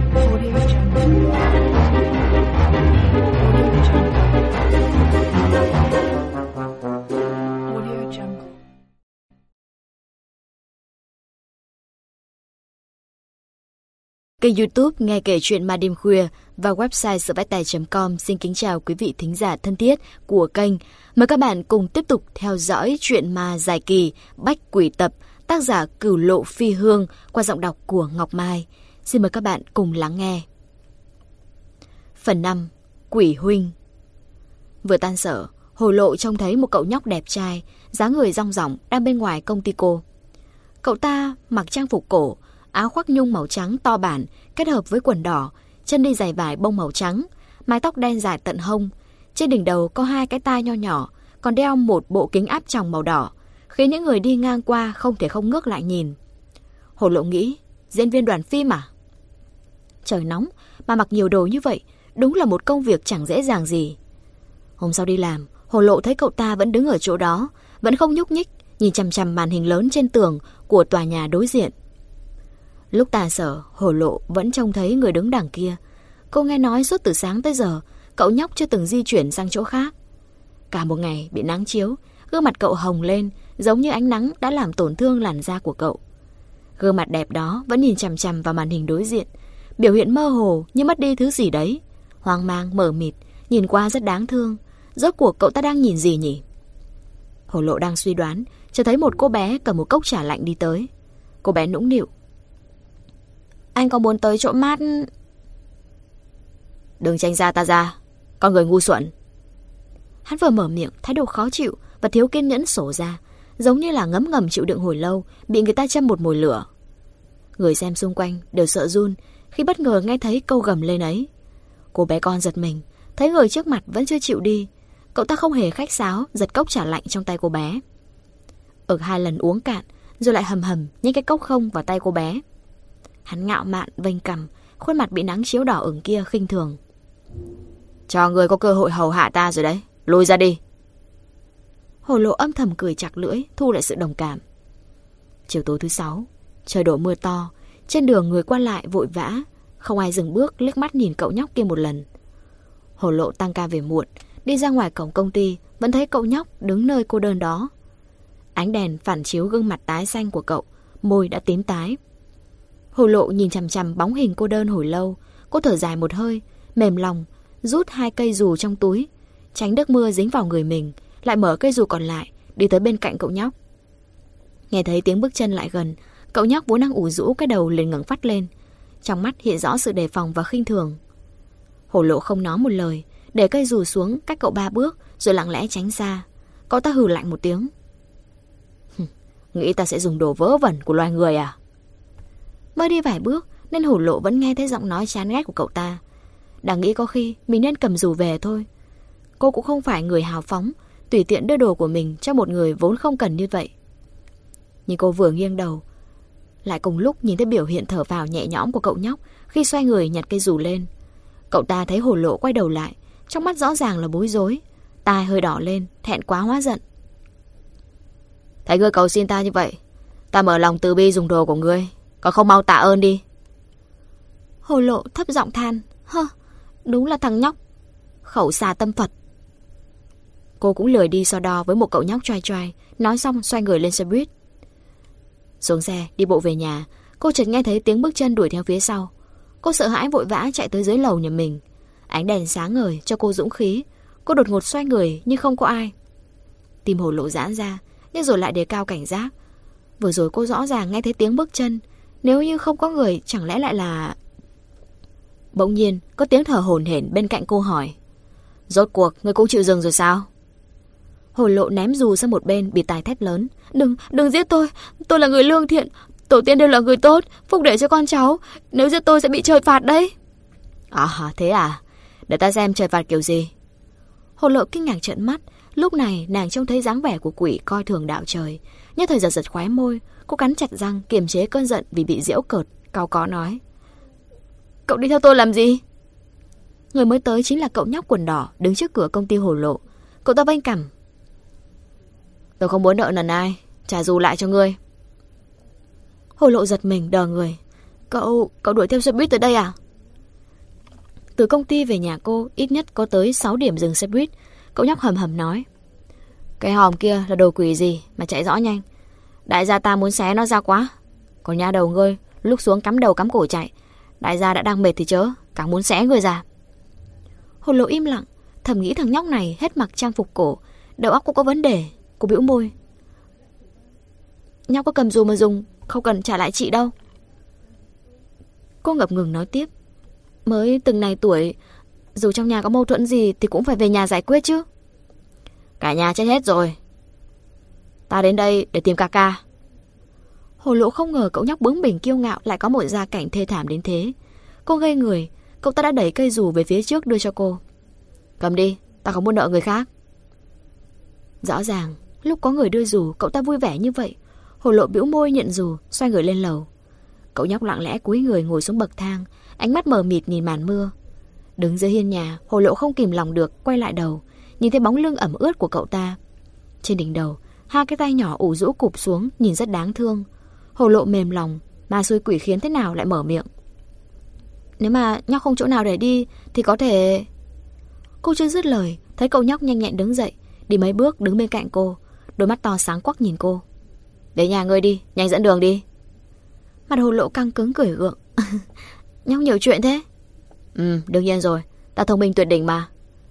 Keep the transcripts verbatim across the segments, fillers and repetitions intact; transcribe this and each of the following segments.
Audio Jungle. Audio Jungle. Kênh YouTube Nghe Kể Chuyện Ma Đêm Khuya và website sởvách chấm com xin kính chào quý vị thính giả thân thiết của kênh. Mời các bạn cùng tiếp tục theo dõi chuyện ma dài kỳ Bách Quỷ Tập, tác giả Cửu Lộ Phi Hương qua giọng đọc của Ngọc Mai. Xin mời các bạn cùng lắng nghe. Phần năm. Quỷ Huynh. Vừa tan sở, Hồ Lộ trông thấy một cậu nhóc đẹp trai, dáng người dong dỏng đang bên ngoài công ty cô. Cậu ta mặc trang phục cổ, áo khoác nhung màu trắng to bản kết hợp với quần đỏ, chân đi giày vải bông màu trắng, mái tóc đen dài tận hông. Trên đỉnh đầu có hai cái tai nho nhỏ, còn đeo một bộ kính áp tròng màu đỏ, khiến những người đi ngang qua không thể không ngước lại nhìn. Hồ Lộ nghĩ, diễn viên đoàn phim à? Trời nóng mà mặc nhiều đồ như vậy, đúng là một công việc chẳng dễ dàng gì. Hôm sau đi làm, Hồ Lộ thấy cậu ta vẫn đứng ở chỗ đó, vẫn không nhúc nhích, nhìn chằm chằm màn hình lớn trên tường của tòa nhà đối diện. Lúc tà sở, Hồ Lộ vẫn trông thấy người đứng đằng kia. Cô nghe nói suốt từ sáng tới giờ, cậu nhóc chưa từng di chuyển sang chỗ khác. Cả một ngày bị nắng chiếu, gương mặt cậu hồng lên, giống như ánh nắng đã làm tổn thương làn da của cậu. Gương mặt đẹp đó vẫn nhìn chằm chằm vào màn hình đối diện, biểu hiện mơ hồ như mất đi thứ gì đấy, hoang mang mờ mịt, nhìn qua rất đáng thương. Rốt cuộc cậu ta đang nhìn gì nhỉ? Hồ Lộ đang suy đoán, chợt thấy một cô bé cầm một cốc trà lạnh đi tới. Cô bé nũng nịu: "Anh có muốn tới chỗ mát?" "Đừng tranh ra ta ra, con người ngu xuẩn." Hắn vừa mở miệng, thái độ khó chịu và thiếu kiên nhẫn sổ ra, giống như là ngấm ngầm chịu đựng hồi lâu, bị người ta châm một mồi lửa. Người xem xung quanh đều sợ run khi bất ngờ nghe thấy câu gầm lên ấy. Cô bé con giật mình, thấy người trước mặt vẫn chưa chịu đi. Cậu ta không hề khách sáo, giật cốc trà lạnh trong tay cô bé. Ực hai lần uống cạn, rồi lại hầm hầm nhét cái cốc không vào tay cô bé. Hắn ngạo mạn vênh cằm, khuôn mặt bị nắng chiếu đỏ ửng kia khinh thường: "Cho người có cơ hội hầu hạ ta rồi đấy, lùi ra đi." Hồ Lộ âm thầm cười chặt lưỡi, thu lại sự đồng cảm. Chiều tối thứ sáu, trời đổ mưa to, trên đường người qua lại vội vã, không ai dừng bước liếc mắt nhìn cậu nhóc kia một lần. Hồ Lộ tăng ca về muộn, đi ra ngoài cổng công ty vẫn thấy cậu nhóc đứng nơi cô đơn đó. Ánh đèn phản chiếu gương mặt tái xanh của cậu, môi đã tím tái. Hồ Lộ nhìn chằm chằm bóng hình cô đơn hồi lâu. Cô thở dài một hơi, mềm lòng, rút hai cây dù trong túi, tránh nước mưa dính vào người mình, lại mở cây dù còn lại, đi tới bên cạnh cậu nhóc. Nghe thấy tiếng bước chân lại gần, cậu nhóc vốn đang ủ rũ cái đầu liền ngẩng phát lên, trong mắt hiện rõ sự đề phòng và khinh thường. Hồ Lộ không nói một lời, để cây dù xuống cách cậu ba bước, rồi lặng lẽ tránh xa. Cậu ta hừ lạnh một tiếng: "Nghĩ ta sẽ dùng đồ vớ vẩn của loài người à?" Mới đi vài bước nên Hồ Lộ vẫn nghe thấy giọng nói chán ghét của cậu ta. Đang nghĩ có khi mình nên cầm dù về thôi. Cô cũng không phải người hào phóng, tùy tiện đưa đồ của mình cho một người vốn không cần như vậy. Nhưng cô vừa nghiêng đầu, lại cùng lúc nhìn thấy biểu hiện thở phào nhẹ nhõm của cậu nhóc khi xoay người nhặt cây dù lên. Cậu ta thấy Hồ Lộ quay đầu lại, trong mắt rõ ràng là bối rối, tai hơi đỏ lên, thẹn quá hóa giận: "Thấy ngươi cầu xin ta như vậy, ta mở lòng từ bi dùng đồ của ngươi, còn không mau tạ ơn đi." Hồ Lộ thấp giọng than: "Hơ, đúng là thằng nhóc khẩu xà tâm Phật." Cô cũng lười đi so đo với một cậu nhóc choai choai, nói xong xoay người lên xe buýt. Xuống xe đi bộ về nhà, cô chợt nghe thấy tiếng bước chân đuổi theo phía sau. Cô sợ hãi vội vã chạy tới dưới lầu nhà mình. Ánh đèn sáng ngời cho cô dũng khí. Cô đột ngột xoay người nhưng không có ai. Tim Hồ Lộ giãn ra, nhưng rồi lại đề cao cảnh giác. Vừa rồi cô rõ ràng nghe thấy tiếng bước chân, nếu như không có người chẳng lẽ lại là... Bỗng nhiên có tiếng thở hổn hển bên cạnh cô hỏi: "Rốt cuộc ngươi cũng chịu dừng rồi sao?" Hồ Lộ ném dù sang một bên, bị tài thét lớn: Đừng, đừng giết tôi, tôi là người lương thiện, tổ tiên đều là người tốt, phúc để cho con cháu, nếu giết tôi sẽ bị trời phạt đấy." "À thế à, để ta xem trời phạt kiểu gì." Hồ Lộ kinh ngạc trợn mắt. Lúc này nàng trông thấy dáng vẻ của quỷ coi thường đạo trời, nhất thời giật giật khóe môi. Cô cắn chặt răng kiềm chế cơn giận vì bị giễu cợt, cau có nói: "Cậu đi theo tôi làm gì?" Người mới tới chính là cậu nhóc quần đỏ đứng trước cửa công ty Hồ Lộ. Cậu ta vênh cằm: "Tôi không muốn nợ nần ai, trả dù lại cho ngươi." Hồ Lộ giật mình đờ người: Cậu, cậu đuổi theo xe buýt tới đây à?" Từ công ty về nhà cô ít nhất có tới sáu điểm dừng xe buýt. Cậu nhóc hầm hầm nói: Cái hòm kia là đồ quỷ gì mà chạy rõ nhanh. Đại gia ta muốn xé nó ra quá. Còn nha đầu ngươi lúc xuống cắm đầu cắm cổ chạy. Đại gia đã đang mệt thì chớ, càng muốn xé người ra. Hồ Lộ im lặng, thầm nghĩ thằng nhóc này hết mặc trang phục cổ, đầu óc cũng có vấn đề. Cô bĩu môi: Nhóc có cầm dù mà dùng, không cần trả lại chị đâu. Cô ngập ngừng nói tiếp: Mới từng này tuổi, dù trong nhà có mâu thuẫn gì thì cũng phải về nhà giải quyết chứ. Cả nhà chết hết rồi. Ta đến đây để tìm ca ca. Hồ Lộ không ngờ cậu nhóc bướng bỉnh kiêu ngạo lại có một gia cảnh thê thảm đến thế. Cô ngây người. Cậu ta đã đẩy cây dù về phía trước đưa cho cô. Cầm đi, ta không muốn nợ người khác. Rõ ràng lúc có người đưa dù cậu ta vui vẻ như vậy. Hồ Lộ bĩu môi nhận dù, xoay người lên lầu. Cậu nhóc lặng lẽ cúi người ngồi xuống bậc thang, ánh mắt mờ mịt nhìn màn mưa. Đứng dưới hiên nhà, Hồ Lộ không kìm lòng được quay lại đầu, nhìn thấy bóng lưng ẩm ướt của cậu ta. Trên đỉnh đầu, hai cái tay nhỏ ủ rũ cụp xuống, nhìn rất đáng thương. Hồ Lộ mềm lòng, mà xui quỷ khiến thế nào lại mở miệng: Nếu mà nhóc không chỗ nào để đi thì có thể... Cô chưa dứt lời, thấy cậu nhóc nhanh nhẹn đứng dậy, đi mấy bước đứng bên cạnh cô, đôi mắt to sáng quắc nhìn cô. Đến nhà ngươi đi, nhanh dẫn đường đi. Mặt Hồ Lộ căng cứng cười gượng. Nhóc nhiều chuyện thế. Ừ, đương nhiên rồi, ta thông minh tuyệt đỉnh mà.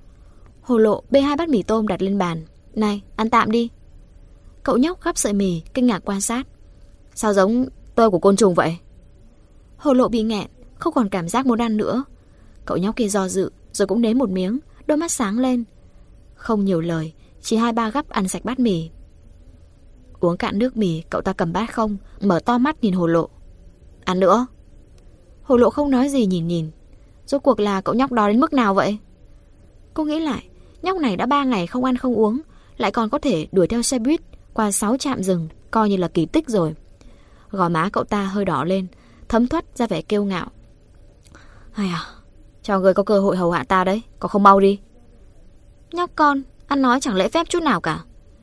Hồ Lộ bê hai bát mì tôm đặt lên bàn. Này, ăn tạm đi. Cậu nhóc gắp sợi mì, kinh ngạc quan sát. Sao giống tơ của côn trùng vậy? Hồ Lộ bị nghẹn, không còn cảm giác muốn ăn nữa. Cậu nhóc kia do dự, rồi cũng nếm một miếng, đôi mắt sáng lên. Không nhiều lời, chỉ hai ba gắp ăn sạch bát mì. Uống cạn nước mì, cậu ta cầm bát không, mở to mắt nhìn Hồ Lộ. Ăn nữa. Hồ Lộ không nói gì nhìn nhìn. Rốt cuộc là cậu nhóc đó đến mức nào vậy? Cô nghĩ lại, nhóc này đã ba ngày không ăn không uống, lại còn có thể đuổi theo xe buýt qua sáu trạm dừng, coi như là kỳ tích rồi. Gò má cậu ta hơi đỏ lên, thấm thoắt ra vẻ kiêu ngạo. Ai à, cho người có cơ hội hầu hạ ta đấy, có không mau đi. Nhóc con, ăn nói chẳng lễ phép chút nào cả.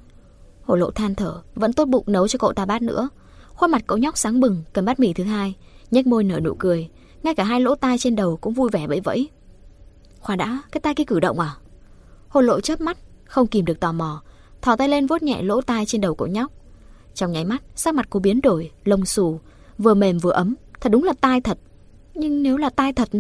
Hồ Lộ than thở, vẫn tốt bụng nấu cho cậu ta bát nữa. Khuôn mặt cậu nhóc sáng bừng, cầm bát mì thứ hai, nhếch môi nở nụ cười, ngay cả hai lỗ tai trên đầu cũng vui vẻ vẫy vẫy. Khoan đã, cái tay kia cử động à? Hồ Lộ chớp mắt, không kìm được tò mò, thò tay lên vuốt nhẹ lỗ tai trên đầu cậu nhóc. Trong nháy mắt, sắc mặt cô biến đổi, lông xù, vừa mềm vừa ấm, thật đúng là tai thật. Nhưng nếu là tai thật...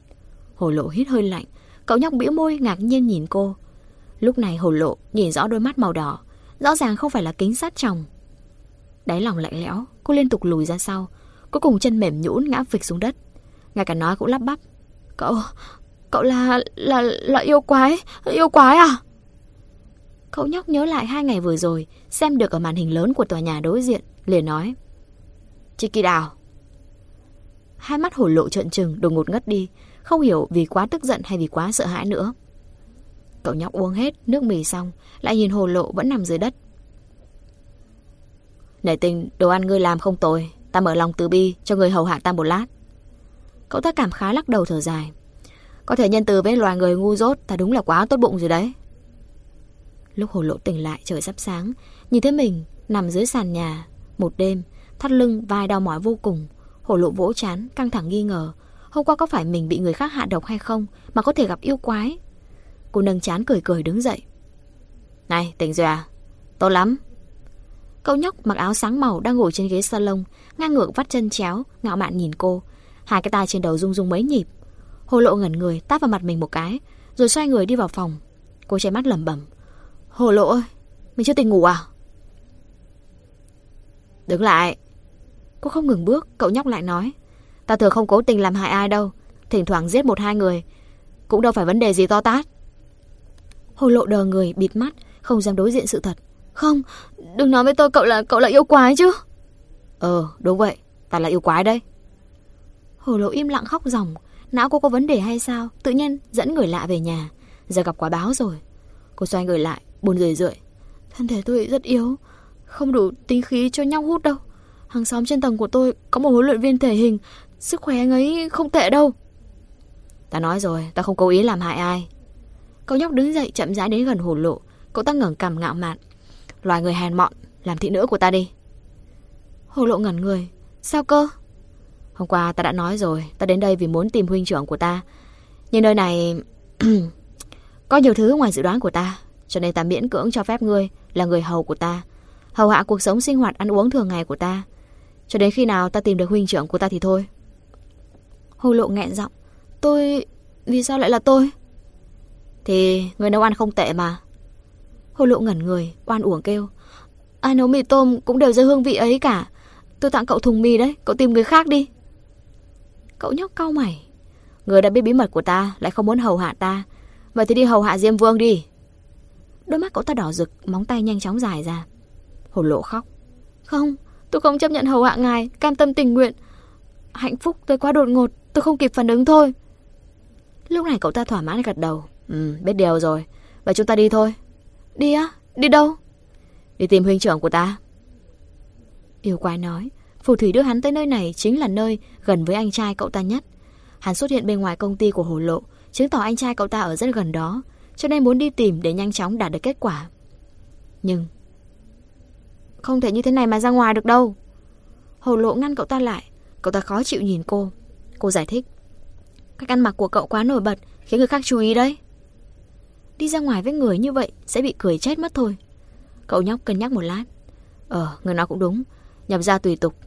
Hồ Lộ hít hơi lạnh, cậu nhóc bĩu môi ngạc nhiên nhìn cô. Lúc này Hồ Lộ nhìn rõ đôi mắt màu đỏ, rõ ràng không phải là kính sát tròng. Đáy lòng lạnh lẽo, cô liên tục lùi ra sau, cuối cùng chân mềm nhũn ngã phịch xuống đất. Ngay cả nói cũng lắp bắp: Cậu... cậu là... là... là yêu quái... yêu quái à? Cậu nhóc nhớ lại hai ngày vừa rồi xem được ở màn hình lớn của tòa nhà đối diện, liền nói: Chị Kỳ Đào. Hai mắt Hồ Lộ trợn trừng, đột ngột ngất đi, không hiểu vì quá tức giận hay vì quá sợ hãi nữa. Cậu nhóc uống hết nước mì xong, lại nhìn Hồ Lộ vẫn nằm dưới đất. Nể tình đồ ăn ngươi làm không tồi, ta mở lòng từ bi cho người hầu hạ ta một lát. Cậu ta cảm khái lắc đầu thở dài. Có thể nhân từ với loài người ngu dốt, ta đúng là quá tốt bụng rồi đấy. Lúc Hồ Lộ tỉnh lại trời sắp sáng, nhìn thấy mình nằm dưới sàn nhà một đêm, thắt lưng vai đau mỏi vô cùng. Hồ Lộ vỗ trán, căng thẳng nghi ngờ, hôm qua có phải mình bị người khác hạ độc hay không mà có thể gặp yêu quái. Cô nâng trán cười cười đứng dậy. Này, tỉnh rồi à? Tốt lắm. Cậu nhóc mặc áo sáng màu đang ngồi trên ghế salon, ngang ngược vắt chân chéo, ngạo mạn nhìn cô, hai cái tai trên đầu rung rung mấy nhịp. Hồ Lộ ngẩn người tát vào mặt mình một cái, rồi xoay người đi vào phòng. Cô che mắt lẩm bẩm: Hồ Lộ ơi, mình chưa tỉnh ngủ à? Đứng lại. Cô không ngừng bước, cậu nhóc lại nói: Ta thường không cố tình làm hại ai đâu, thỉnh thoảng giết một hai người cũng đâu phải vấn đề gì to tát. Hồ Lộ đờ người, bịt mắt, không dám đối diện sự thật. Không, đừng nói với tôi cậu là cậu là yêu quái chứ. Ờ, đúng vậy, ta là yêu quái đấy. Hồ Lộ im lặng khóc ròng. Não cô có vấn đề hay sao, tự nhiên dẫn người lạ về nhà, giờ gặp quả báo rồi. Cô xoay người lại, buồn rười rượi. Thân thể tôi rất yếu, không đủ tinh khí cho nhóc hút đâu. Hàng xóm trên tầng của tôi có một huấn luyện viên thể hình, sức khỏe anh ấy không tệ đâu. Ta nói rồi, ta không cố ý làm hại ai. Cậu nhóc đứng dậy chậm rãi đến gần Hồ Lộ. Cậu ta ngẩng cằm ngạo mạn. Loài người hèn mọn, làm thị nữ của ta đi. Hồ Lộ ngẩn người. Sao cơ? Hôm qua ta đã nói rồi, ta đến đây vì muốn tìm huynh trưởng của ta. Nhưng nơi này có nhiều thứ ngoài dự đoán của ta, cho nên ta miễn cưỡng cho phép ngươi là người hầu của ta, hầu hạ cuộc sống sinh hoạt ăn uống thường ngày của ta, cho đến khi nào ta tìm được huynh trưởng của ta thì thôi. Hồ Lộ nghẹn giọng. Tôi... Vì sao lại là tôi? Thì người nấu ăn không tệ mà. Hồ Lộ ngẩn người, oan uổng kêu. Ai nấu mì tôm cũng đều ra hương vị ấy cả. Tôi tặng cậu thùng mì đấy, cậu tìm người khác đi. Cậu nhóc cau mày. Người đã biết bí mật của ta lại không muốn hầu hạ ta, vậy thì đi hầu hạ Diêm Vương đi. Đôi mắt cậu ta đỏ rực, móng tay nhanh chóng dài ra. Hồ Lộ khóc. Không, tôi không chấp nhận hầu hạ ngài, cam tâm tình nguyện. Hạnh phúc tới quá đột ngột, tôi không kịp phản ứng thôi. Lúc này cậu ta thỏa mãn gật đầu. Ừ, biết điều rồi. Vậy chúng ta đi thôi. Đi á? Đi đâu? Đi tìm huynh trưởng của ta. Yêu quái nói. Phù thủy đưa hắn tới nơi này chính là nơi gần với anh trai cậu ta nhất. Hắn xuất hiện bên ngoài công ty của Hồ Lộ, chứng tỏ anh trai cậu ta ở rất gần đó, cho nên muốn đi tìm để nhanh chóng đạt được kết quả. Nhưng không thể như thế này mà ra ngoài được đâu. Hồ Lộ ngăn cậu ta lại. Cậu ta khó chịu nhìn cô. Cô giải thích. Cách ăn mặc của cậu quá nổi bật, khiến người khác chú ý đấy. Đi ra ngoài với người như vậy sẽ bị cười chết mất thôi. Cậu nhóc cân nhắc một lát. Ờ, người nói cũng đúng, nhập gia tùy tục.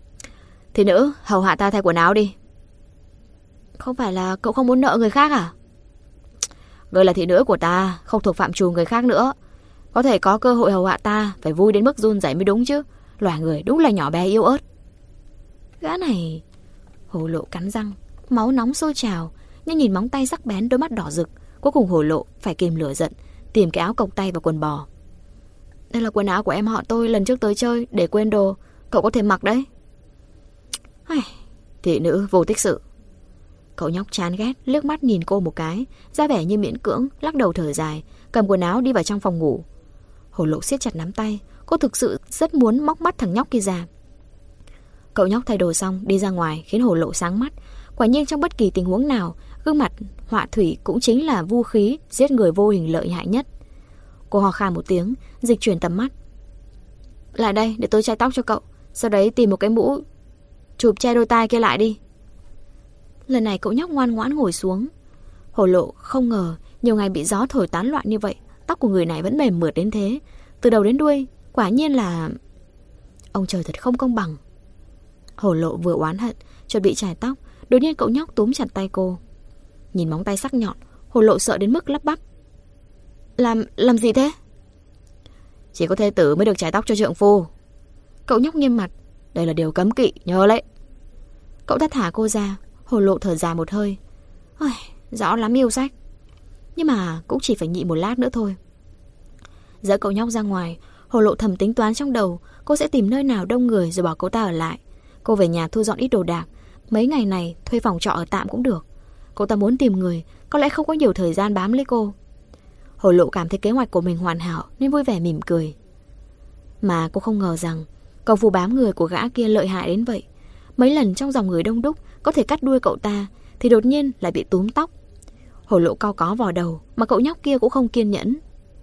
Thị nữ, hầu hạ ta thay quần áo đi. Không phải là cậu không muốn nợ người khác à? Người là thị nữ của ta, không thuộc phạm trù người khác nữa. Có thể có cơ hội hầu hạ ta, phải vui đến mức run rẩy mới đúng chứ. Loài người đúng là nhỏ bé yếu ớt. Gã này... Hồ Lộ cắn răng, máu nóng sôi trào, nhưng nhìn móng tay sắc bén, đôi mắt đỏ rực. Cuối cùng Hồ Lộ phải kìm lửa giận, tìm cái áo cộc tay và quần bò. Đây là quần áo của em họ tôi lần trước tới chơi, để quên đồ, cậu có thể mặc đấy. Ai, thị nữ vô tích sự. Cậu nhóc chán ghét, liếc mắt nhìn cô một cái, ra vẻ như miễn cưỡng, lắc đầu thở dài, cầm quần áo đi vào trong phòng ngủ. Hồ Lộ siết chặt nắm tay, cô thực sự rất muốn móc mắt thằng nhóc kia ra. Cậu nhóc thay đồ xong đi ra ngoài, khiến Hồ Lộ sáng mắt. Quả nhiên trong bất kỳ tình huống nào, gương mặt họa thủy cũng chính là vũ khí giết người vô hình lợi hại nhất. Cô hò khan một tiếng, dịch chuyển tầm mắt. Lại đây để tôi chải tóc cho cậu, sau đấy tìm một cái mũ chụp che đôi tai kia lại đi. Lần này cậu nhóc ngoan ngoãn ngồi xuống. Hồ Lộ không ngờ nhiều ngày bị gió thổi tán loạn như vậy, tóc của người này vẫn mềm mượt đến thế, từ đầu đến đuôi. Quả nhiên là... Ông trời thật không công bằng. Hồ Lộ vừa oán hận, chuẩn bị chải tóc, đột nhiên cậu nhóc túm chặt tay cô. Nhìn móng tay sắc nhọn, Hồ Lộ sợ đến mức lắp bắp. Làm... làm gì thế? Chỉ có thê tử mới được chải tóc cho trượng phu. Cậu nhóc nghiêm mặt. Đây là điều cấm kỵ, nhớ lấy. Cậu ta thả cô ra. Hồ Lộ thở dài một hơi. Ôi, rõ lắm yêu sách. Nhưng mà cũng chỉ phải nhịn một lát nữa thôi. Dẫn cậu nhóc ra ngoài, Hồ Lộ thầm tính toán trong đầu cô sẽ tìm nơi nào đông người rồi bảo cậu ta ở lại. Cô về nhà thu dọn ít đồ đạc. Mấy ngày này thuê phòng trọ ở tạm cũng được. Cậu ta muốn tìm người, có lẽ không có nhiều thời gian bám lấy cô. Hồ Lộ cảm thấy kế hoạch của mình hoàn hảo nên vui vẻ mỉm cười. Mà cô không ngờ rằng công phu bám người của gã kia lợi hại đến vậy. Mấy lần trong dòng người đông đúc có thể cắt đuôi cậu ta, thì đột nhiên lại bị túm tóc. Hồ Lộ cau có vào đầu, mà cậu nhóc kia cũng không kiên nhẫn.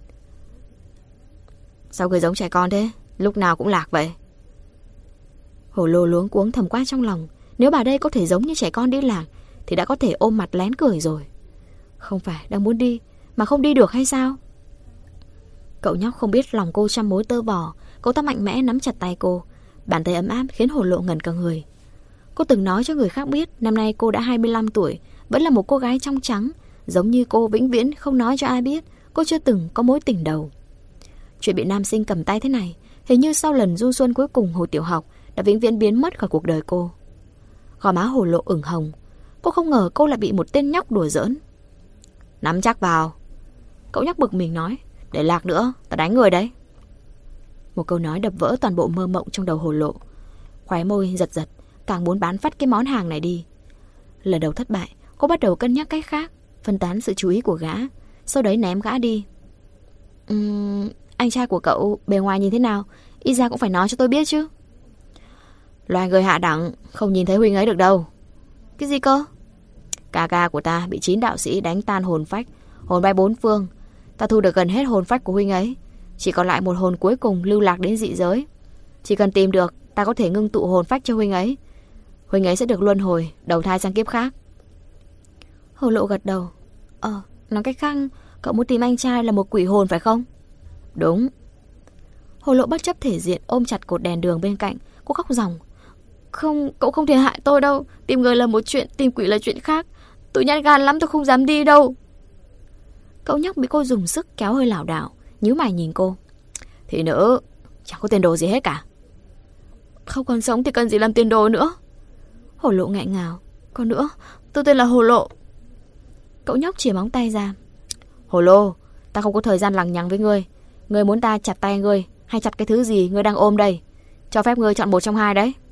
Sao người giống trẻ con thế? Lúc nào cũng lạc vậy. Hồ Lộ luống cuống thầm quát trong lòng. Nếu bà đây có thể giống như trẻ con đi lạc thì đã có thể ôm mặt lén cười rồi. Không phải đang muốn đi mà không đi được hay sao? Cậu nhóc không biết lòng cô trăm mối tơ vò. Cậu ta mạnh mẽ nắm chặt tay cô. Bàn tay ấm áp khiến Hồ Lộ ngẩn cả người. Cô từng nói cho người khác biết năm nay cô đã hai mươi lăm tuổi, vẫn là một cô gái trong trắng. Giống như cô vĩnh viễn không nói cho ai biết cô chưa từng có mối tình đầu. Chuyện bị nam sinh cầm tay thế này, hình như sau lần du xuân cuối cùng hồi tiểu học, đã vĩnh viễn biến mất khỏi cuộc đời cô. Gò má Hồ Lộ ửng hồng. Cô không ngờ cô lại bị một tên nhóc đùa giỡn. Nắm chắc vào. Cậu nhóc bực mình nói. Để lạc nữa, ta đánh người đấy. Một câu nói đập vỡ toàn bộ mơ mộng trong đầu Hồ Lộ. Khóe môi giật giật, càng muốn bán phát cái món hàng này đi. Lần đầu thất bại, cô bắt đầu cân nhắc cách khác, phân tán sự chú ý của gã, sau đấy ném gã đi. uhm, Anh trai của cậu bề ngoài nhìn thế nào? Ít ra cũng phải nói cho tôi biết chứ. Loài người hạ đẳng, không nhìn thấy huynh ấy được đâu. Cái gì cơ? Ca ca của ta bị chín đạo sĩ đánh tan hồn phách, hồn bay bốn phương. Ta thu được gần hết hồn phách của huynh ấy, chỉ còn lại một hồn cuối cùng lưu lạc đến dị giới. Chỉ cần tìm được, ta có thể ngưng tụ hồn phách cho huynh ấy. Huynh ấy sẽ được luân hồi, đầu thai sang kiếp khác. Hồ Lộ gật đầu. Ờ, nói cách khác, cậu muốn tìm anh trai là một quỷ hồn phải không? Đúng. Hồ Lộ bất chấp thể diện ôm chặt cột đèn đường bên cạnh. Cô khóc ròng. Không, cậu không thể hại tôi đâu. Tìm người là một chuyện, tìm quỷ là chuyện khác. Tôi nhát gan lắm, tôi không dám đi đâu. Cậu nhóc bị cô dùng sức kéo hơi lảo đảo, nhíu mày nhìn cô. Thị nữ chẳng có tiền đồ gì hết cả. Không còn sống thì cần gì làm tiền đồ nữa. Hồ Lộ nghẹn ngào. Còn nữa, tôi tên là Hồ Lộ. Cậu nhóc chìa móng tay ra. Hồ Lô, ta không có thời gian lằng nhằng với ngươi. Ngươi muốn ta chặt tay ngươi hay chặt cái thứ gì ngươi đang ôm đây? Cho phép ngươi chọn một trong hai đấy.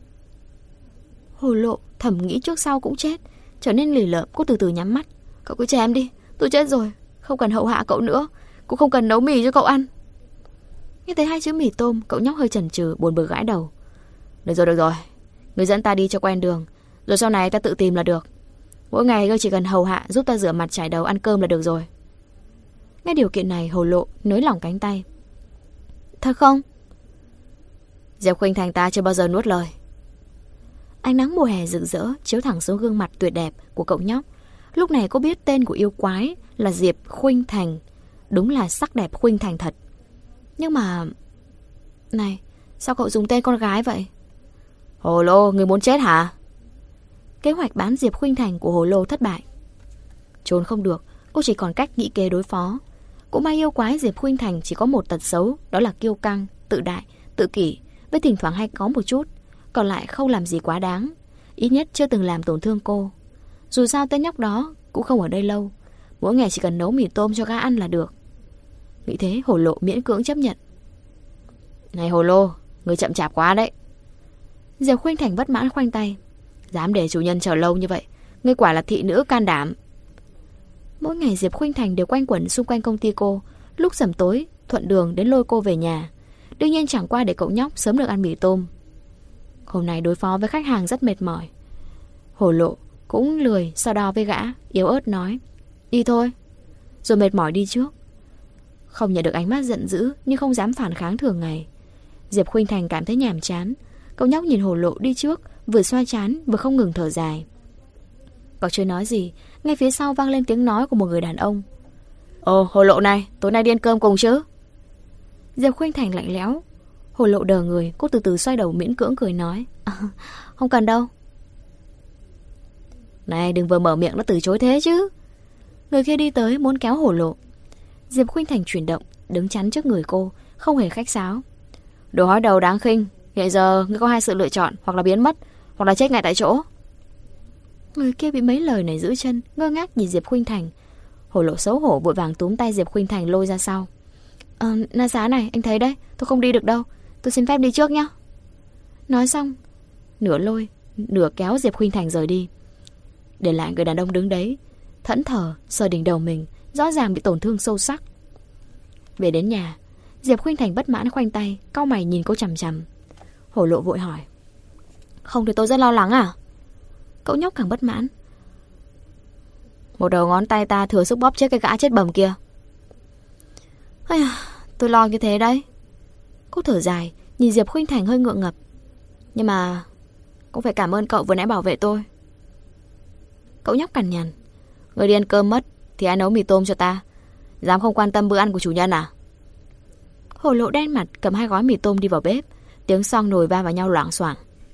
Hồ Lộ thầm nghĩ trước sau cũng chết, trở nên lì lợm. Cô từ từ nhắm mắt. Cậu cứ chém đi, tôi chết rồi, không cần hậu hạ cậu nữa, cũng không cần nấu mì cho cậu ăn. Nghe thấy hai chữ mì tôm, cậu nhóc hơi chần chừ, buồn bực gãi đầu. Được rồi, được rồi, ngươi dẫn ta đi cho quen đường, rồi sau này ta tự tìm là được. Mỗi ngày ngươi chỉ cần hầu hạ, giúp ta rửa mặt, chải đầu, ăn cơm là được rồi. Nghe điều kiện này, Hồ Lộ nới lỏng cánh tay. Thật không? Diệp Khuynh Thành ta chưa bao giờ nuốt lời. Ánh nắng mùa hè rực rỡ chiếu thẳng xuống gương mặt tuyệt đẹp của cậu nhóc. Lúc này cô biết tên của yêu quái là Diệp Khuynh Thành. Đúng là sắc đẹp khuynh thành thật. Nhưng mà... Này, sao cậu dùng tên con gái vậy? Hồ Lô, người muốn chết hả? Kế hoạch bán Diệp Khuynh Thành của Hồ Lô thất bại. Trốn không được, cô chỉ còn cách nghĩ kế đối phó. Cũng may yêu quái Diệp Khuynh Thành chỉ có một tật xấu, đó là kiêu căng, tự đại, tự kỷ, với thỉnh thoảng hay có một chút. Còn lại không làm gì quá đáng, ít nhất chưa từng làm tổn thương cô. Dù sao tên nhóc đó cũng không ở đây lâu, mỗi ngày chỉ cần nấu mì tôm cho gã ăn là được. Nghĩ thế, Hồ Lộ miễn cưỡng chấp nhận. Này Hồ Lô, người chậm chạp quá đấy. Diệp Khuynh Thành bất mãn khoanh tay. Dám để chủ nhân chờ lâu như vậy, ngươi quả là thị nữ can đảm. Mỗi ngày Diệp Khuynh Thành đều quanh quẩn xung quanh công ty cô, lúc sẩm tối thuận đường đến lôi cô về nhà. Đương nhiên chẳng qua để cậu nhóc sớm được ăn mì tôm. Hôm nay đối phó với khách hàng rất mệt mỏi, Hồ Lộ cũng lười so đo với gã, yếu ớt nói. Đi thôi. Rồi mệt mỏi đi trước. Không nhận được ánh mắt giận dữ, nhưng không dám phản kháng thường ngày. Diệp Khuynh Thành cảm thấy nhàm chán. Cậu nhóc nhìn Hồ Lộ đi trước, vừa xoa trán vừa không ngừng thở dài. Cậu chưa nói gì, ngay phía sau vang lên tiếng nói của một người đàn ông. Ồ, Hồ Lộ này, tối nay đi ăn cơm cùng chứ? Diệp Khuynh Thành lạnh lẽo. Hồ Lộ đờ người, cô từ từ xoay đầu miễn cưỡng cười nói. À, không cần đâu. Này, đừng vừa mở miệng đã từ chối thế chứ. Người kia đi tới muốn kéo Hồ Lộ. Diệp Khuynh Thành chuyển động, đứng chắn trước người cô, không hề khách sáo. Đồ hói đầu đáng khinh. Hiện giờ ngươi có hai sự lựa chọn, hoặc là biến mất, hoặc là chết ngay tại chỗ. Người kia bị mấy lời này giữ chân, ngơ ngác nhìn Diệp Khuynh Thành. Hồ Lộ xấu hổ vội vàng túm tay Diệp Khuynh Thành lôi ra sau. Ờ, Na Giá này, anh thấy đấy, tôi không đi được đâu, tôi xin phép đi trước nhé. Nói xong, nửa lôi, nửa kéo Diệp Khuynh Thành rời đi. Để lại người đàn ông đứng đấy, thẫn thờ, sờ đỉnh đầu mình, rõ ràng bị tổn thương sâu sắc. Về đến nhà, Diệp Khuynh Thành bất mãn khoanh tay, cau mày nhìn cô chằm chằm. Hồ Lộ vội hỏi. Không thì tôi rất lo lắng à? Cậu nhóc càng bất mãn. Một đầu ngón tay ta thừa sức bóp chết cái gã chết bầm kia. Ây à, tôi lo như thế đấy. Cô thở dài, nhìn Diệp Khuynh Thành hơi ngượng ngập. Nhưng mà cũng phải cảm ơn cậu vừa nãy bảo vệ tôi. Cậu nhóc cằn nhằn. Người đi ăn cơm mất thì ai nấu mì tôm cho ta? Dám không quan tâm bữa ăn của chủ nhân à? Hồ Lộ đen mặt cầm hai gói mì tôm đi vào bếp. Tiếng xoong nồi va vào nhau loảng xoảng.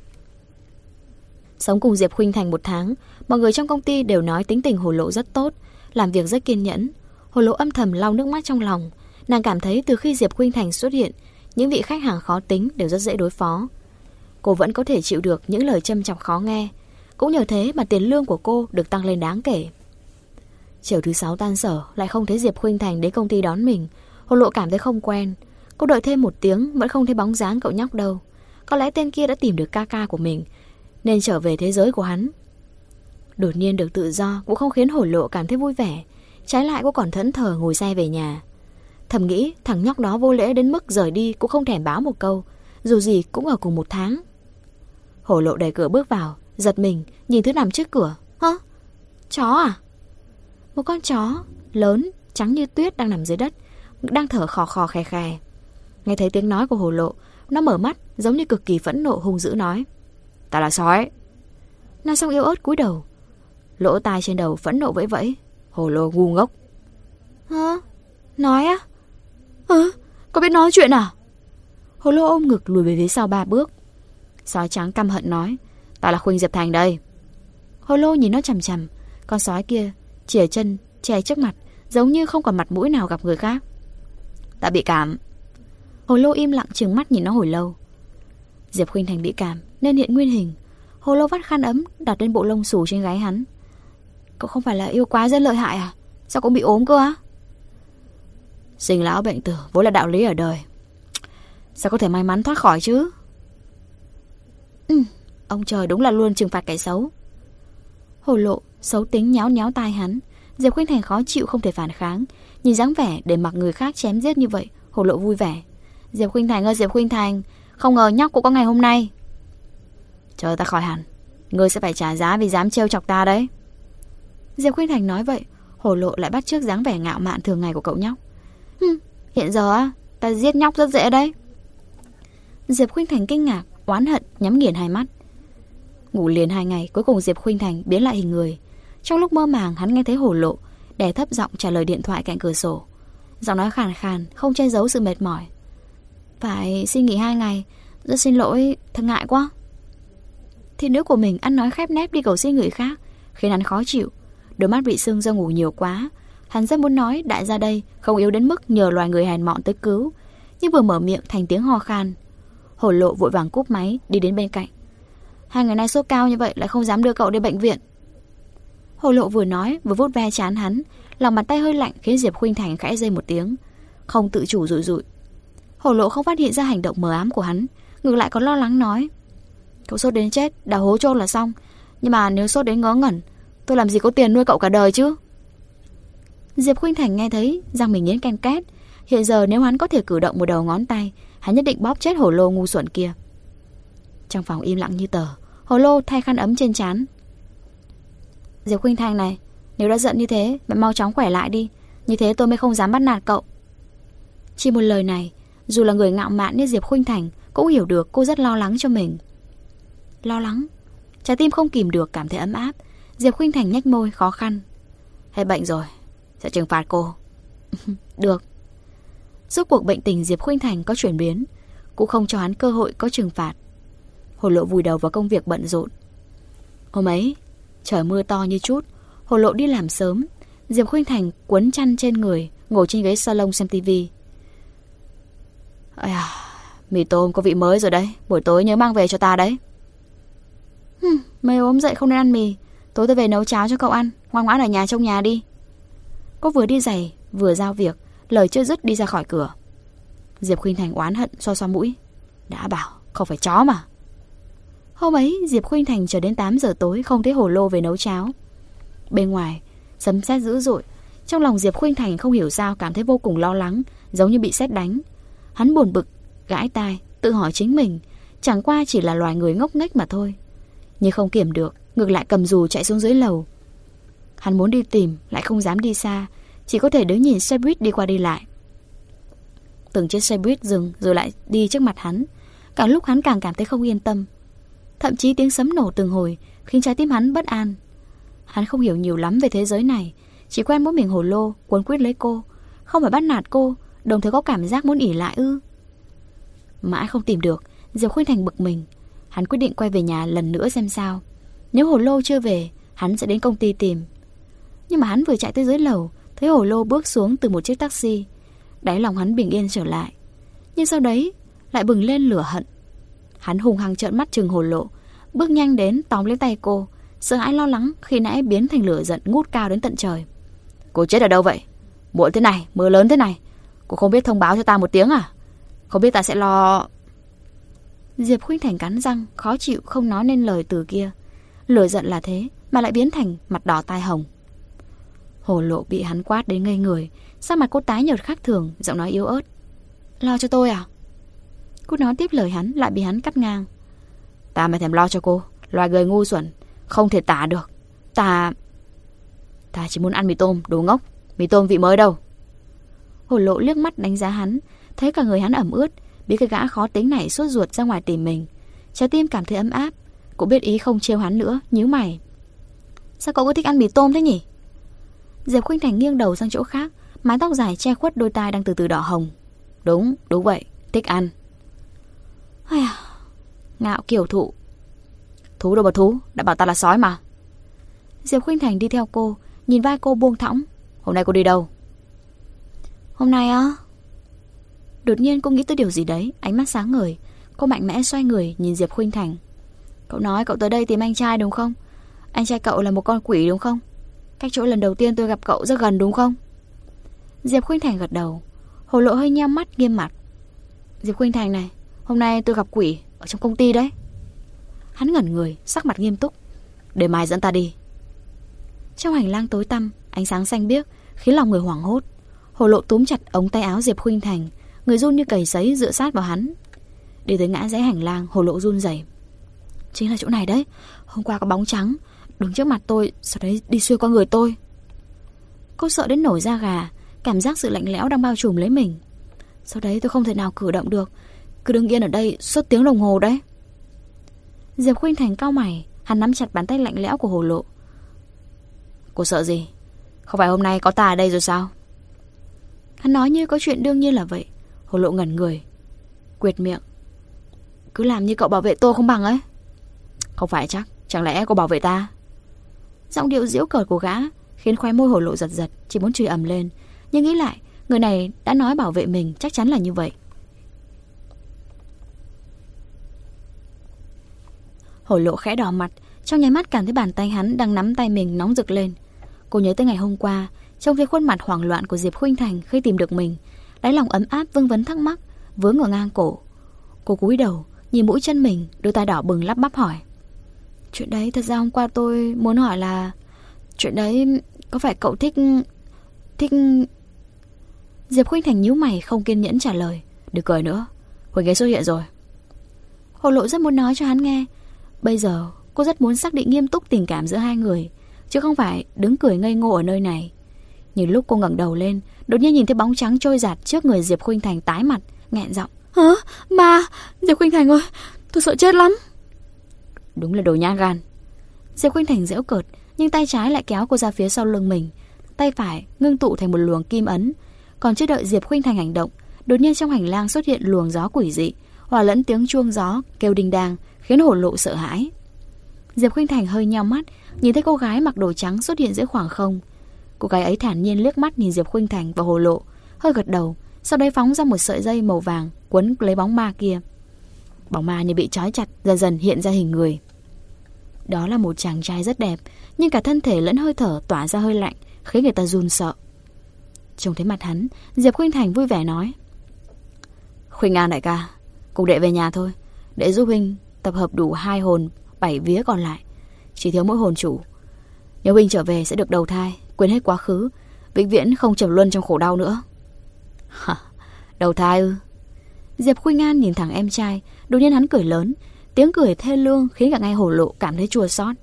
Sống cùng Diệp Khuynh Thành một tháng, mọi người trong công ty đều nói tính tình Hồ Lộ rất tốt, làm việc rất kiên nhẫn. Hồ Lộ âm thầm lau nước mắt trong lòng. Nàng cảm thấy từ khi Diệp Khuynh Thành xuất hiện, những vị khách hàng khó tính đều rất dễ đối phó. Cô vẫn có thể chịu được những lời châm chọc khó nghe. Cũng nhờ thế mà tiền lương của cô được tăng lên đáng kể. Chiều thứ sáu tan sở, lại không thấy Diệp Khuynh Thành đến công ty đón mình. Hồ Lộ cảm thấy không quen. Cô đợi thêm một tiếng vẫn không thấy bóng dáng cậu nhóc đâu. Có lẽ tên kia đã tìm được ca ca của mình, nên trở về thế giới của hắn. Đột nhiên được tự do cũng không khiến Hồ Lộ cảm thấy vui vẻ. Trái lại cô còn thẫn thờ ngồi xe về nhà. Thầm nghĩ thằng nhóc đó vô lễ đến mức rời đi cũng không thèm báo một câu, dù gì cũng ở cùng một tháng. Hồ Lộ đẩy cửa bước vào, giật mình nhìn thứ nằm trước cửa. Hả? Chó à? Một con chó lớn trắng như tuyết đang nằm dưới đất, đang thở khò khò khè khè. Nghe thấy tiếng nói của Hồ Lộ, nó mở mắt giống như cực kỳ phẫn nộ hung dữ nói. Ta là sói. Nói xong yếu ớt cúi đầu. lỗ tai trên đầu phẫn nộ vẫy vẫy. Hồ lô ngu ngốc. Hả? Nói á? Hả? Có biết nói chuyện à? Hồ lô ôm ngực lùi về phía sau ba bước. Sói trắng căm hận nói, ta là Khuynh Diệp Thành đây. Hồ lô nhìn nó chằm chằm. Con sói kia chìa chân che trước mặt, giống như không còn mặt mũi nào gặp người khác. Ta bị cảm. Hồ lô im lặng trừng mắt nhìn nó hồi lâu. Diệp Khuynh Thành bị cảm nên hiện nguyên hình. Hồ lô vắt khăn ấm đặt lên bộ lông xù trên gáy hắn. Cậu không phải là yêu quái rất lợi hại à? Sao cậu bị ốm cơ á? Sinh lão bệnh tử vốn là đạo lý ở đời, sao có thể may mắn thoát khỏi chứ? Ừ, ông trời đúng là luôn trừng phạt kẻ xấu. Hồ lộ xấu tính nháo nháo tai hắn. Diệp Khuynh Thành khó chịu không thể phản kháng. Nhìn dáng vẻ để mặc người khác chém giết như vậy, Hồ lộ vui vẻ. Diệp Khuynh Thành ơi Diệp Khuynh Thành, không ngờ nhóc cũng có ngày hôm nay. Chờ ta khỏi hẳn, ngươi sẽ phải trả giá vì dám trêu chọc ta đấy. Diệp Khuynh Thành nói vậy, Hồ lộ lại bắt chước dáng vẻ ngạo mạn thường ngày của cậu nhóc. Hừm, hiện giờ á, ta giết nhóc rất dễ đấy. Diệp Khuynh Thành kinh ngạc, oán hận, nhắm nghiền hai mắt. Ngủ liền hai ngày, cuối cùng Diệp Khuynh Thành biến lại hình người. Trong lúc mơ màng, hắn nghe thấy Hồ lộ đè thấp giọng trả lời điện thoại cạnh cửa sổ. Giọng nói khàn khàn, không che giấu sự mệt mỏi. Phải xin nghỉ hai ngày, rất xin lỗi, thật ngại quá. Thì nữ của mình ăn nói khép nép đi cầu xin người khác, khiến hắn khó chịu. Đôi mắt bị sưng do ngủ nhiều quá. Hắn rất muốn nói đại gia đây không yếu đến mức nhờ loài người hèn mọn tới cứu, nhưng vừa mở miệng thành tiếng ho khan. Hồ lộ vội vàng cúp máy đi đến bên cạnh. Hai ngày nay sốt cao như vậy lại không dám đưa cậu đi bệnh viện. Hồ lộ vừa nói vừa vuốt ve trán hắn, lòng bàn tay hơi lạnh khiến Diệp Khuynh Thành khẽ rên một tiếng, không tự chủ rụi rụi. Hồ lộ không phát hiện ra hành động mờ ám của hắn, ngược lại còn lo lắng nói, cậu sốt đến chết, đào hố chôn là xong. Nhưng mà nếu sốt đến ngớ ngẩn, tôi làm gì có tiền nuôi cậu cả đời chứ. Diệp Khuynh Thành nghe thấy răng mình nghiến ken két. Hiện giờ nếu hắn có thể cử động một đầu ngón tay, hắn nhất định bóp chết hồ lô ngu xuẩn kia. Trong phòng im lặng như tờ, Hồ lô thay khăn ấm trên trán. Diệp Khuynh Thành này, nếu đã giận như thế, mẹ mau chóng khỏe lại đi, như thế tôi mới không dám bắt nạt cậu. Chỉ một lời này, dù là người ngạo mạn như Diệp Khuynh Thành cũng hiểu được cô rất lo lắng cho mình. Lo lắng? Trái tim không kìm được cảm thấy ấm áp. Diệp Khuynh Thành nhếch môi khó khăn. Hết bệnh rồi, sẽ trừng phạt cô. Được. Rốt cuộc bệnh tình Diệp Khuynh Thành có chuyển biến, cũng không cho hắn cơ hội có trừng phạt. Hồ lộ vùi đầu vào công việc bận rộn. Hôm ấy trời mưa to như chút, Hồ lộ đi làm sớm. Diệp Khuynh Thành quấn chăn trên người, ngồi trên ghế salon xem tivi. À, mì tôm có vị mới rồi đấy, buổi tối nhớ mang về cho ta đấy. Hừm, mày ốm dậy không nên ăn mì, tối tôi về nấu cháo cho cậu ăn, ngoan ngoãn ở nhà trông nhà đi. Cô vừa đi giày vừa giao việc, lời chưa dứt đi ra khỏi cửa. Diệp Khuynh Thành oán hận xoa xoa mũi. Đã bảo không phải chó mà. Hôm ấy Diệp Khuynh Thành chờ đến tám giờ tối không thấy Hồ lô về nấu cháo. Bên ngoài sấm sét dữ dội. Trong lòng Diệp Khuynh Thành không hiểu sao cảm thấy vô cùng lo lắng, giống như bị sét đánh. Hắn buồn bực, gãi tai, tự hỏi chính mình chẳng qua chỉ là loài người ngốc nghếch mà thôi. Nhưng không kiểm được, ngược lại cầm dù chạy xuống dưới lầu. Hắn muốn đi tìm, lại không dám đi xa, chỉ có thể đứng nhìn xe buýt đi qua đi lại. Từng chiếc xe buýt dừng rồi lại đi trước mặt hắn. Càng lúc hắn càng cảm thấy không yên tâm. Thậm chí tiếng sấm nổ từng hồi khiến trái tim hắn bất an. Hắn không hiểu nhiều lắm về thế giới này, chỉ quen mỗi mình Hồ lô, quấn quýt lấy cô, không phải bắt nạt cô, đồng thời có cảm giác muốn ỉ lại ư. Mãi không tìm được, Diệp Khuynh Thành bực mình. Hắn quyết định quay về nhà lần nữa xem sao. Nếu Hồ lô chưa về, hắn sẽ đến công ty tìm. Nhưng mà hắn vừa chạy tới dưới lầu, thấy Hồ lô bước xuống từ một chiếc taxi. Đáy lòng hắn bình yên trở lại, nhưng sau đấy lại bừng lên lửa hận. Hắn hùng hăng trợn mắt chừng Hồ lộ, bước nhanh đến tóm lấy tay cô, sợ hãi lo lắng khi nãy biến thành lửa giận ngút cao đến tận trời. Cô chết ở đâu vậy? Muộn thế này, mưa lớn thế này, cô không biết thông báo cho ta một tiếng à? Không biết ta sẽ lo... Diệp Khuynh Thành cắn răng, khó chịu không nói nên lời từ kia. Lửa giận là thế mà lại biến thành mặt đỏ tai hồng. Hồ lộ bị hắn quát đến ngây người, sắc mặt cô tái nhợt khác thường, giọng nói yếu ớt. Lo cho tôi à? Cô nói tiếp lời hắn lại bị hắn cắt ngang. Ta mới thèm lo cho cô, loài người ngu xuẩn, không thể tả được. Ta... Ta chỉ muốn ăn mì tôm, đồ ngốc. Mì tôm vị mới đâu? Hồ lộ liếc mắt đánh giá hắn, thấy cả người hắn ẩm ướt, biết cái gã khó tính này sốt ruột ra ngoài tìm mình. Trái tim cảm thấy ấm áp, cũng biết ý không trêu hắn nữa, nhíu mày. Sao cậu cứ thích ăn mì tôm thế nhỉ? Diệp Khuynh Thành nghiêng đầu sang chỗ khác, mái tóc dài che khuất đôi tai đang từ từ đỏ hồng. Đúng, đúng vậy, thích ăn. Ai à, ngạo kiểu thụ. Thú đâu mà thú, đã bảo ta là sói mà. Diệp Khuynh Thành đi theo cô, nhìn vai cô buông thõng. Hôm nay cô đi đâu? Hôm nay á? Đột nhiên cô nghĩ tới điều gì đấy, ánh mắt sáng ngời. Cô mạnh mẽ xoay người nhìn Diệp Khuynh Thành. Cậu nói cậu tới đây tìm anh trai đúng không? Anh trai cậu là một con quỷ đúng không? Cách chỗ lần đầu tiên tôi gặp cậu rất gần đúng không? Diệp Khuynh Thành gật đầu. Hồ Lộ hơi nheo mắt nghiêm mặt. Diệp Khuynh Thành này, hôm nay tôi gặp quỷ ở trong công ty đấy. Hắn ngẩn người, sắc mặt nghiêm túc. Để mai dẫn ta đi. Trong hành lang tối tăm, ánh sáng xanh biếc khiến lòng người hoảng hốt. Hồ Lộ túm chặt ống tay áo Diệp Khuynh Thành, người run như cầy sấy dựa sát vào hắn. Đi tới ngã rẽ hành lang, Hồ Lộ run rẩy. Chính là chỗ này đấy. Hôm qua có bóng trắng đứng trước mặt tôi, sau đấy đi xuyên qua người tôi. Cô sợ đến nổi da gà, cảm giác sự lạnh lẽo đang bao trùm lấy mình. Sau đấy tôi không thể nào cử động được, cứ đứng yên ở đây suốt tiếng đồng hồ đấy. Diệp Khuynh Thành cau mày, hắn nắm chặt bàn tay lạnh lẽo của Hồ Lộ. Cô sợ gì? Không phải hôm nay có ta ở đây rồi sao? Hắn nói như có chuyện đương nhiên là vậy. Hồ Lộ ngẩn người, quệt miệng. Cứ làm như cậu bảo vệ tôi không bằng ấy. Không phải chắc, chẳng lẽ cô bảo vệ ta? Giọng điệu giễu cợt của gã khiến khóe môi Hồ Lộ giật giật, chỉ muốn chửi ầm lên. Nhưng nghĩ lại, người này đã nói bảo vệ mình, chắc chắn là như vậy. Hồ Lộ khẽ đỏ mặt, trong nháy mắt cảm thấy bàn tay hắn đang nắm tay mình nóng rực lên. Cô nhớ tới ngày hôm qua, trông thấy khuôn mặt hoảng loạn của Diệp Khuynh Thành khi tìm được mình, đáy lòng ấm áp vương vấn thắc mắc vướng ở ngang cổ. Cô cúi đầu nhìn mũi chân mình, đôi tai đỏ bừng lắp bắp hỏi. Chuyện đấy thật ra hôm qua tôi muốn hỏi là, chuyện đấy có phải cậu thích... Thích... Diệp Khuynh Thành nhíu mày không kiên nhẫn trả lời. Đừng cười nữa, Huỳnh ấy xuất hiện rồi. Hồ Lộ rất muốn nói cho hắn nghe. Bây giờ cô rất muốn xác định nghiêm túc tình cảm giữa hai người, chứ không phải đứng cười ngây ngô ở nơi này. Nhưng lúc cô ngẩng đầu lên, đột nhiên nhìn thấy bóng trắng trôi dạt trước người Diệp Khuynh Thành, tái mặt, nghẹn giọng. Hả? Ma! Diệp Khuynh Thành ơi, tôi sợ chết lắm. Đúng là đồ nhát gan. Diệp Khuynh Thành giễu cợt, nhưng tay trái lại kéo cô ra phía sau lưng mình, tay phải ngưng tụ thành một luồng kim ấn. Còn chưa đợi Diệp Khuynh Thành hành động, đột nhiên trong hành lang xuất hiện luồng gió quỷ dị, hòa lẫn tiếng chuông gió kêu đinh đang, khiến Hồ Lộ sợ hãi. Diệp Khuynh Thành hơi nheo mắt, nhìn thấy cô gái mặc đồ trắng xuất hiện giữa khoảng không. Cô gái ấy thản nhiên liếc mắt nhìn Diệp Khuynh Thành và Hồ Lộ, hơi gật đầu, sau đấy phóng ra một sợi dây màu vàng quấn lấy bóng ma kia. Bóng ma như bị trói chặt, dần dần hiện ra hình người. Đó là một chàng trai rất đẹp, nhưng cả thân thể lẫn hơi thở tỏa ra hơi lạnh, khiến người ta run sợ. Trông thấy mặt hắn, Diệp Khuynh Thành vui vẻ nói. Khuynh An đại ca, cùng đệ về nhà thôi, để giúp huynh tập hợp đủ hai hồn bảy vía còn lại, chỉ thiếu mỗi hồn chủ. Nếu huynh trở về sẽ được đầu thai, quên hết quá khứ, vĩnh viễn không trầm luân trong khổ đau nữa. Hả? Đầu thai ư? Diệp Khuynh An nhìn thẳng em trai, đột nhiên hắn cười lớn, tiếng cười thê lương khiến cả ngay Hồ Lộ cảm thấy chua xót.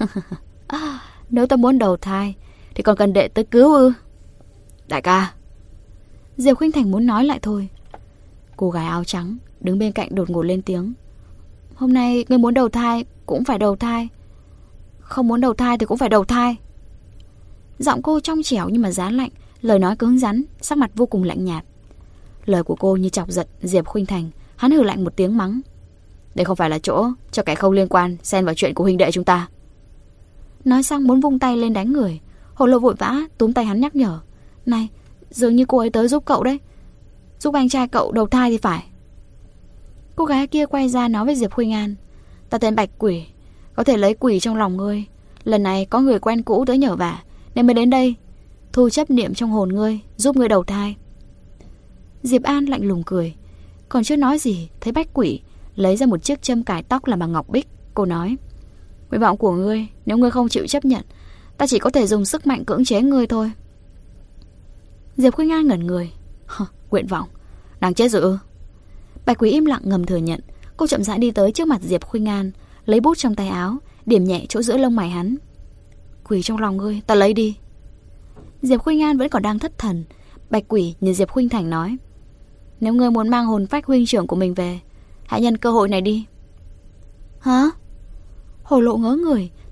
Nếu ta muốn đầu thai thì còn cần đệ tới cứu ư? Đại ca. Diệp Khuynh Thành muốn nói lại thôi. Cô gái áo trắng đứng bên cạnh đột ngột lên tiếng. Hôm nay ngươi muốn đầu thai cũng phải đầu thai, không muốn đầu thai thì cũng phải đầu thai. Giọng cô trong trẻo nhưng mà giá lạnh, lời nói cứng rắn, sắc mặt vô cùng lạnh nhạt. Lời của cô như chọc giận Diệp Khuynh Thành. Hắn hừ lạnh một tiếng mắng. Đây không phải là chỗ cho kẻ không liên quan xen vào chuyện của huynh đệ chúng ta. Nói xong muốn vung tay lên đánh người. Hồ Lộ vội vã túm tay hắn nhắc nhở. Này, dường như cô ấy tới giúp cậu đấy, giúp anh trai cậu đầu thai thì phải. Cô gái kia quay ra nói với Diệp Khuynh An. Ta tên Bạch Quỷ, có thể lấy quỷ trong lòng ngươi. Lần này có người quen cũ tới nhờ vả nên mới đến đây thu chấp niệm trong hồn ngươi, giúp ngươi đầu thai. Diệp An lạnh lùng cười, còn chưa nói gì thấy Bách Quỷ lấy ra một chiếc châm cài tóc làm bằng ngọc bích. Cô nói. Nguyện vọng của ngươi, nếu ngươi không chịu chấp nhận, ta chỉ có thể dùng sức mạnh cưỡng chế ngươi thôi. Diệp Khuynh An ngẩn người. Hờ, nguyện vọng? Nàng chết rồi ư? Bạch Quỷ im lặng ngầm thừa nhận. Cô chậm rãi đi tới trước mặt Diệp Khuynh An, lấy bút trong tay áo, điểm nhẹ chỗ giữa lông mày hắn. Quỷ trong lòng ngươi, ta lấy đi. Diệp Khuynh An vẫn còn đang thất thần. Bạch Quỷ nhìn Diệp Khuynh Thành nói. Nếu ngươi muốn mang hồn phách huynh trưởng của mình về, hãy nhân cơ hội này đi. Hả? Hồ Lộ ngớ người,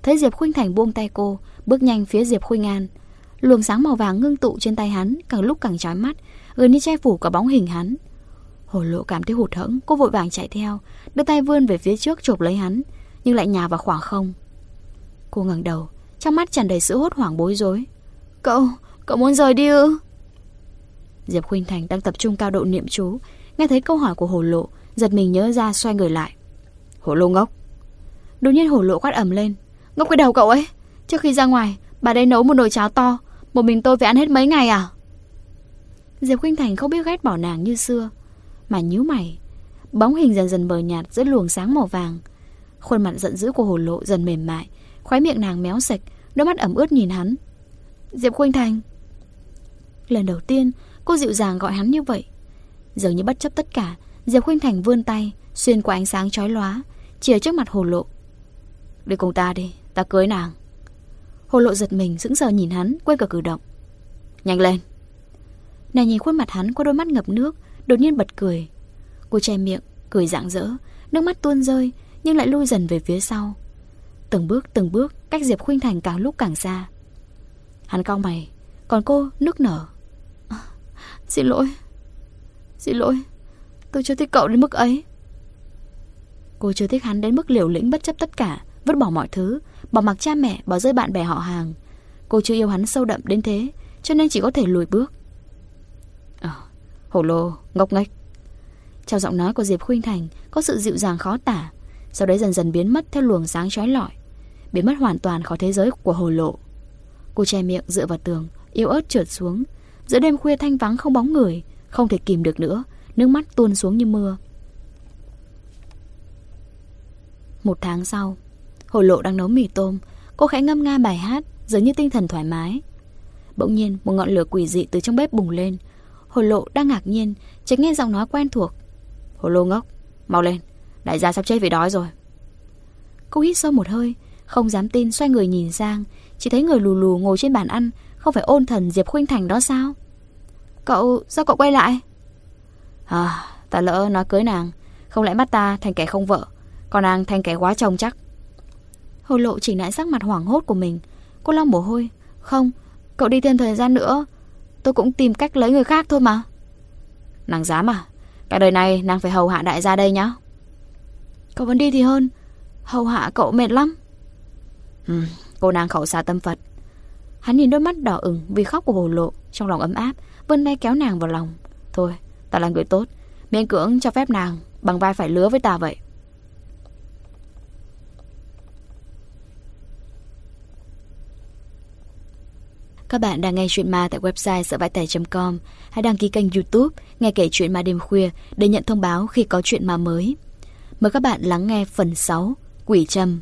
thấy Diệp Khuynh Thành buông tay cô, bước nhanh phía Diệp Khuynh An. Luồng sáng màu vàng ngưng tụ trên tay hắn, càng lúc càng chói mắt, gần như che phủ cả bóng hình hắn. Hồ Lộ cảm thấy hụt hẫng, cô vội vàng chạy theo, đưa tay vươn về phía trước chộp lấy hắn, nhưng lại nhào vào khoảng không. Cô ngẩng đầu, trong mắt tràn đầy sự hốt hoảng bối rối. Cậu, cậu muốn rời đi ư? Diệp Khuynh Thành đang tập trung cao độ niệm chú, nghe thấy câu hỏi của Hồ Lộ, giật mình nhớ ra, xoay người lại. Hồ Lộ ngốc. Đột nhiên Hồ Lộ quát ầm lên. Ngốc cái đầu cậu ấy, trước khi ra ngoài bà đây nấu một nồi cháo to, một mình tôi phải ăn hết mấy ngày à? Diệp Khuynh Thành không biết ghét bỏ nàng như xưa, mà nhíu mày. Bóng hình dần dần mờ nhạt giữa luồng sáng màu vàng. Khuôn mặt giận dữ của Hồ Lộ dần mềm mại, khóe miệng nàng méo sạch, đôi mắt ẩm ướt nhìn hắn. Diệp Khuynh Thành. Lần đầu tiên cô dịu dàng gọi hắn như vậy. Dường như bất chấp tất cả, Diệp Khuynh Thành vươn tay, xuyên qua ánh sáng chói lóa, chỉ ở trước mặt Hồ Lộ. Đi cùng ta đi, ta cưới nàng. Hồ Lộ giật mình, sững sờ nhìn hắn, quên cả cử động. Nhanh lên. Nàng nhìn khuôn mặt hắn qua đôi mắt ngập nước, đột nhiên bật cười. Cô che miệng, cười rạng rỡ, nước mắt tuôn rơi, nhưng lại lui dần về phía sau. Từng bước từng bước cách Diệp Khuynh Thành càng lúc càng xa. Hắn cau mày, còn cô nức nở. À, xin lỗi, xin lỗi, tôi chưa thích cậu đến mức ấy. Cô chưa thích hắn đến mức liều lĩnh bất chấp tất cả, vứt bỏ mọi thứ, bỏ mặc cha mẹ, bỏ rơi bạn bè họ hàng. Cô chưa yêu hắn sâu đậm đến thế, cho nên chỉ có thể lùi bước. À, Hồ Lô ngốc nghếch. Trong giọng nói của Diệp Khuynh Thành có sự dịu dàng khó tả, sau đấy dần dần biến mất theo luồng sáng chói lọi, biến mất hoàn toàn khỏi thế giới của Hồ Lộ. Cô che miệng dựa vào tường, yếu ớt trượt xuống. Giữa đêm khuya thanh vắng không bóng người, không thể kìm được nữa, nước mắt tuôn xuống như mưa. Một tháng sau, Hồ Lộ đang nấu mì tôm. Cô khẽ ngâm nga bài hát, dường như tinh thần thoải mái. Bỗng nhiên một ngọn lửa quỷ dị từ trong bếp bùng lên. Hồ Lộ đang ngạc nhiên, chợt nghe giọng nói quen thuộc. Hồ Lô ngốc, mau lên, đại gia sắp chết vì đói rồi. Cô hít sâu một hơi, không dám tin, xoay người nhìn sang, chỉ thấy người lù lù ngồi trên bàn ăn. Không phải ôn thần Diệp Khuynh Thành đó sao? Cậu, sao cậu quay lại? À, ta lỡ nói cưới nàng, không lẽ bắt ta thành kẻ không vợ, còn nàng thành kẻ quá chồng chắc. Hồ Lộ chỉnh lại sắc mặt hoảng hốt của mình. Cô lau mồ hôi. Không, cậu đi thêm thời gian nữa, tôi cũng tìm cách lấy người khác thôi mà. Nàng dám à? Cả đời này nàng phải hầu hạ đại gia đây nhá. Cậu vẫn đi thì hơn, hầu hạ cậu mệt lắm. ừ, Cô nàng khẩu xà tâm Phật. Hắn nhìn đôi mắt đỏ ửng vì khóc của Hồ Lộ, trong lòng ấm áp, vươn tay kéo nàng vào lòng. Thôi, ta là người tốt, miễn cưỡng cho phép nàng bằng vai phải lứa với ta vậy. Các bạn đang nghe truyện ma tại website sợ vãi tẻ chấm com. Hãy đăng ký kênh YouTube Nghe Kể Chuyện Ma Đêm Khuya để nhận thông báo khi có chuyện ma mới. Mời các bạn lắng nghe phần sáu, Quỷ Trầm.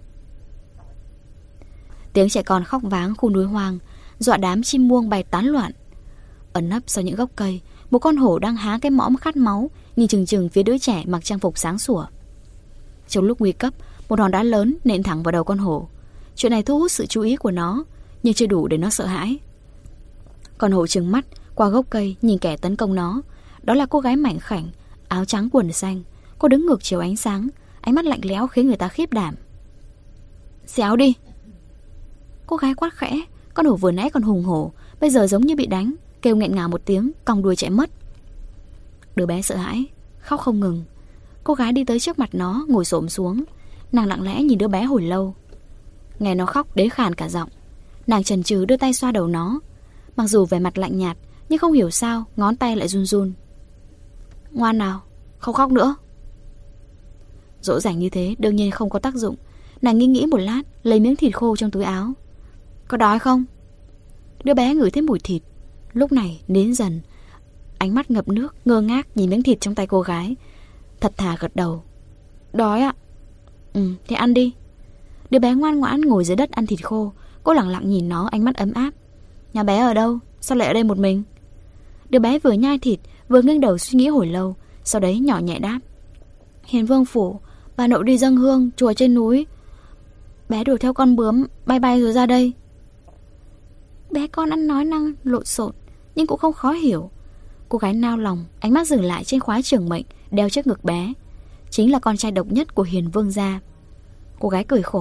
Tiếng trẻ con khóc váng khu núi hoang, dọa đám chim muông bay tán loạn. Ẩn nấp sau những gốc cây, một con hổ đang há cái mõm khát máu, nhìn chừng chừng phía đứa trẻ mặc trang phục sáng sủa. Trong lúc nguy cấp, một hòn đá lớn nện thẳng vào đầu con hổ. Chuyện này thu hút sự chú ý của nó, nhưng chưa đủ để nó sợ hãi. Con hổ trừng mắt qua gốc cây nhìn kẻ tấn công nó. Đó là cô gái mảnh khảnh, áo trắng quần xanh. Cô đứng ngược chiều ánh sáng, ánh mắt lạnh lẽo khiến người ta khiếp đảm. Xéo đi! Cô gái quát khẽ. Con hổ vừa nãy còn hùng hổ, bây giờ giống như bị đánh, kêu nghẹn ngào một tiếng, cong đuôi chạy mất. Đứa bé sợ hãi, khóc không ngừng. Cô gái đi tới trước mặt nó, ngồi xổm xuống. Nàng lặng lẽ nhìn đứa bé hồi lâu. Nghe nó khóc đế khàn cả giọng, nàng chần chừ đưa tay xoa đầu nó. Mặc dù vẻ mặt lạnh nhạt, nhưng không hiểu sao ngón tay lại run run. Ngoan nào, không khóc nữa. Dỗ dành như thế đương nhiên không có tác dụng. Nàng nghĩ nghĩ một lát, lấy miếng thịt khô trong túi áo. Có đói không? Đứa bé ngửi thấy mùi thịt, lúc này nín dần, ánh mắt ngập nước, ngơ ngác nhìn miếng thịt trong tay cô gái. Thật thà gật đầu. Đói ạ. Ừ, thì ăn đi. Đứa bé ngoan ngoãn ngồi dưới đất ăn thịt khô. Cô lặng lặng nhìn nó, ánh mắt ấm áp. Nhà bé ở đâu? Sao lại ở đây một mình? Đứa bé vừa nhai thịt, vừa nghiêng đầu suy nghĩ hồi lâu, sau đấy nhỏ nhẹ đáp. Hiền Vương Phủ, bà nội đi dâng hương, chùa trên núi. Bé đuổi theo con bướm, bay bay rồi ra đây. Bé con ăn nói năng lộn xộn, nhưng cũng không khó hiểu. Cô gái nao lòng, ánh mắt dừng lại trên khóa trường mệnh đeo trước ngực bé. Chính là con trai độc nhất của Hiền Vương gia. Cô gái cười khổ,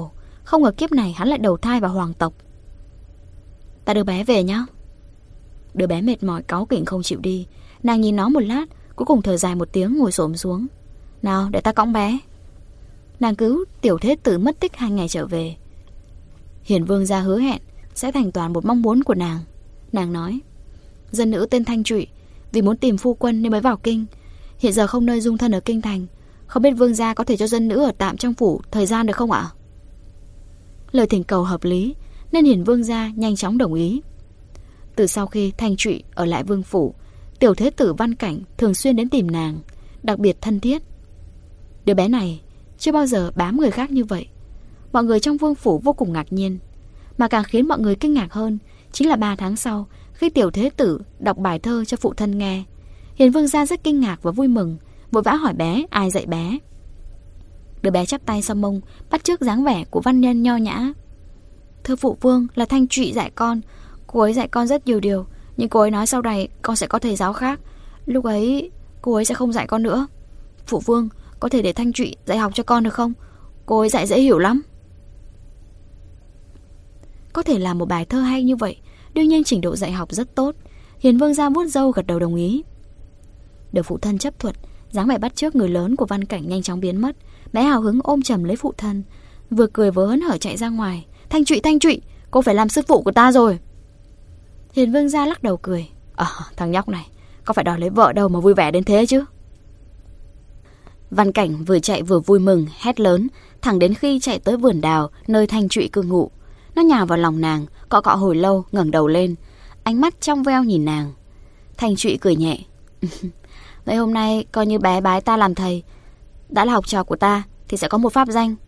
Không ngờ kiếp này hắn lại đầu thai vào hoàng tộc. Ta đưa bé về nhá. Đứa bé mệt mỏi cáu kỉnh không chịu đi. Nàng nhìn nó một lát, cuối cùng thở dài một tiếng ngồi xổm xuống. Nào để ta cõng bé. Nàng cứu Tiểu Thế Tử mất tích hai ngày trở về. Hiền Vương gia hứa hẹn sẽ thành toàn một mong muốn của nàng. Nàng nói, dân nữ tên Thanh Trụy, vì muốn tìm phu quân nên mới vào kinh. Hiện giờ không nơi dung thân ở kinh thành. Không biết vương gia có thể cho dân nữ ở tạm trong phủ thời gian được không ạ? Lời thỉnh cầu hợp lý nên Hiền Vương gia nhanh chóng đồng ý. Từ sau khi Thanh Trụy ở lại vương phủ, Tiểu Thế Tử Văn Cảnh thường xuyên đến tìm nàng, đặc biệt thân thiết. Đứa bé này chưa bao giờ bám người khác như vậy. Mọi người trong vương phủ vô cùng ngạc nhiên. Mà càng khiến mọi người kinh ngạc hơn chính là ba tháng sau, khi Tiểu Thế Tử đọc bài thơ cho phụ thân nghe, Hiền Vương gia rất kinh ngạc và vui mừng, vội vã hỏi bé ai dạy bé. Đứa bé chắp tay sau mông, bắt chước dáng vẻ của văn nhân nho nhã. Thưa phụ vương, là Thanh Trụy dạy con. Cô ấy dạy con rất nhiều điều, nhưng cô ấy nói sau này con sẽ có thầy giáo khác. Lúc ấy cô ấy sẽ không dạy con nữa. Phụ vương, có thể để Thanh Trụy dạy học cho con được không? Cô ấy dạy dễ hiểu lắm. Có thể làm một bài thơ hay như vậy, đương nhiên trình độ dạy học rất tốt. Hiền Vương gia vuốt râu gật đầu đồng ý. Được phụ thân chấp thuận, dáng vẻ bắt chước người lớn của Văn Cảnh nhanh chóng biến mất. Bé hào hứng ôm chầm lấy phụ thân, vừa cười vừa hớn hở chạy ra ngoài. Thanh Trụy, Thanh Trụy, cô phải làm sư phụ của ta rồi. Hiền Vương gia lắc đầu cười. Ờ, à, thằng nhóc này có phải đòi lấy vợ đâu mà vui vẻ đến thế chứ. Văn Cảnh vừa chạy vừa vui mừng, hét lớn, thẳng đến khi chạy tới vườn đào nơi Thanh Trụy cư ngụ. Nó nhào vào lòng nàng, cọ cọ hồi lâu, ngẩng đầu lên, ánh mắt trong veo nhìn nàng. Thanh Trụy cười nhẹ. Vậy hôm nay coi như bé bái ta làm thầy. Đã là học trò của ta thì sẽ có một pháp danh.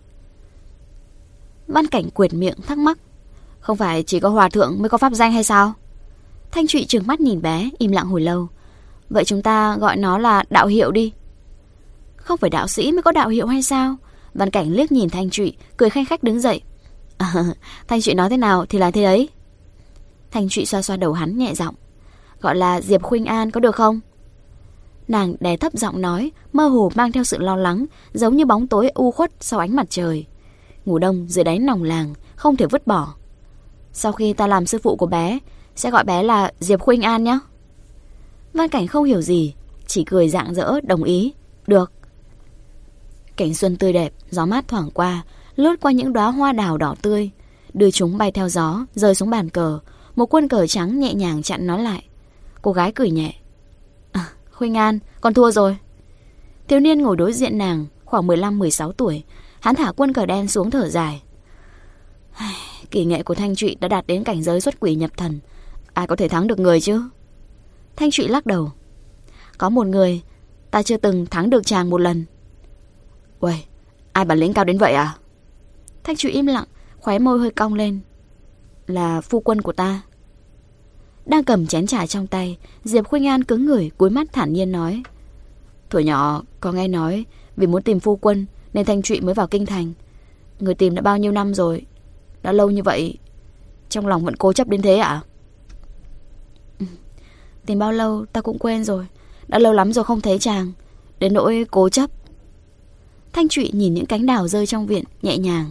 Văn Cảnh quệt miệng thắc mắc, không phải chỉ có hòa thượng mới có pháp danh hay sao? Thanh Trụy trừng mắt nhìn bé, im lặng hồi lâu. Vậy chúng ta gọi nó là đạo hiệu đi. Không phải đạo sĩ mới có đạo hiệu hay sao? Văn Cảnh liếc nhìn Thanh Trụy, cười khanh khách đứng dậy. À, Thanh Trụy nói thế nào thì là thế ấy. Thanh Trụy xoa xoa đầu hắn nhẹ giọng, gọi là Diệp Khuynh An có được không? Nàng đè thấp giọng nói, mơ hồ mang theo sự lo lắng, giống như bóng tối u khuất sau ánh mặt trời. Ngủ đông dưới đáy nòng làng, không thể vứt bỏ. Sau khi ta làm sư phụ của bé, sẽ gọi bé là Diệp Khuynh An nhé. Văn Cảnh không hiểu gì, chỉ cười rạng rỡ đồng ý. Được. Cảnh xuân tươi đẹp, gió mát thoảng qua, lướt qua những đóa hoa đào đỏ tươi, đưa chúng bay theo gió, rơi xuống bàn cờ. Một quân cờ trắng nhẹ nhàng chặn nó lại. Cô gái cười nhẹ. À, Khuynh An, con thua rồi. Thiếu niên ngồi đối diện nàng, khoảng mười lăm mười sáu tuổi. Hắn thả quân cờ đen xuống thở dài. Kỳ nghệ của Thanh Trụy đã đạt đến cảnh giới xuất quỷ nhập thần. Ai có thể thắng được người chứ? Thanh Trụy lắc đầu. Có một người, ta chưa từng thắng được chàng một lần. Uầy, ai bản lĩnh cao đến vậy à? Thanh Trụy im lặng, khóe môi hơi cong lên. Là phu quân của ta. Đang cầm chén trà trong tay, Diệp Khuynh An cứng người, cúi mắt thản nhiên nói. Thuở nhỏ có nghe nói vì muốn tìm phu quân nên Thanh Trụy mới vào kinh thành. Người tìm đã bao nhiêu năm rồi? Đã lâu như vậy, trong lòng vẫn cố chấp đến thế ạ? Ừ, tìm bao lâu ta cũng quên rồi. Đã lâu lắm rồi không thấy chàng, đến nỗi cố chấp. Thanh Trụy nhìn những cánh đào rơi trong viện, nhẹ nhàng.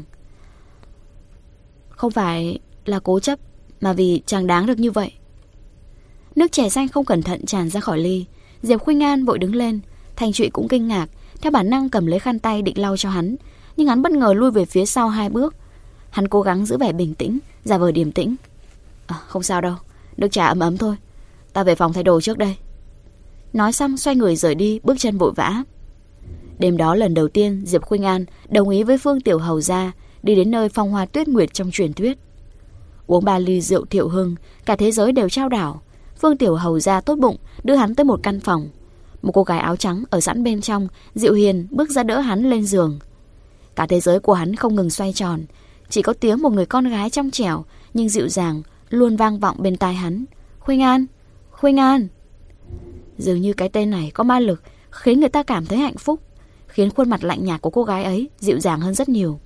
Không phải là cố chấp, mà vì chàng đáng được như vậy. Nước chè xanh không cẩn thận tràn ra khỏi ly. Diệp Khuynh An vội đứng lên. Thanh Trụy cũng kinh ngạc, theo bản năng cầm lấy khăn tay định lau cho hắn, nhưng hắn bất ngờ lui về phía sau hai bước. Hắn cố gắng giữ vẻ bình tĩnh, giả vờ điềm tĩnh. À, không sao đâu, nước trà ấm ấm thôi. Ta về phòng thay đồ trước đây. Nói xong xoay người rời đi, bước chân vội vã. Đêm đó lần đầu tiên Diệp Khuynh An đồng ý với Phương Tiểu Hầu gia đi đến nơi phong hoa tuyết nguyệt trong truyền thuyết. Uống ba ly rượu thiệu hưng, cả thế giới đều trao đảo. Phương Tiểu Hầu gia tốt bụng đưa hắn tới một căn phòng. Một cô gái áo trắng ở sẵn bên trong, dịu hiền bước ra đỡ hắn lên giường. Cả thế giới của hắn không ngừng xoay tròn, chỉ có tiếng một người con gái trong trẻo nhưng dịu dàng luôn vang vọng bên tai hắn. Khuynh An, Khuynh An. Dường như cái tên này có ma lực, khiến người ta cảm thấy hạnh phúc, khiến khuôn mặt lạnh nhạt của cô gái ấy dịu dàng hơn rất nhiều.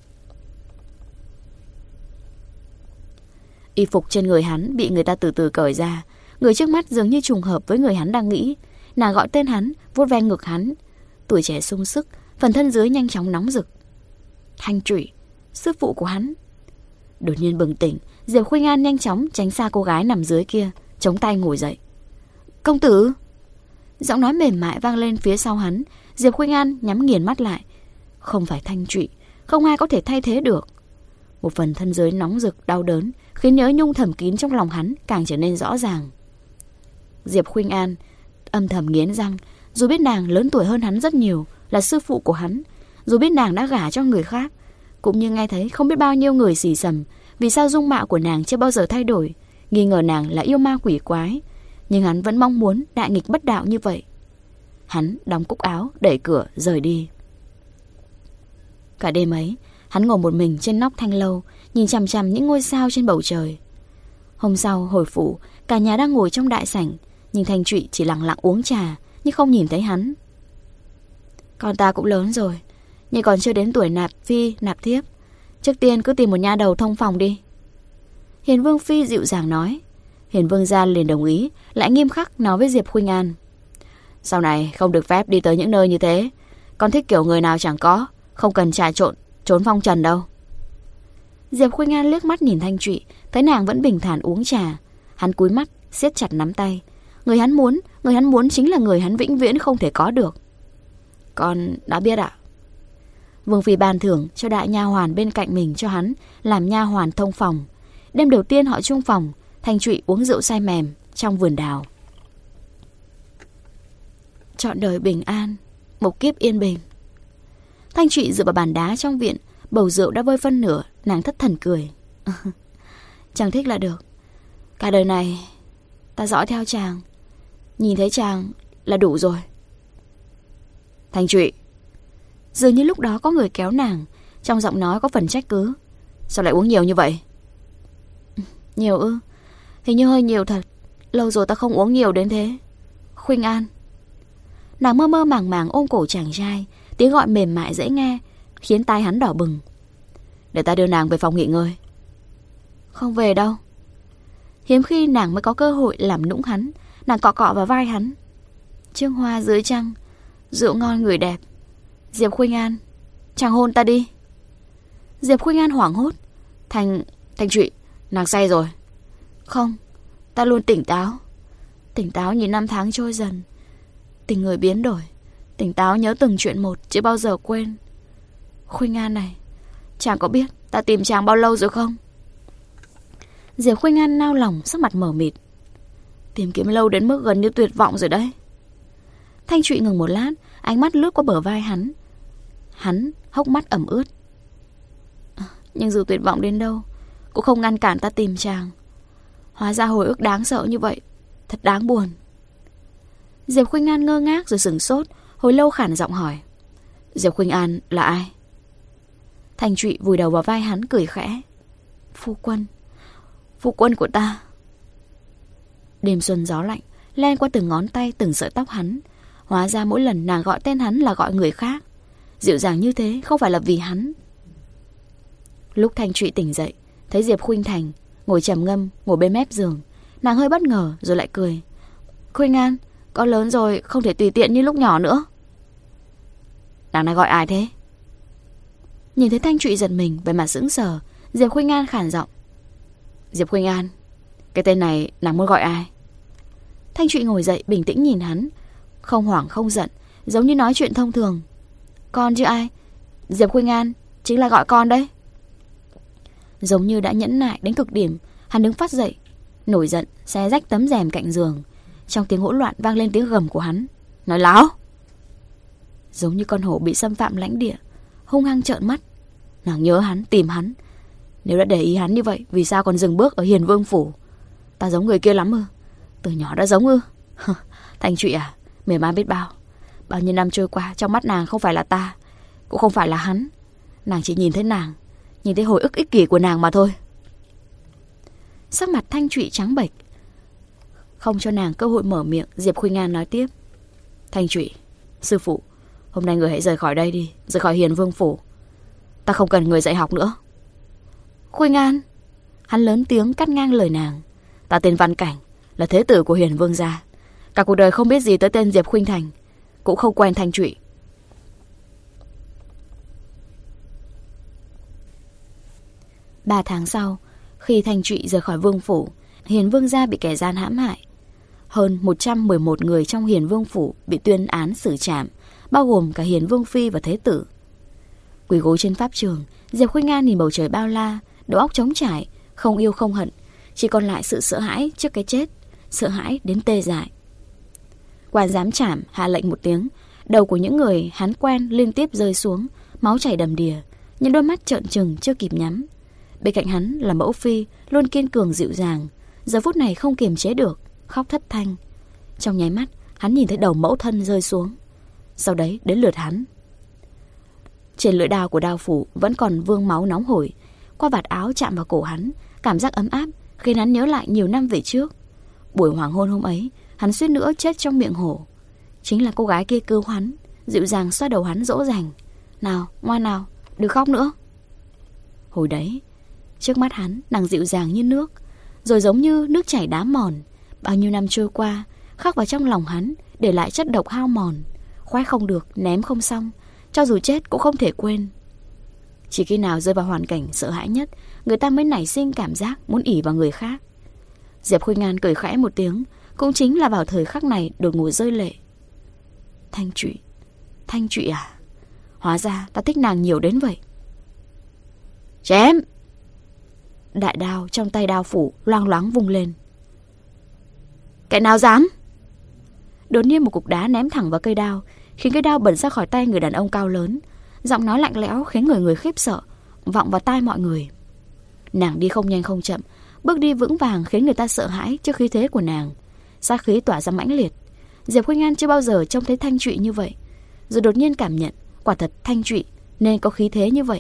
Y phục trên người hắn bị người ta từ từ cởi ra. Người trước mắt dường như trùng hợp với người hắn đang nghĩ. Nàng gọi tên hắn, vuốt ve ngực hắn. Tuổi trẻ sung sức, phần thân dưới nhanh chóng nóng rực. Thanh Trụy, sư phụ của hắn. Đột nhiên bừng tỉnh, Diệp Khuynh An nhanh chóng tránh xa cô gái nằm dưới kia, chống tay ngồi dậy. Công tử! Giọng nói mềm mại vang lên phía sau hắn. Diệp Khuynh An nhắm nghiền mắt lại. Không phải Thanh Trụy, không ai có thể thay thế được. Một phần thân giới nóng rực đau đớn khiến nhớ nhung thầm kín trong lòng hắn càng trở nên rõ ràng. Diệp Khuynh An âm thầm nghiến răng. Dù biết nàng lớn tuổi hơn hắn rất nhiều, là sư phụ của hắn, dù biết nàng đã gả cho người khác, cũng như nghe thấy không biết bao nhiêu người xì xầm vì sao dung mạo của nàng chưa bao giờ thay đổi, nghi ngờ nàng là yêu ma quỷ quái, nhưng hắn vẫn mong muốn đại nghịch bất đạo như vậy. Hắn đóng cúc áo, đẩy cửa rời đi. Cả đêm ấy, hắn ngồi một mình trên nóc thanh lâu, nhìn chằm chằm những ngôi sao trên bầu trời. Hôm sau hồi phủ, cả nhà đang ngồi trong đại sảnh, nhưng Thanh Trụy chỉ lặng lặng uống trà, nhưng không nhìn thấy hắn. Con ta cũng lớn rồi, nhưng còn chưa đến tuổi nạp phi, nạp thiếp. Trước tiên cứ tìm một nha đầu thông phòng đi. Hiền Vương Phi dịu dàng nói. Hiền Vương gia liền đồng ý, lại nghiêm khắc nói với Diệp Khuynh An. Sau này không được phép đi tới những nơi như thế. Con thích kiểu người nào chẳng có, không cần trà trộn, trốn phong trần đâu. Diệp Khuynh An liếc mắt nhìn Thanh Trụy, thấy nàng vẫn bình thản uống trà. Hắn cúi mắt, siết chặt nắm tay. Người hắn muốn, người hắn muốn chính là người hắn vĩnh viễn không thể có được. Con đã biết ạ. Vương Phi ban thưởng cho đại nha hoàn bên cạnh mình cho hắn làm nha hoàn thông phòng. Đêm đầu tiên họ chung phòng, Thanh Trụy uống rượu say mềm trong vườn đào. Trọn đời bình an, một kiếp yên bình. Thanh Trụy dựa vào bàn đá trong viện, bầu rượu đã vơi phân nửa, nàng thất thần cười. Chàng thích là được. Cả đời này ta dõi theo chàng, nhìn thấy chàng là đủ rồi. Thanh Trụy. Dường như lúc đó có người kéo nàng, trong giọng nói có phần trách cứ. Sao lại uống nhiều như vậy? Nhiều ư? Hình như hơi nhiều thật. Lâu rồi ta không uống nhiều đến thế. Khuynh An. Nàng mơ mơ màng màng ôm cổ chàng trai, tiếng gọi mềm mại dễ nghe, khiến tai hắn đỏ bừng. Để ta đưa nàng về phòng nghỉ ngơi. Không về đâu. Hiếm khi nàng mới có cơ hội làm nũng hắn. Nàng cọ cọ vào vai hắn. Trương hoa dưới trăng, rượu ngon người đẹp. Diệp Khuynh An, chàng hôn ta đi. Diệp Khuynh An hoảng hốt. Thanh, Thanh Trụy, nàng say rồi. Không, ta luôn tỉnh táo. Tỉnh táo nhìn năm tháng trôi dần. Tình người biến đổi. Tỉnh táo nhớ từng chuyện một, chưa bao giờ quên. Khuynh An này, chàng có biết ta tìm chàng bao lâu rồi không? Diệp Khuynh An nao lòng, sắc mặt mờ mịt. Tìm kiếm lâu đến mức gần như tuyệt vọng rồi đấy. Thanh Trụy ngừng một lát, ánh mắt lướt qua bờ vai hắn. Hắn hốc mắt ẩm ướt. Nhưng dù tuyệt vọng đến đâu cũng không ngăn cản ta tìm chàng. Hóa ra hồi ức đáng sợ như vậy, thật đáng buồn. Diệp Khuynh An ngơ ngác rồi sửng sốt, hồi lâu khản giọng hỏi. Diệp Khuynh An là ai? Thanh Trụy vùi đầu vào vai hắn cười khẽ. Phu quân, phu quân của ta. Đêm xuân gió lạnh len qua từng ngón tay, từng sợi tóc hắn. Hóa ra mỗi lần nàng gọi tên hắn là gọi người khác. Dịu dàng như thế không phải là vì hắn. Lúc Thanh Trụy tỉnh dậy, thấy Diệp Khuynh Thành ngồi trầm ngâm, ngồi bên mép giường. Nàng hơi bất ngờ rồi lại cười. Khuynh An, con lớn rồi, không thể tùy tiện như lúc nhỏ nữa. Nàng này gọi ai thế? Nhìn thấy Thanh Trụy giật mình, vẻ mặt sững sờ, Diệp Khuynh An khản giọng. Diệp Khuynh An, cái tên này nàng muốn gọi ai? Thanh Trụy ngồi dậy bình tĩnh nhìn hắn, không hoảng không giận, giống như nói chuyện thông thường. Con chứ ai? Diệp Khuynh An chính là gọi con đấy. Giống như đã nhẫn nại đến cực điểm, hắn đứng phát dậy, nổi giận xé rách tấm rèm cạnh giường. Trong tiếng hỗn loạn vang lên tiếng gầm của hắn. Nói láo. Giống như con hổ bị xâm phạm lãnh địa, hung hăng trợn mắt. Nàng nhớ hắn, tìm hắn. Nếu đã để ý hắn như vậy, vì sao còn dừng bước ở Hiền Vương phủ? Ta giống người kia lắm ư? Từ nhỏ đã giống ư? Thanh Trụy à, mềm mại biết bao. Bao nhiêu năm trôi qua, trong mắt nàng không phải là ta, cũng không phải là hắn. Nàng chỉ nhìn thấy nàng, nhìn thấy hồi ức ích kỷ của nàng mà thôi. Sắc mặt Thanh Trụy trắng bệch, không cho nàng cơ hội mở miệng. Diệp Khuynh An nói tiếp. Thanh Trụy, sư phụ, hôm nay người hãy rời khỏi đây đi, rời khỏi Hiền Vương phủ. Ta không cần người dạy học nữa. Khuynh An. Hắn lớn tiếng cắt ngang lời nàng. Ta tên Văn Cảnh, là thế tử của Hiền Vương gia. Cả cuộc đời không biết gì tới tên Diệp Khuynh Thành, cũng không quen Thanh Trụy. Ba tháng sau, khi Thanh Trụy rời khỏi vương phủ, Hiền Vương gia bị kẻ gian hãm hại. Hơn một trăm mười một người trong Hiền Vương phủ bị tuyên án xử trảm, bao gồm cả Hiền Vương phi và thế tử. Quỳ gối trên pháp trường, Diệp Khuynh An nhìn bầu trời bao la, đầu óc trống trải, không yêu không hận, chỉ còn lại sự sợ hãi trước cái chết, sợ hãi đến tê dại. Quan giám trảm hạ lệnh một tiếng, đầu của những người hắn quen liên tiếp rơi xuống, máu chảy đầm đìa, những đôi mắt trợn trừng chưa kịp nhắm. Bên cạnh hắn là mẫu phi, luôn kiên cường dịu dàng, giờ phút này không kiềm chế được, khóc thất thanh. Trong nháy mắt, hắn nhìn thấy đầu mẫu thân rơi xuống. Sau đấy đến lượt hắn. Trên lưỡi đao của đao phủ vẫn còn vương máu nóng hổi, qua vạt áo chạm vào cổ hắn, cảm giác ấm áp khiến hắn nhớ lại nhiều năm về trước. Buổi hoàng hôn hôm ấy, hắn suýt nữa chết trong miệng hổ. Chính là cô gái kia cứu hắn, dịu dàng xoa đầu hắn dỗ dành. Nào, ngoan nào, đừng khóc nữa. Hồi đấy, trước mắt hắn, nàng dịu dàng như nước, rồi giống như nước chảy đá mòn. Bao nhiêu năm trôi qua, khắc vào trong lòng hắn, để lại chất độc hao mòn. Khoét không được, ném không xong, cho dù chết cũng không thể quên. Chỉ khi nào rơi vào hoàn cảnh sợ hãi nhất, người ta mới nảy sinh cảm giác muốn ỷ vào người khác. Diệp Khuynh An cười khẽ một tiếng, cũng chính là vào thời khắc này đột ngột rơi lệ. Thanh Trụy, Thanh Trụy à? Hóa ra ta thích nàng nhiều đến vậy. Chém! Đại đao trong tay đao phủ loang loáng vung lên. Kẻ nào dám? Đột nhiên một cục đá ném thẳng vào cây đao, khiến cây đao bật ra khỏi tay người đàn ông cao lớn. Giọng nói lạnh lẽo khiến người người khiếp sợ, vọng vào tai mọi người. Nàng đi không nhanh không chậm, bước đi vững vàng khiến người ta sợ hãi trước khí thế của nàng. Sát khí tỏa ra mãnh liệt. Diệp Khuynh An chưa bao giờ trông thấy Thanh Trụy như vậy, rồi đột nhiên cảm nhận quả thật Thanh Trụy nên có khí thế như vậy.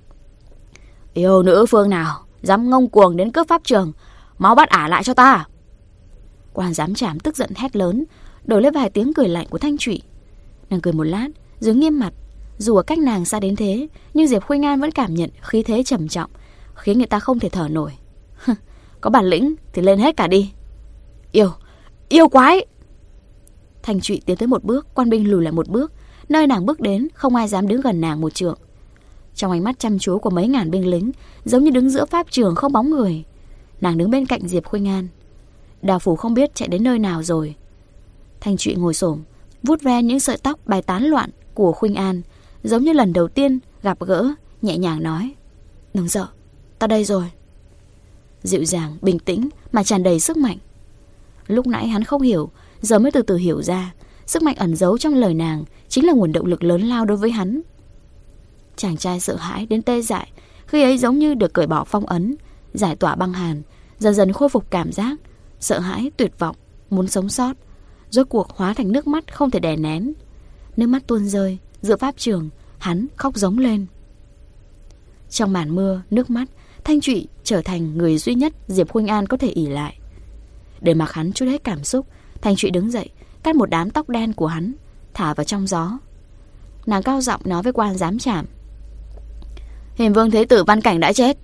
Yêu nữ phương nào dám ngông cuồng đến cướp pháp trường, mau bắt ả lại cho ta. Quan giám trảm tức giận hét lớn, đổi lấy vài tiếng cười lạnh của Thanh Trụy. Nàng cười một lát rồi nghiêm mặt. Dù ở cách nàng xa đến thế, nhưng Diệp Khuynh An vẫn cảm nhận khí thế trầm trọng, khiến người ta không thể thở nổi. Có bản lĩnh thì lên hết cả đi. Yêu, yêu quái! Thanh Trụy tiến tới một bước, quan binh lùi lại một bước. Nơi nàng bước đến không ai dám đứng gần nàng một trượng. Trong ánh mắt chăm chú của mấy ngàn binh lính, giống như đứng giữa pháp trường không bóng người. Nàng đứng bên cạnh Diệp Khuynh An. Đào phủ không biết chạy đến nơi nào rồi. Thanh Trụy ngồi xổm, vuốt ve những sợi tóc bay tán loạn của Khuynh An, giống như lần đầu tiên gặp gỡ, nhẹ nhàng nói: Đừng sợ, ta đây rồi. Dịu dàng, bình tĩnh mà tràn đầy sức mạnh. Lúc nãy hắn không hiểu, giờ mới từ từ hiểu ra, sức mạnh ẩn giấu trong lời nàng chính là nguồn động lực lớn lao đối với hắn. Chàng trai sợ hãi đến tê dại, khi ấy giống như được cởi bỏ phong ấn, giải tỏa băng hàn, dần dần khôi phục cảm giác sợ hãi, tuyệt vọng, muốn sống sót, rốt cuộc hóa thành nước mắt không thể đè nén. Nước mắt tuôn rơi giữa pháp trường, hắn khóc giống lên. Trong màn mưa, nước mắt, Thanh Trụy trở thành người duy nhất Diệp Khuynh An có thể ỷ lại. Để mặc hắn trút hết cảm xúc, Thanh Trụy đứng dậy, cắt một đám tóc đen của hắn, thả vào trong gió. Nàng cao giọng nói với quan giám trảm: Hiền Vương Thế tử Văn Cảnh đã chết.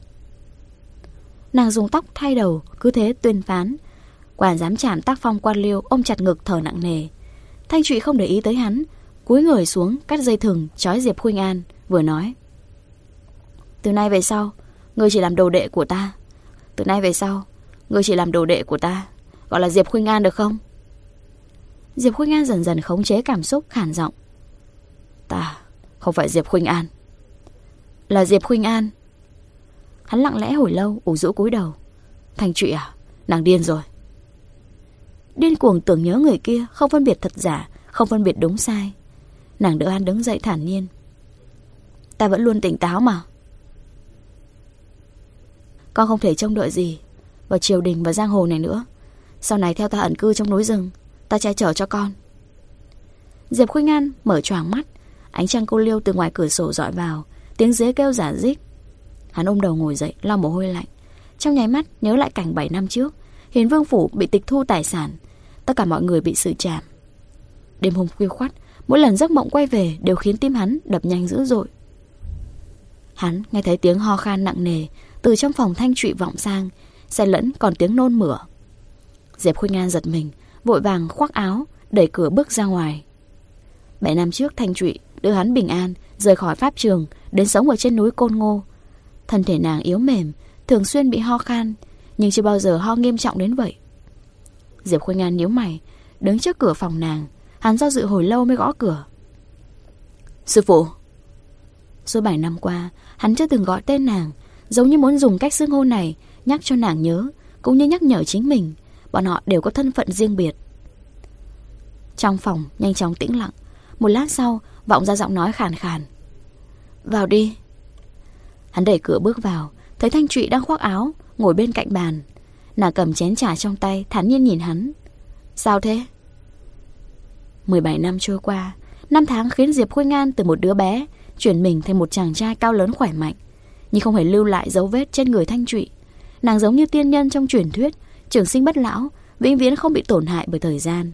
Nàng dùng tóc thay đầu, cứ thế tuyên phán. Quan giám trảm tác phong quan liêu ôm chặt ngực thở nặng nề. Thanh Trụy không để ý tới hắn, cúi người xuống cắt dây thừng trói Diệp Khuynh An, vừa nói: Từ nay về sau, ngươi chỉ làm đồ đệ của ta. Từ nay về sau, ngươi chỉ làm đồ đệ của ta, gọi là Diệp Khuynh An được không? Diệp Khuynh An dần dần khống chế cảm xúc, khản giọng: Ta không phải Diệp Khuynh An. Là Diệp Khuynh An. Hắn lặng lẽ hồi lâu, ủ rũ cúi đầu. Thanh Trụy à, nàng điên rồi. Điên cuồng tưởng nhớ người kia, không phân biệt thật giả, không phân biệt đúng sai. Nàng đỡ hắn đứng dậy thản nhiên: Ta vẫn luôn tỉnh táo mà. Con không thể trông đợi gì vào triều đình và giang hồ này nữa. Sau này theo ta ẩn cư trong núi rừng, ta che chở cho con. Diệp Khuynh An mở choàng mắt, ánh trăng cô liêu từ ngoài cửa sổ dọi vào, tiếng dế kêu rả rích. Hắn ôm đầu ngồi dậy, lau mồ hôi lạnh. Trong nháy mắt nhớ lại cảnh bảy năm trước, Hiền Vương phủ bị tịch thu tài sản, tất cả mọi người bị xử trảm. Đêm hôm khuya khoắt, mỗi lần giấc mộng quay về đều khiến tim hắn đập nhanh dữ dội. Hắn nghe thấy tiếng ho khan nặng nề từ trong phòng Thanh Trụy vọng sang, xen lẫn còn tiếng nôn mửa. Diệp Khuynh An giật mình, vội vàng khoác áo, đẩy cửa bước ra ngoài. Bảy năm trước Thanh Trụy đưa hắn bình an rời khỏi pháp trường, đến sống ở trên núi Côn Ngô. Thân thể nàng yếu mềm, thường xuyên bị ho khan, nhưng chưa bao giờ ho nghiêm trọng đến vậy. Diệp Khuynh An nhíu mày, đứng trước cửa phòng nàng. Hắn do dự hồi lâu mới gõ cửa. Sư phụ. Suốt bảy năm qua, hắn chưa từng gọi tên nàng, giống như muốn dùng cách xưng hô này nhắc cho nàng nhớ, cũng như nhắc nhở chính mình. Bọn họ đều có thân phận riêng biệt. Trong phòng nhanh chóng tĩnh lặng. Một lát sau vọng ra giọng nói khàn khàn. Vào đi. Hắn đẩy cửa bước vào, thấy Thanh Trụy đang khoác áo, ngồi bên cạnh bàn. Nàng cầm chén trà trong tay, thản nhiên nhìn hắn. Sao thế? mười bảy năm trôi qua, năm tháng khiến Diệp Khuynh An từ một đứa bé chuyển mình thành một chàng trai cao lớn khỏe mạnh, nhưng không hề lưu lại dấu vết trên người Thanh Trụy. Nàng giống như tiên nhân trong truyền thuyết, trường sinh bất lão, vĩnh viễn không bị tổn hại bởi thời gian.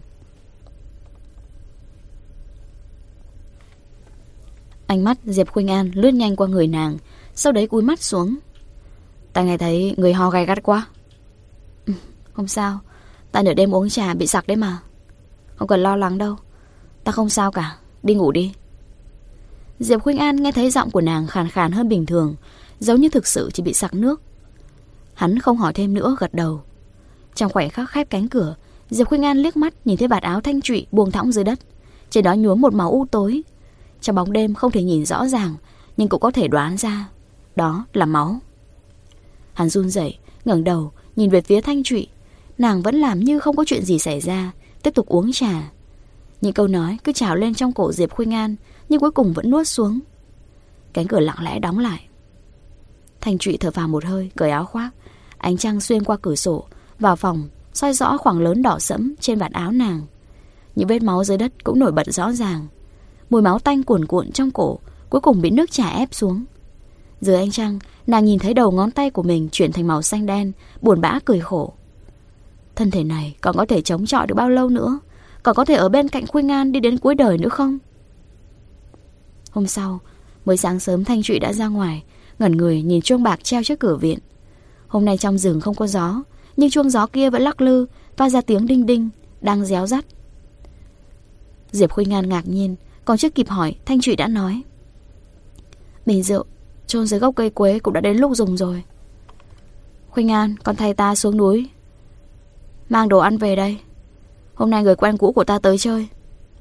Ánh mắt Diệp Khuynh An lướt nhanh qua người nàng, sau đấy cúi mắt xuống. Ta nghe thấy người ho gay gắt quá. Ừ, không sao, ta nửa đêm uống trà bị sặc đấy mà. Không cần lo lắng đâu, ta không sao cả, đi ngủ đi. Diệp Khuynh An nghe thấy giọng của nàng khàn khàn hơn bình thường, giống như thực sự chỉ bị sặc nước. Hắn không hỏi thêm nữa, gật đầu. Trong khoảnh khắc khép cánh cửa, Diệp Khuynh An liếc mắt nhìn thấy vạt áo Thanh Trụy buông thõng dưới đất, trên đó nhuốm một màu u tối. Trong bóng đêm không thể nhìn rõ ràng, nhưng cũng có thể đoán ra đó là máu. Hắn run rẩy, ngẩng đầu nhìn về phía Thanh Trụy. Nàng vẫn làm như không có chuyện gì xảy ra, tiếp tục uống trà. Những câu nói cứ trào lên trong cổ Diệp Khuynh An, nhưng cuối cùng vẫn nuốt xuống. Cánh cửa lặng lẽ đóng lại. Thanh Trụy thở phào một hơi, cởi áo khoác. Ánh trăng xuyên qua cửa sổ vào phòng, soi rõ khoảng lớn đỏ sẫm trên vạt áo nàng. Những vết máu dưới đất cũng nổi bật rõ ràng. Mùi máu tanh cuồn cuộn trong cổ cuối cùng bị nước trà ép xuống. Dưới ánh trăng, nàng nhìn thấy đầu ngón tay của mình chuyển thành màu xanh đen, buồn bã cười khổ. Thân thể này còn có thể chống chọi được bao lâu nữa? Còn có thể ở bên cạnh Khuynh An đi đến cuối đời nữa không? Hôm sau, mới sáng sớm Thanh Trụy đã ra ngoài, ngẩn người nhìn chuông bạc treo trước cửa viện. Hôm nay trong rừng không có gió, nhưng chuông gió kia vẫn lắc lư, phát ra tiếng đinh đinh, đang réo rắt. Diệp Khuynh An ngạc nhiên, còn chưa kịp hỏi, Thanh Trụy đã nói. Bình rượu chôn dưới gốc cây quế cũng đã đến lúc dùng rồi. Khuynh An, con thay ta xuống núi mang đồ ăn về đây. Hôm nay người quen cũ của ta tới chơi.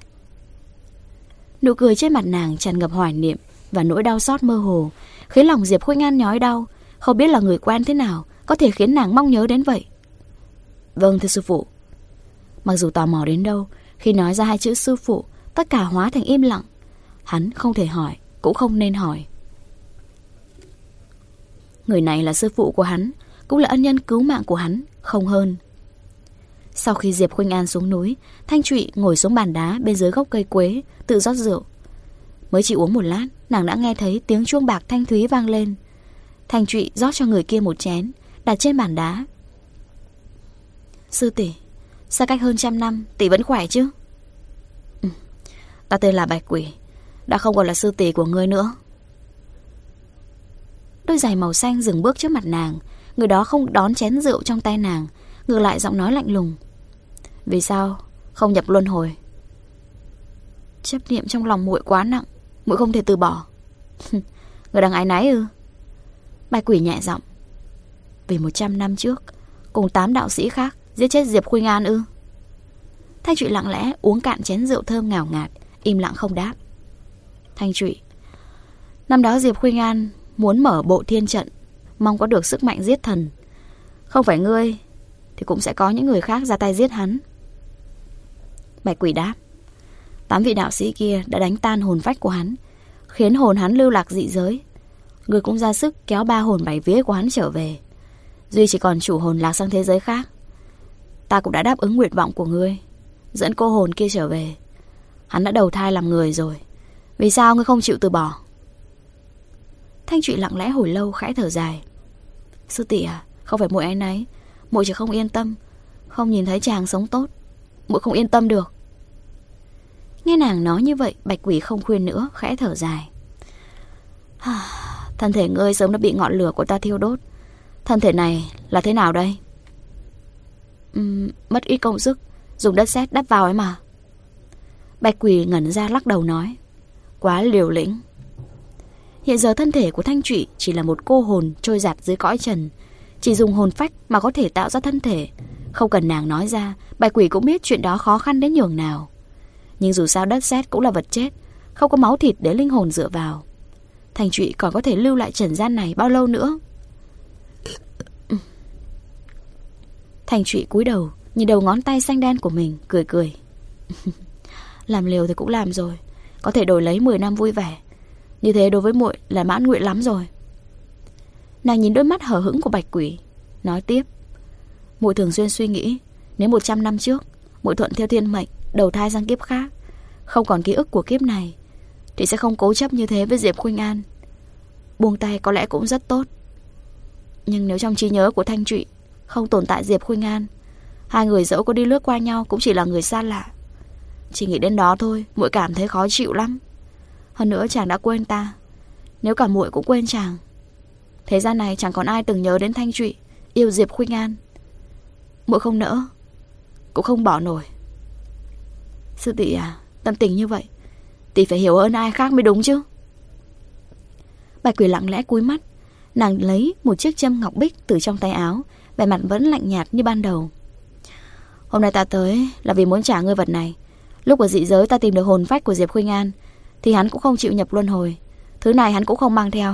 Nụ cười trên mặt nàng tràn ngập hoài niệm và nỗi đau xót mơ hồ, khiến lòng Diệp Khuynh An nhói đau. Không biết là người quen thế nào có thể khiến nàng mong nhớ đến vậy. Vâng thưa sư phụ. Mặc dù tò mò đến đâu, khi nói ra hai chữ sư phụ, tất cả hóa thành im lặng. Hắn không thể hỏi, cũng không nên hỏi. Người này là sư phụ của hắn, cũng là ân nhân cứu mạng của hắn, không hơn. Sau khi Diệp Khuynh An xuống núi, Thanh Trụy ngồi xuống bàn đá bên dưới gốc cây quế, tự rót rượu. Mới chỉ uống một lát, nàng đã nghe thấy tiếng chuông bạc thanh thúy vang lên. Thanh Trụy rót cho người kia một chén, đặt trên bàn đá. Sư tỷ, xa cách hơn trăm năm, tỷ vẫn khỏe chứ? Ừ, ta tên là Bạch Quỷ, đã không còn là sư tỷ của ngươi nữa. Đôi giày màu xanh dừng bước trước mặt nàng. Người đó không đón chén rượu trong tay nàng, ngược lại giọng nói lạnh lùng. Vì sao không nhập luân hồi? Chấp niệm trong lòng muội quá nặng, muội không thể từ bỏ. Người đang ái náy ư? Bạch Quỷ nhẹ giọng. Vì một trăm năm trước cùng tám đạo sĩ khác giết chết Diệp Khuynh An ư? Thanh Trụy lặng lẽ uống cạn chén rượu thơm ngào ngạt, im lặng không đáp. Thanh Trụy, năm đó Diệp Khuynh An muốn mở bộ thiên trận, mong có được sức mạnh giết thần. Không phải ngươi thì cũng sẽ có những người khác ra tay giết hắn. Bạch Quỷ đáp. Tám vị đạo sĩ kia đã đánh tan hồn phách của hắn, khiến hồn hắn lưu lạc dị giới. Ngươi cũng ra sức kéo ba hồn bảy vía của hắn trở về, duy chỉ còn chủ hồn lạc sang thế giới khác. Ta cũng đã đáp ứng nguyện vọng của ngươi, dẫn cô hồn kia trở về. Hắn đã đầu thai làm người rồi, vì sao ngươi không chịu từ bỏ? Thanh Trụy lặng lẽ hồi lâu, khẽ thở dài. Sư tỷ à, không phải muội áy náy, muội chỉ không yên tâm, không nhìn thấy chàng sống tốt, muội không yên tâm được. Nghe nàng nói như vậy, Bạch Quỷ không khuyên nữa, khẽ thở dài. Thân thể ngươi sớm đã bị ngọn lửa của ta thiêu đốt. Thân thể này là thế nào đây? uhm, Mất ít công sức, dùng đất sét đắp vào ấy mà. Bạch Quỷ ngẩn ra lắc đầu nói. Quá liều lĩnh. Hiện giờ thân thể của Thanh Trụy chỉ là một cô hồn trôi giạt dưới cõi trần, Chỉ dùng hồn phách mà có thể tạo ra thân thể. Không cần nàng nói ra, bạch quỷ cũng biết chuyện đó khó khăn đến nhường nào. Nhưng dù sao đất sét cũng là vật chết, không có máu thịt để linh hồn dựa vào. Thanh Trụy còn có thể lưu lại trần gian này bao lâu nữa? Thanh Trụy cúi đầu nhìn đầu ngón tay xanh đen của mình, cười cười. Làm liều thì cũng làm rồi, có thể đổi lấy mười năm vui vẻ. Như thế đối với muội là mãn nguyện lắm rồi. Nàng nhìn đôi mắt hờ hững của bạch quỷ, nói tiếp. Muội thường xuyên suy nghĩ, nếu một trăm năm trước muội thuận theo thiên mệnh, đầu thai sang kiếp khác, không còn ký ức của kiếp này, thì sẽ không cố chấp như thế với Diệp Khuynh An. Buông tay có lẽ cũng rất tốt. Nhưng nếu trong trí nhớ của Thanh Trụy không tồn tại Diệp Khuynh An, hai người dẫu có đi lướt qua nhau cũng chỉ là người xa lạ. Chỉ nghĩ đến đó thôi, muội cảm thấy khó chịu lắm. Hơn nữa chàng đã quên ta, nếu cả muội cũng quên chàng, thế gian này chẳng còn ai từng nhớ đến Thanh Trụy yêu Diệp Khuynh An. Muội không nỡ, cũng không bỏ nổi. Sư tỷ à, tâm tình như vậy tỷ phải hiểu hơn ai khác mới đúng chứ. Bạch quỷ lặng lẽ cúi mắt. Nàng lấy một chiếc châm ngọc bích từ trong tay áo, vẻ mặt vẫn lạnh nhạt như ban đầu. Hôm nay ta tới là vì muốn trả ngươi vật này. Lúc ở dị giới ta tìm được hồn phách của Diệp Khuynh An, thì hắn cũng không chịu nhập luân hồi. Thứ này hắn cũng không mang theo.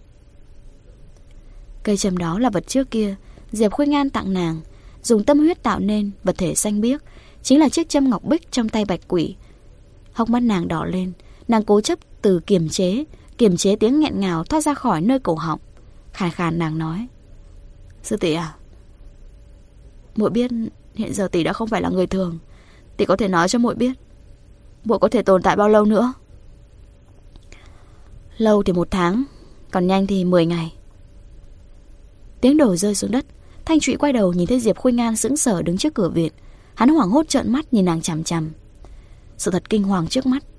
Cây châm đó là vật trước kia Diệp Khuynh An tặng nàng, dùng tâm huyết tạo nên vật thể xanh biếc, chính là chiếc châm ngọc bích trong tay bạch quỷ. Hốc mắt nàng đỏ lên, nàng cố chấp từ kiềm chế, kiềm chế tiếng nghẹn ngào thoát ra khỏi nơi cổ họng. Khàn khàn nàng nói. Sư tỷ à, muội biết hiện giờ tỷ đã không phải là người thường. Tỷ có thể nói cho muội biết muội có thể tồn tại bao lâu nữa? Lâu thì một tháng, còn nhanh thì mười ngày. Tiếng đổ rơi xuống đất. Thanh Trụy quay đầu nhìn thấy Diệp Khuynh An sững sờ đứng trước cửa viện. Hắn hoảng hốt trợn mắt nhìn nàng chằm chằm. Sự thật kinh hoàng trước mắt.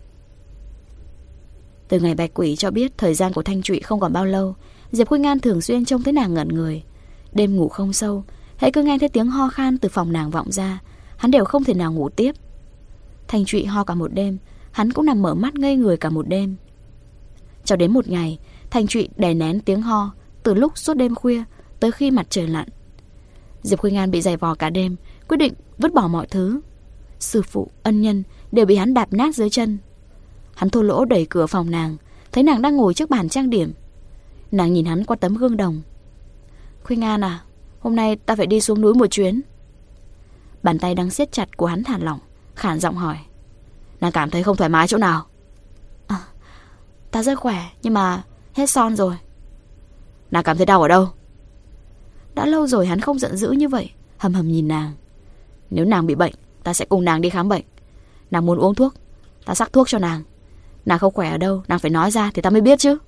Từ ngày bạch quỷ cho biết thời gian của Thanh Trụy không còn bao lâu, Diệp Khuynh An thường xuyên trông thấy nàng ngẩn người. Đêm ngủ không sâu, hễ cứ nghe thấy tiếng ho khan từ phòng nàng vọng ra, hắn đều không thể nào ngủ tiếp. Thanh Trụy ho cả một đêm, hắn cũng nằm mở mắt ngây người cả một đêm. Cho đến một ngày, Thanh Trụy đè nén tiếng ho từ lúc suốt đêm khuya tới khi mặt trời lặn. Diệp Khuynh An bị giày vò cả đêm, quyết định vứt bỏ mọi thứ. Sư phụ, ân nhân đều bị hắn đạp nát dưới chân. Hắn thô lỗ đẩy cửa phòng nàng, thấy nàng đang ngồi trước bàn trang điểm. Nàng nhìn hắn qua tấm gương đồng. Khuynh An à, hôm nay ta phải đi xuống núi một chuyến. Bàn tay đang siết chặt của hắn thả lỏng, khản giọng hỏi. Nàng cảm thấy không thoải mái chỗ nào? À, ta rất khỏe, nhưng mà hết son rồi. Nàng cảm thấy đau ở đâu? Đã lâu rồi hắn không giận dữ như vậy, hầm hầm nhìn nàng. Nếu nàng bị bệnh, ta sẽ cùng nàng đi khám bệnh. Nàng muốn uống thuốc, ta sắc thuốc cho nàng. Nàng không khỏe ở đâu, nàng phải nói ra thì ta mới biết chứ.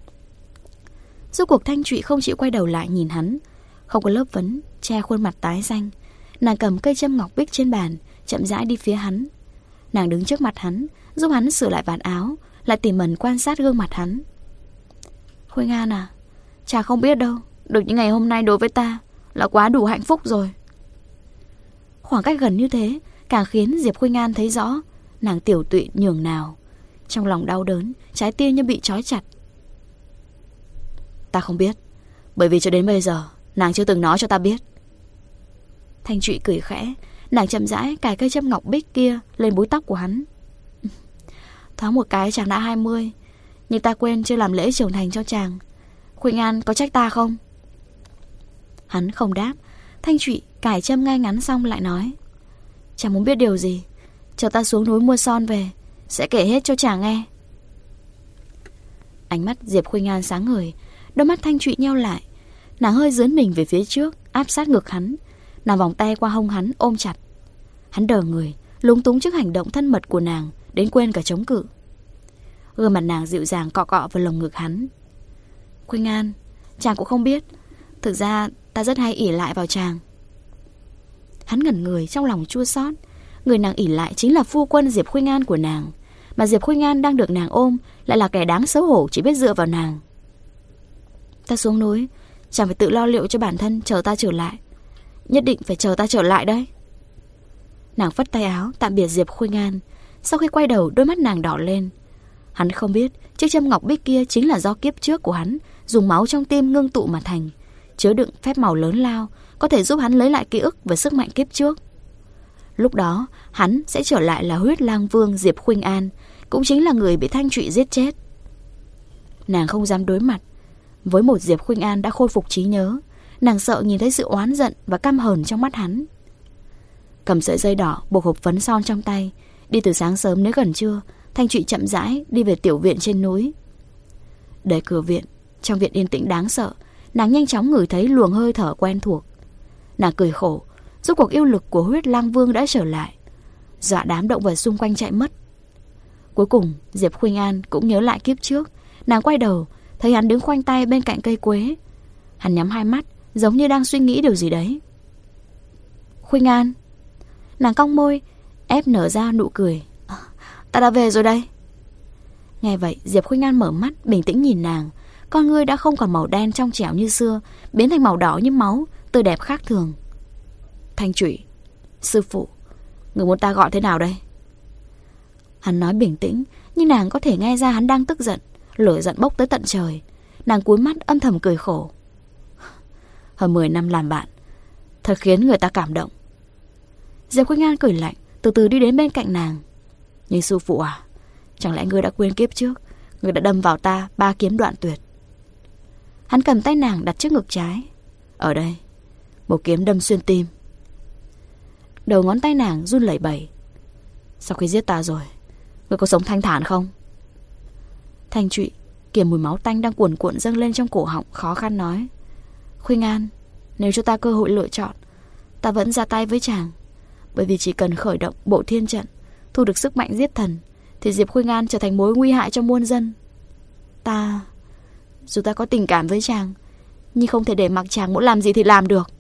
Rốt cuộc Thanh Trụy không chịu quay đầu lại nhìn hắn, không có lớp vấn, che khuôn mặt tái xanh. Nàng cầm cây châm ngọc bích trên bàn, chậm rãi đi phía hắn. Nàng đứng trước mặt hắn, giúp hắn sửa lại vạt áo, lại tỉ mẩn quan sát gương mặt hắn. Khuynh An à, chàng không biết đâu, được những ngày hôm nay đối với ta là quá đủ hạnh phúc rồi. Khoảng cách gần như thế càng khiến Diệp Khuynh An thấy rõ nàng tiểu tụy nhường nào. Trong lòng đau đớn, trái tim như bị trói chặt. Ta không biết, bởi vì cho đến bây giờ nàng chưa từng nói cho ta biết. Thanh Trụy cười khẽ. Nàng chậm rãi cài cây châm ngọc bích kia lên búi tóc của hắn. Thoáng một cái chàng đã hai mươi, nhưng ta quên chưa làm lễ trưởng thành cho chàng. Khuynh An có trách ta không? Hắn không đáp. Thanh Trụy cài châm ngay ngắn xong lại nói. Chàng muốn biết điều gì, chờ ta xuống núi mua son về, sẽ kể hết cho chàng nghe. Ánh mắt Diệp Khuynh An sáng ngời, đôi mắt Thanh Trụy nheo lại. Nàng hơi dướn mình về phía trước, áp sát ngực hắn. Nàng vòng tay qua hông hắn ôm chặt. Hắn đờ người, lúng túng trước hành động thân mật của nàng, đến quên cả chống cự. Gương mặt nàng dịu dàng cọ cọ vào lồng ngực hắn. Khuynh An, chàng cũng không biết, thực ra ta rất hay ỷ lại vào chàng. Hắn ngẩn người trong lòng chua xót. Người nàng ỷ lại chính là phu quân Diệp Khuynh An của nàng, mà Diệp Khuynh An đang được nàng ôm lại là kẻ đáng xấu hổ chỉ biết dựa vào nàng. Ta xuống núi, chàng phải tự lo liệu cho bản thân, chờ ta trở lại. Nhất định phải chờ ta trở lại đấy. Nàng phất tay áo tạm biệt Diệp Khuynh An. Sau khi quay đầu, đôi mắt nàng đỏ lên. Hắn không biết chiếc châm ngọc bích kia chính là do kiếp trước của hắn dùng máu trong tim ngưng tụ mà thành, chứa đựng phép màu lớn lao, có thể giúp hắn lấy lại ký ức và sức mạnh kiếp trước. Lúc đó, hắn sẽ trở lại là huyết lang vương Diệp Khuynh An, cũng chính là người bị Thanh Trụy giết chết. Nàng không dám đối mặt với một Diệp Khuynh An đã khôi phục trí nhớ. Nàng sợ nhìn thấy sự oán giận và căm hờn trong mắt hắn. Cầm sợi dây đỏ buộc hộp phấn son trong tay, đi từ sáng sớm đến gần trưa, Thanh Trụy chậm rãi đi về tiểu viện trên núi. Đẩy cửa viện, trong viện yên tĩnh đáng sợ, nàng nhanh chóng ngửi thấy luồng hơi thở quen thuộc. Nàng cười khổ, rốt cuộc yêu lực của huyết lang vương đã trở lại, dọa đám động vật xung quanh chạy mất. Cuối cùng Diệp Khuynh An cũng nhớ lại kiếp trước. Nàng quay đầu, thấy hắn đứng khoanh tay bên cạnh cây quế. Hắn nhắm hai mắt, giống như đang suy nghĩ điều gì đấy. Khuynh An. Nàng cong môi, ép nở ra nụ cười. À, ta đã về rồi đây. Nghe vậy, Diệp Khuynh An mở mắt, bình tĩnh nhìn nàng. Con ngươi đã không còn màu đen trong trẻo như xưa, biến thành màu đỏ như máu, tươi đẹp khác thường. Thanh Trụy, sư phụ, người muốn ta gọi thế nào đây? Hắn nói bình tĩnh, nhưng nàng có thể nghe ra hắn đang tức giận, lửa giận bốc tới tận trời. Nàng cúi mắt âm thầm cười khổ. Hơn mười năm làm bạn, thật khiến người ta cảm động. Diệp Khuynh An cười lạnh, từ từ đi đến bên cạnh nàng. Nhưng sư phụ à, chẳng lẽ ngươi đã quên kiếp trước ngươi đã đâm vào ta ba kiếm đoạn tuyệt? Hắn cầm tay nàng đặt trước ngực trái. Ở đây, một kiếm đâm xuyên tim. Đầu ngón tay nàng run lẩy bẩy. Sau khi giết ta rồi, ngươi có sống thanh thản không? Thanh Trụy kiềm mùi máu tanh đang cuồn cuộn dâng lên trong cổ họng, khó khăn nói. Khuynh An, nếu cho ta cơ hội lựa chọn, ta vẫn ra tay với chàng. Bởi vì chỉ cần khởi động bộ thiên trận, thu được sức mạnh giết thần, thì Diệp Khuynh An trở thành mối nguy hại cho muôn dân. Ta, dù ta có tình cảm với chàng, nhưng không thể để mặc chàng muốn làm gì thì làm được.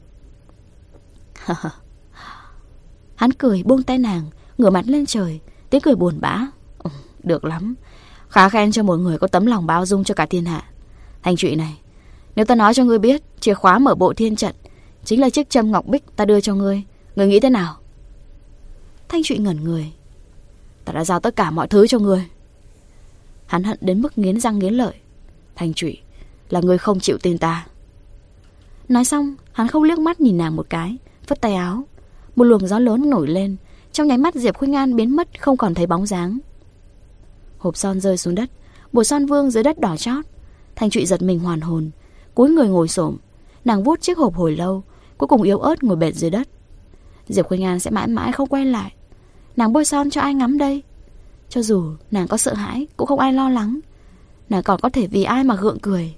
Hắn cười buông tay nàng, ngửa mặt lên trời, tiếng cười buồn bã. Ừ, được lắm, khá khen cho một người có tấm lòng bao dung cho cả thiên hạ. Thanh Trụy này, nếu ta nói cho ngươi biết chìa khóa mở bộ thiên trận chính là chiếc châm ngọc bích ta đưa cho ngươi, ngươi nghĩ thế nào? Thanh Trụy ngẩn người. Ta đã giao tất cả mọi thứ cho ngươi. Hắn hận đến mức nghiến răng nghiến lợi. Thanh Trụy, là ngươi không chịu tin ta. Nói xong, hắn không liếc mắt nhìn nàng một cái, phất tay áo. Một luồng gió lớn nổi lên, trong nháy mắt Diệp Khuynh An biến mất, không còn thấy bóng dáng. Hộp son rơi xuống đất, bột son vương dưới đất đỏ chót. Thanh Trụy giật mình hoàn hồn, cúi người ngồi xổm. Nàng vuốt chiếc hộp hồi lâu, cuối cùng yếu ớt ngồi bệt dưới đất. Diệp Khuynh An sẽ mãi mãi không quay lại. Nàng bôi son cho ai ngắm đây? Cho dù nàng có sợ hãi, cũng không ai lo lắng. Nàng còn có thể vì ai mà gượng cười.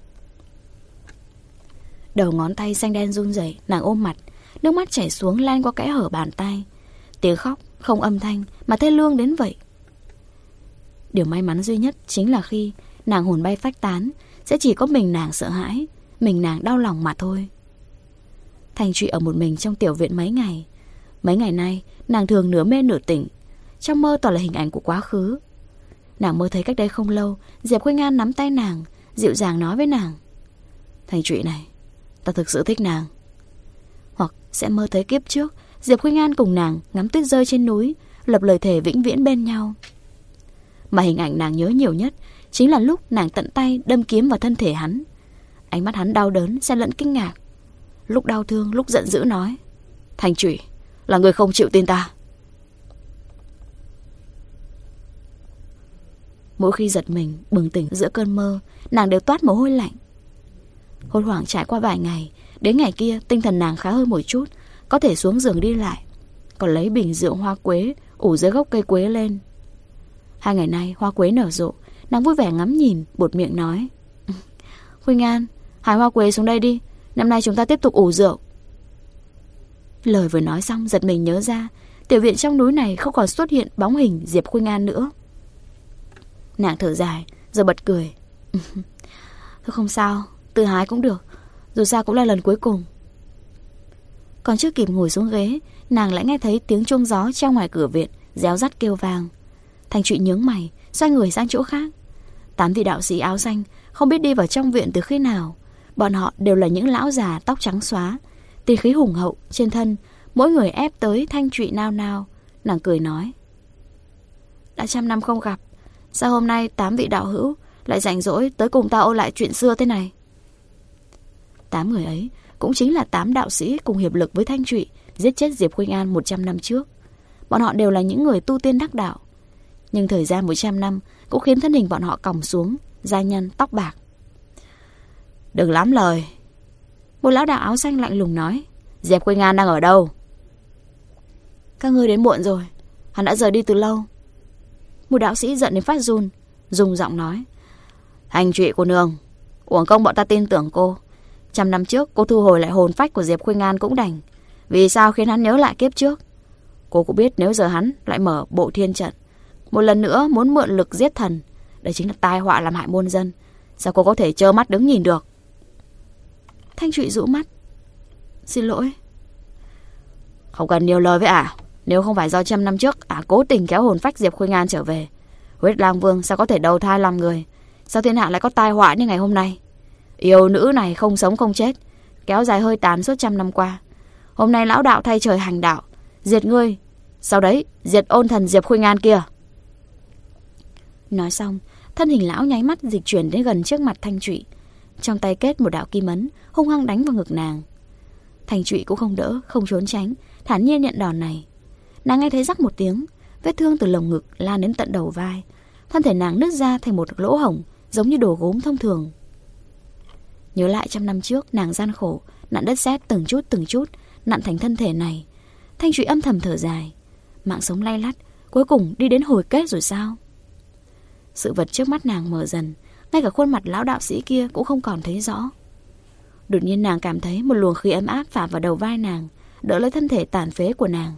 Đầu ngón tay xanh đen run rẩy, nàng ôm mặt, nước mắt chảy xuống lan qua kẽ hở bàn tay. Tiếng khóc không âm thanh mà thê lương đến vậy. Điều may mắn duy nhất chính là khi nàng hồn bay phách tán, sẽ chỉ có mình nàng sợ hãi, mình nàng đau lòng mà thôi. Thanh Trụy ở một mình trong tiểu viện mấy ngày. Mấy ngày nay nàng thường nửa mê nửa tỉnh, trong mơ toàn là hình ảnh của quá khứ. Nàng mơ thấy cách đây không lâu, Diệp Khuynh An nắm tay nàng, dịu dàng nói với nàng. Thanh Trụy này, ta thực sự thích nàng. Hoặc sẽ mơ thấy kiếp trước Diệp Khuynh An cùng nàng ngắm tuyết rơi trên núi, lập lời thề vĩnh viễn bên nhau. Mà hình ảnh nàng nhớ nhiều nhất chính là lúc nàng tận tay đâm kiếm vào thân thể hắn. Ánh mắt hắn đau đớn xen lẫn kinh ngạc, lúc đau thương lúc giận dữ nói. Thanh Trụy, là người không chịu tin ta. Mỗi khi giật mình bừng tỉnh giữa cơn mơ, nàng đều toát mồ hôi lạnh. Hốt hoảng trải qua vài ngày, đến ngày kia tinh thần nàng khá hơn một chút, có thể xuống giường đi lại, còn lấy bình rượu hoa quế ủ dưới gốc cây quế lên. Hai ngày nay hoa quế nở rộ, nàng vui vẻ ngắm nhìn, buột miệng nói. Khuynh An, hái hoa quế xuống đây đi, năm nay chúng ta tiếp tục ủ rượu. Lời vừa nói xong giật mình nhớ ra, tiểu viện trong núi này không còn xuất hiện bóng hình Diệp Khuynh An nữa. Nàng thở dài rồi bật cười. Thôi không sao, tự hái cũng được, dù sao cũng là lần cuối cùng. Còn chưa kịp ngồi xuống ghế, nàng lại nghe thấy tiếng chuông gió trong ngoài cửa viện réo rắt kêu vang. Thanh Trụy nhướng mày, xoay người sang chỗ khác. Tám vị đạo sĩ áo xanh không biết đi vào trong viện từ khi nào. Bọn họ đều là những lão già tóc trắng xóa, tiền khí hùng hậu trên thân, mỗi người ép tới Thanh Trụy nao nao. Nàng cười nói. Đã trăm năm không gặp, sao hôm nay tám vị đạo hữu lại rảnh rỗi tới cùng ta ôn lại chuyện xưa thế này? Tám người ấy cũng chính là tám đạo sĩ cùng hiệp lực với Thanh Trụy giết chết Diệp Khuynh An một trăm năm trước. Bọn họ đều là những người tu tiên đắc đạo. Nhưng thời gian một trăm năm cũng khiến thân hình bọn họ còng xuống, da nhăn, tóc bạc. Đừng lắm lời. Một lão đạo áo xanh lạnh lùng nói. Diệp Khuynh An đang ở đâu? Các ngươi đến muộn rồi, hắn đã rời đi từ lâu. Một đạo sĩ giận đến phát run, dùng giọng nói. Thanh Trụy cô nương, uổng công bọn ta tin tưởng cô. Trăm năm trước cô thu hồi lại hồn phách của Diệp Khuynh An cũng đành. Vì sao khiến hắn nhớ lại kiếp trước? Cô cũng biết nếu giờ hắn lại mở bộ thiên trận, một lần nữa muốn mượn lực giết thần, đây chính là tai họa làm hại muôn dân. Sao cô có thể trơ mắt đứng nhìn được? Thanh Trụy rũ mắt. Xin lỗi. Không cần nhiều lời với ả. Nếu không phải do trăm năm trước ả cố tình kéo hồn phách Diệp Khuynh An trở về, Huyết Lang Vương sao có thể đầu thai làm người? Sao thiên hạ lại có tai họa như ngày hôm nay? Yêu nữ này không sống không chết, kéo dài hơi tàn suốt trăm năm qua. Hôm nay lão đạo thay trời hành đạo, diệt ngươi, sau đấy diệt ôn thần Diệp Khuynh An kia. Nói xong, thân hình lão nháy mắt dịch chuyển đến gần trước mặt Thanh Trụy, trong tay kết một đạo kim ấn, hung hăng đánh vào ngực nàng. Thanh Trụy cũng không đỡ, không trốn tránh, thản nhiên nhận đòn này. Nàng nghe thấy rắc một tiếng, vết thương từ lồng ngực lan đến tận đầu vai, thân thể nàng nứt ra thành một lỗ hổng, giống như đồ gốm thông thường. Nhớ lại trăm năm trước nàng gian khổ, nặn đất sét từng chút từng chút, nặn thành thân thể này. Thanh Trụy âm thầm thở dài, mạng sống lay lắt, cuối cùng đi đến hồi kết rồi sao? Sự vật trước mắt nàng mờ dần, ngay cả khuôn mặt lão đạo sĩ kia cũng không còn thấy rõ. Đột nhiên nàng cảm thấy một luồng khí ấm áp phả vào đầu vai nàng, đỡ lấy thân thể tàn phế của nàng.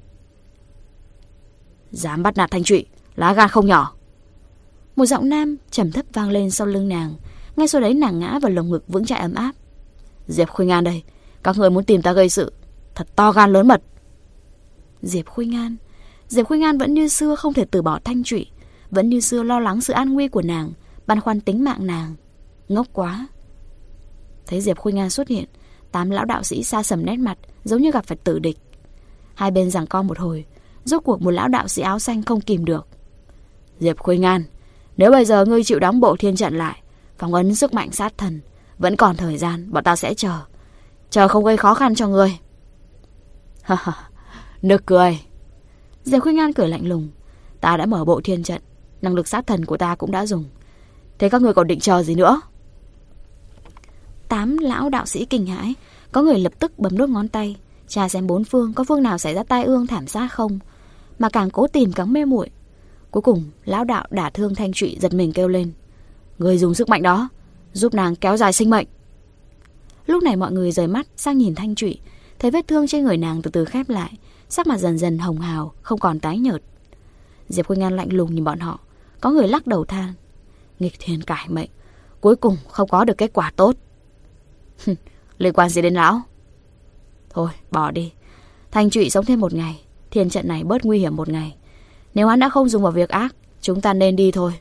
Dám bắt nạt Thanh Trụy, lá gan không nhỏ. Một giọng nam trầm thấp vang lên sau lưng nàng. Ngay sau đấy nàng ngã vào lồng ngực vững chãi ấm áp. Diệp Khuynh An đây, các người muốn tìm ta gây sự, thật to gan lớn mật. Diệp Khuynh An Diệp Khuynh An vẫn như xưa không thể từ bỏ Thanh Trụy, vẫn như xưa lo lắng sự an nguy của nàng, băn khoăn tính mạng nàng. Ngốc quá. Thấy Diệp Khuynh An xuất hiện, tám lão đạo sĩ xa sầm nét mặt, giống như gặp phải tử địch. Hai bên giằng co một hồi, rốt cuộc một lão đạo sĩ áo xanh không kìm được. Diệp Khuynh An, nếu bây giờ ngươi chịu đóng bộ thiên trận lại, phóng ấn sức mạnh sát thần, vẫn còn thời gian, bọn ta sẽ chờ. Chờ không gây khó khăn cho ngươi. Ha ha, nực cười. Diệp Khuynh An cười lạnh lùng. Ta đã mở bộ thiên trận, năng lực sát thần của ta cũng đã dùng. Thế các người còn định chờ gì nữa? Tám lão đạo sĩ kinh hãi, có người lập tức bấm đốt ngón tay, tra xem bốn phương có phương nào xảy ra tai ương thảm sát không, mà càng cố tìm càng mê muội. Cuối cùng lão đạo đả thương Thanh Trụy giật mình kêu lên. Người dùng sức mạnh đó giúp nàng kéo dài sinh mệnh. Lúc này mọi người rời mắt sang nhìn Thanh Trụy, thấy vết thương trên người nàng từ từ khép lại, sắc mặt dần dần hồng hào, không còn tái nhợt. Diệp Khuynh An lạnh lùng nhìn bọn họ, có người lắc đầu than. Nghịch thiên cải mệnh, cuối cùng không có được kết quả tốt. Liên quan gì đến lão? Thôi bỏ đi, Thanh Trụy sống thêm một ngày, thiên trận này bớt nguy hiểm một ngày. Nếu hắn đã không dùng vào việc ác, chúng ta nên đi thôi.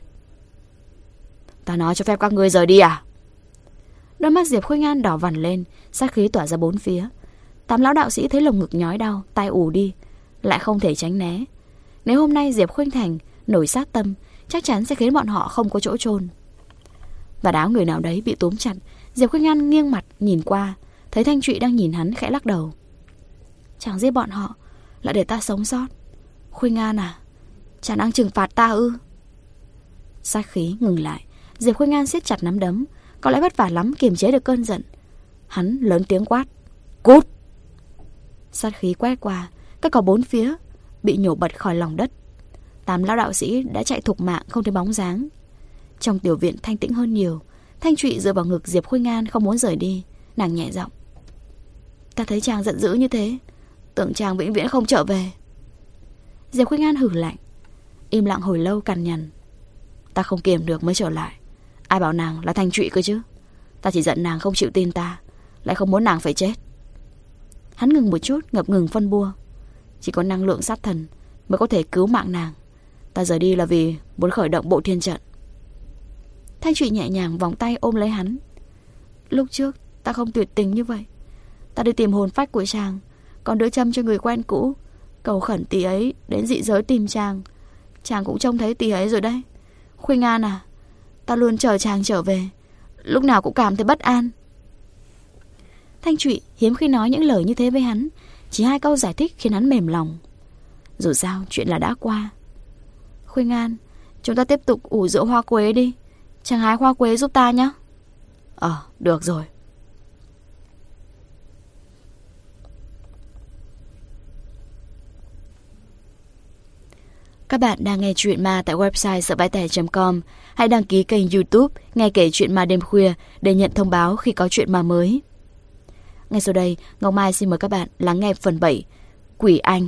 Ta nói cho phép các ngươi rời đi à? Đôi mắt Diệp Khuynh An đỏ vằn lên, sát khí tỏa ra bốn phía. Tám lão đạo sĩ thấy lồng ngực nhói đau, tai ù đi, lại không thể tránh né. Nếu hôm nay Diệp Khuynh Thành nổi sát tâm, chắc chắn sẽ khiến bọn họ không có chỗ chôn. Và áo người nào đấy bị túm chặt, Diệp Khuynh An nghiêng mặt nhìn qua, thấy Thanh Trụy đang nhìn hắn khẽ lắc đầu. Chẳng giết bọn họ, lại để ta sống sót. Khuynh An à, chàng đang trừng phạt ta ư? Sát khí ngừng lại, Diệp Khuynh An siết chặt nắm đấm, có lẽ vất vả lắm kiềm chế được cơn giận. Hắn lớn tiếng quát. Cút! Sát khí quét qua, các cỏ bốn phía bị nhổ bật khỏi lòng đất. Tám lão đạo sĩ đã chạy thục mạng không thấy bóng dáng. Trong tiểu viện thanh tĩnh hơn nhiều. Thanh Trụy dựa vào ngực Diệp Khuynh An không muốn rời đi. Nàng nhẹ giọng. Ta thấy chàng giận dữ như thế, tưởng chàng vĩnh viễn không trở về. Diệp Khuynh An hử lạnh, im lặng hồi lâu cằn nhằn. Ta không kiềm được mới trở lại. Ai bảo nàng là Thanh Trụy cơ chứ? Ta chỉ giận nàng không chịu tin ta, lại không muốn nàng phải chết. Hắn ngừng một chút, ngập ngừng phân bua. Chỉ có năng lượng sát thần mới có thể cứu mạng nàng. Ta rời đi là vì muốn khởi động bộ thiên trận. Thanh Trụy nhẹ nhàng vòng tay ôm lấy hắn. Lúc trước ta không tuyệt tình như vậy. Ta đi tìm hồn phách của chàng, còn đưa châm cho người quen cũ, cầu khẩn tỷ ấy đến dị giới tìm chàng. Chàng cũng trông thấy tỷ ấy rồi đấy. Khuynh An à, ta luôn chờ chàng trở về, lúc nào cũng cảm thấy bất an. Thanh Trụy hiếm khi nói những lời như thế với hắn, chỉ hai câu giải thích khiến hắn mềm lòng. Dù sao chuyện là đã qua. Khuynh An, chúng ta tiếp tục ủ rượu hoa quế đi. Chàng hái hoa quế giúp ta nhé. Ờ, được rồi. Các bạn đang nghe truyện ma tại website sợ vãi tẻ chấm com. Hãy đăng ký kênh YouTube Nghe Kể Chuyện Ma Đêm Khuya để nhận thông báo khi có chuyện ma mới. Ngay sau đây, Ngọc Mai xin mời các bạn lắng nghe phần bảy, Quỷ Anh.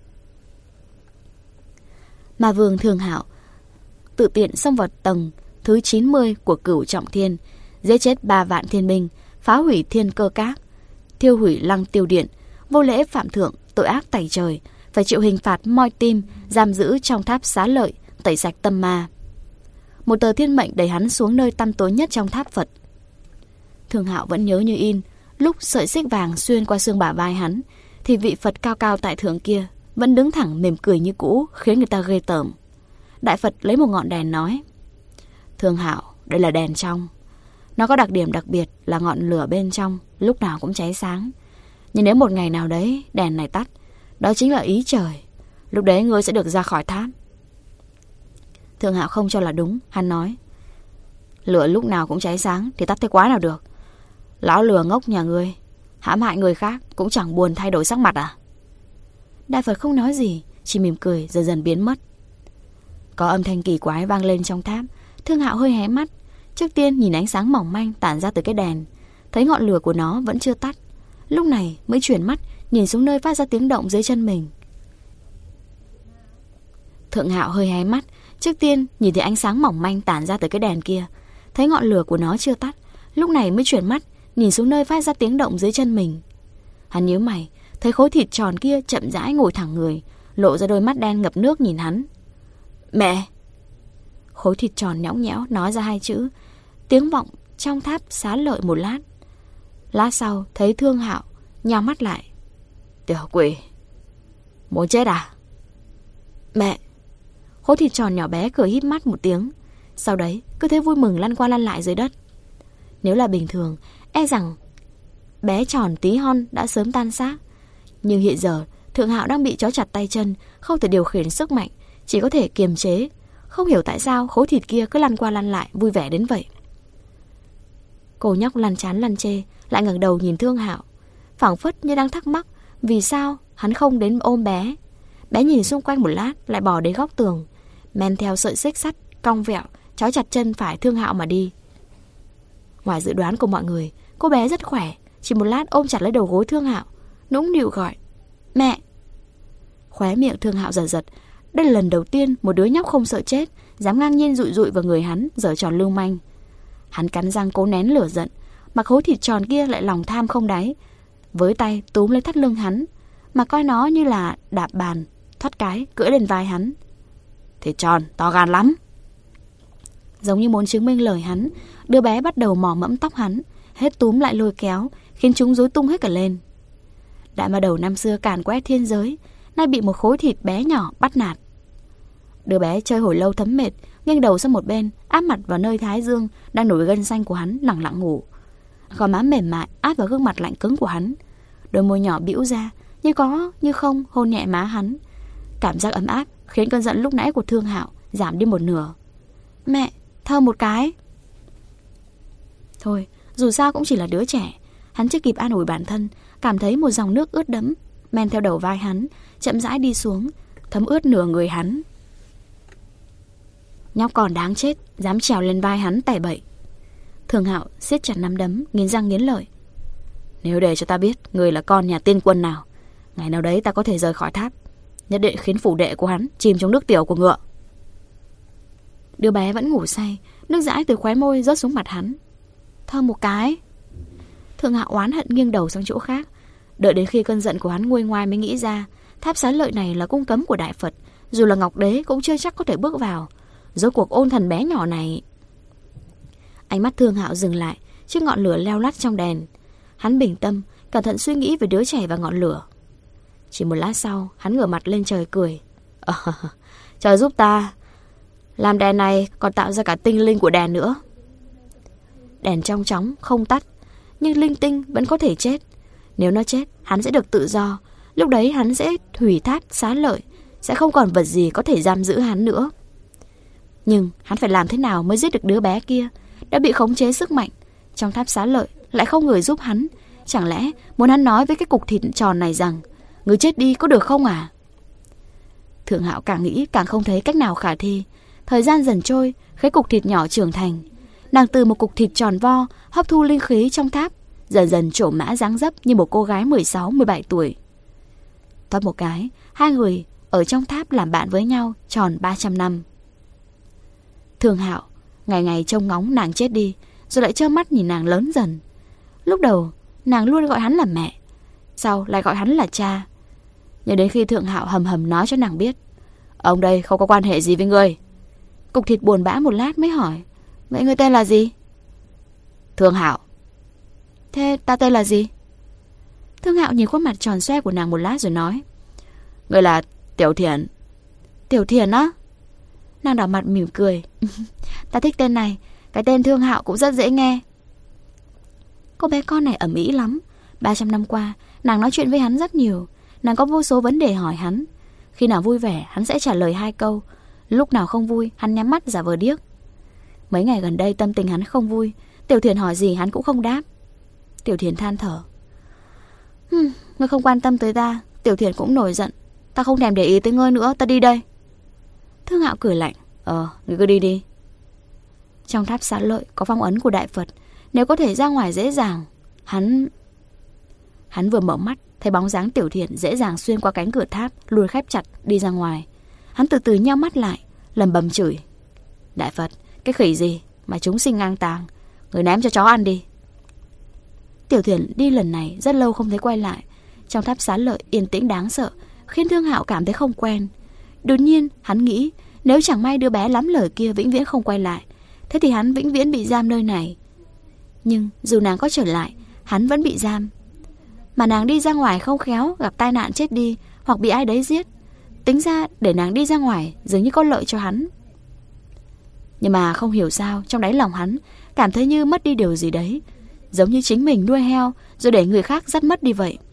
Ma vương Thương Hạo tự tiện xông vào tầng thứ chín mươi của Cửu Trọng Thiên, giết chết ba vạn thiên binh, phá hủy thiên cơ các, thiêu hủy lăng tiêu điện, vô lễ phạm thượng, tội ác tày trời, phải chịu hình phạt moi tim, giam giữ trong tháp xá lợi, tẩy sạch tâm ma. Một tờ thiên mệnh đẩy hắn xuống nơi tăm tối nhất trong tháp Phật. Thương Hạo vẫn nhớ như in, lúc sợi xích vàng xuyên qua xương bả vai hắn, thì vị Phật cao cao tại thượng kia vẫn đứng thẳng mỉm cười như cũ, khiến người ta ghê tởm. Đại Phật lấy một ngọn đèn nói: Thương Hạo, đây là đèn trong. Nó có đặc điểm đặc biệt là ngọn lửa bên trong lúc nào cũng cháy sáng. Nhưng nếu một ngày nào đấy đèn này tắt, đó chính là ý trời. Lúc đấy ngươi sẽ được ra khỏi tháp. Thương Hạo không cho là đúng. Hắn nói: Lửa lúc nào cũng cháy sáng thì tắt thế quái nào được. Lão lừa ngốc nhà ngươi, hãm hại người khác cũng chẳng buồn thay đổi sắc mặt à? Đại Phật không nói gì, chỉ mỉm cười dần dần biến mất. Có âm thanh kỳ quái vang lên trong tháp. Thương Hạo hơi hé mắt. Trước tiên nhìn ánh sáng mỏng manh tản ra từ cái đèn, thấy ngọn lửa của nó vẫn chưa tắt. Lúc này mới chuyển mắt nhìn xuống nơi phát ra tiếng động dưới chân mình. Thượng Hạo hơi hé mắt. Trước tiên nhìn thấy ánh sáng mỏng manh tản ra từ cái đèn kia, thấy ngọn lửa của nó chưa tắt. Lúc này mới chuyển mắt nhìn xuống nơi phát ra tiếng động dưới chân mình. Hắn nhíu mày, thấy khối thịt tròn kia chậm rãi ngồi thẳng người, lộ ra đôi mắt đen ngập nước nhìn hắn. Mẹ! Khối thịt tròn nhõng nhẽo nói ra hai chữ. Tiếng vọng trong tháp xá lợi một lát. Lát sau thấy Thương Hạo nhào mắt lại. Tiểu quỷ, muốn chết à? Mẹ! Khối thịt tròn nhỏ bé cười híp mắt một tiếng, sau đấy cứ thế vui mừng lăn qua lăn lại dưới đất. Nếu là bình thường, e rằng bé tròn tí hon đã sớm tan xác. Nhưng hiện giờ Thượng Hạo đang bị trói chặt tay chân, không thể điều khiển sức mạnh, chỉ có thể kiềm chế. Không hiểu tại sao khối thịt kia cứ lăn qua lăn lại vui vẻ đến vậy. Cô nhóc lăn chán lăn chê, lại ngẩng đầu nhìn Thương Hạo, phảng phất như đang thắc mắc vì sao hắn không đến ôm bé. Bé nhìn xung quanh một lát, lại bỏ đến góc tường, men theo sợi xích sắt cong vẹo trói chặt chân phải Thương Hạo mà đi. Ngoài dự đoán của mọi người, cô bé rất khỏe, chỉ một lát ôm chặt lấy đầu gối Thương Hạo, nũng nịu gọi mẹ. Khóe miệng Thương Hạo giật giật. Đây là lần đầu tiên một đứa nhóc không sợ chết dám ngang nhiên dụi dụi vào người hắn, giở tròn lưu manh. Hắn cắn răng cố nén lửa giận, mà khối thịt tròn kia lại lòng tham không đáy, với tay túm lấy thắt lưng hắn, mà coi nó như là đạp bàn, thoát cái cưỡi lên vai hắn. Thịt tròn to gan lắm. Giống như muốn chứng minh lời hắn, đứa bé bắt đầu mò mẫm tóc hắn, hết túm lại lôi kéo, khiến chúng rối tung hết cả lên. Đại ma đầu năm xưa càn quét thiên giới, nay bị một khối thịt bé nhỏ bắt nạt. Đứa bé chơi hồi lâu thấm mệt, nghiêng đầu sang một bên, áp mặt vào nơi thái dương đang nổi gân xanh của hắn, lẳng lặng ngủ. Gò má mềm mại áp vào gương mặt lạnh cứng của hắn, đôi môi nhỏ bĩu ra, như có như không hôn nhẹ má hắn. Cảm giác ấm áp khiến cơn giận lúc nãy của Thương Hạo giảm đi một nửa. Mẹ, thơm một cái. Thôi, dù sao cũng chỉ là đứa trẻ. Hắn chưa kịp an ủi bản thân, cảm thấy một dòng nước ướt đẫm men theo đầu vai hắn, chậm rãi đi xuống, thấm ướt nửa người hắn. Nhóc còn đáng chết, dám trèo lên vai hắn tẩy bậy. Thương Hạo siết chặt nắm đấm, nghiến răng nghiến lợi. Nếu để cho ta biết người là con nhà tiên quân nào, ngày nào đấy ta có thể rời khỏi tháp, nhất định khiến phủ đệ của hắn chìm trong nước tiểu của ngựa. Đứa bé vẫn ngủ say, nước dãi từ khóe môi rớt xuống mặt hắn. Thơm một cái. Thương Hạo oán hận nghiêng đầu sang chỗ khác, đợi đến khi cơn giận của hắn nguôi ngoai mới nghĩ ra tháp xá lợi này là cung cấm của Đại Phật, dù là Ngọc Đế cũng chưa chắc có thể bước vào. Rốt cuộc ôn thần bé nhỏ này. Ánh mắt Thương Hạo dừng lại trước ngọn lửa leo lắt trong đèn. Hắn bình tâm, cẩn thận suy nghĩ về đứa trẻ và ngọn lửa. Chỉ một lát sau, hắn ngửa mặt lên trời cười. À, trời giúp ta, làm đèn này còn tạo ra cả tinh linh của đèn nữa. Đèn trong chóng không tắt, nhưng linh tinh vẫn có thể chết. Nếu nó chết, hắn sẽ được tự do. Lúc đấy hắn sẽ hủy tháp xá lợi, sẽ không còn vật gì có thể giam giữ hắn nữa. Nhưng hắn phải làm thế nào mới giết được đứa bé kia? Đã bị khống chế sức mạnh, trong tháp xá lợi lại không người giúp hắn. Chẳng lẽ muốn hắn nói với cái cục thịt tròn này rằng người chết đi có được không à? Thượng Hạo càng nghĩ càng không thấy cách nào khả thi. Thời gian dần trôi, cái cục thịt nhỏ trưởng thành. Nàng từ một cục thịt tròn vo hấp thu linh khí trong tháp, dần dần trổ mã dáng dấp như một cô gái mười sáu mười bảy tuổi. Toát một cái, hai người ở trong tháp làm bạn với nhau tròn ba trăm năm. Thượng Hạo ngày ngày trông ngóng nàng chết đi, rồi lại trơ mắt nhìn nàng lớn dần. Lúc đầu nàng luôn gọi hắn là mẹ, sau lại gọi hắn là cha. Nhưng đến khi Thượng Hạo hầm hầm nói cho nàng biết, ông đây không có quan hệ gì với ngươi. Cục thịt buồn bã một lát mới hỏi, vậy ngươi tên là gì? Thượng Hạo. Thế ta tên là gì? Thượng Hạo nhìn khuôn mặt tròn xoe của nàng một lát rồi nói, ngươi là Tiểu Thiền. Tiểu Thiền á? Nàng đỏ mặt mỉm cười. Ta thích tên này, cái tên Thượng Hạo cũng rất dễ nghe. Cô bé con này ẩm ĩ lắm. ba trăm năm qua nàng nói chuyện với hắn rất nhiều. Nàng có vô số vấn đề hỏi hắn. Khi nào vui vẻ hắn sẽ trả lời hai câu, lúc nào không vui hắn nhắm mắt giả vờ điếc. Mấy ngày gần đây tâm tình hắn không vui, Tiểu Thiền hỏi gì hắn cũng không đáp. Tiểu Thiền than thở, Hừm, ngươi không quan tâm tới ta. Tiểu Thiền cũng nổi giận, ta không thèm để ý tới ngươi nữa, ta đi đây. Thương Hạo cười lạnh, Ờ, ngươi cứ đi đi. Trong tháp xá lợi có phong ấn của Đại Phật, nếu có thể ra ngoài dễ dàng. Hắn Hắn vừa mở mắt, thấy bóng dáng Tiểu Thiền dễ dàng xuyên qua cánh cửa tháp, luôn khép chặt đi ra ngoài. Hắn từ từ nheo mắt lại, lẩm bẩm chửi, Đại Phật, cái khỉ gì mà chúng sinh ngang tàng, người ném cho chó ăn đi. Tiểu Thiền đi lần này rất lâu không thấy quay lại. Trong tháp xá lợi yên tĩnh đáng sợ, khiến Thương Hạo cảm thấy không quen. Đột nhiên hắn nghĩ, nếu chẳng may đứa bé lắm lời kia vĩnh viễn không quay lại, thế thì hắn vĩnh viễn bị giam nơi này. Nhưng dù nàng có trở lại, hắn vẫn bị giam. Mà nàng đi ra ngoài không khéo gặp tai nạn chết đi, hoặc bị ai đấy giết. Tính ra để nàng đi ra ngoài dường như có lợi cho hắn. Nhưng mà không hiểu sao trong đáy lòng hắn cảm thấy như mất đi điều gì đấy, giống như chính mình nuôi heo rồi để người khác dắt mất đi vậy.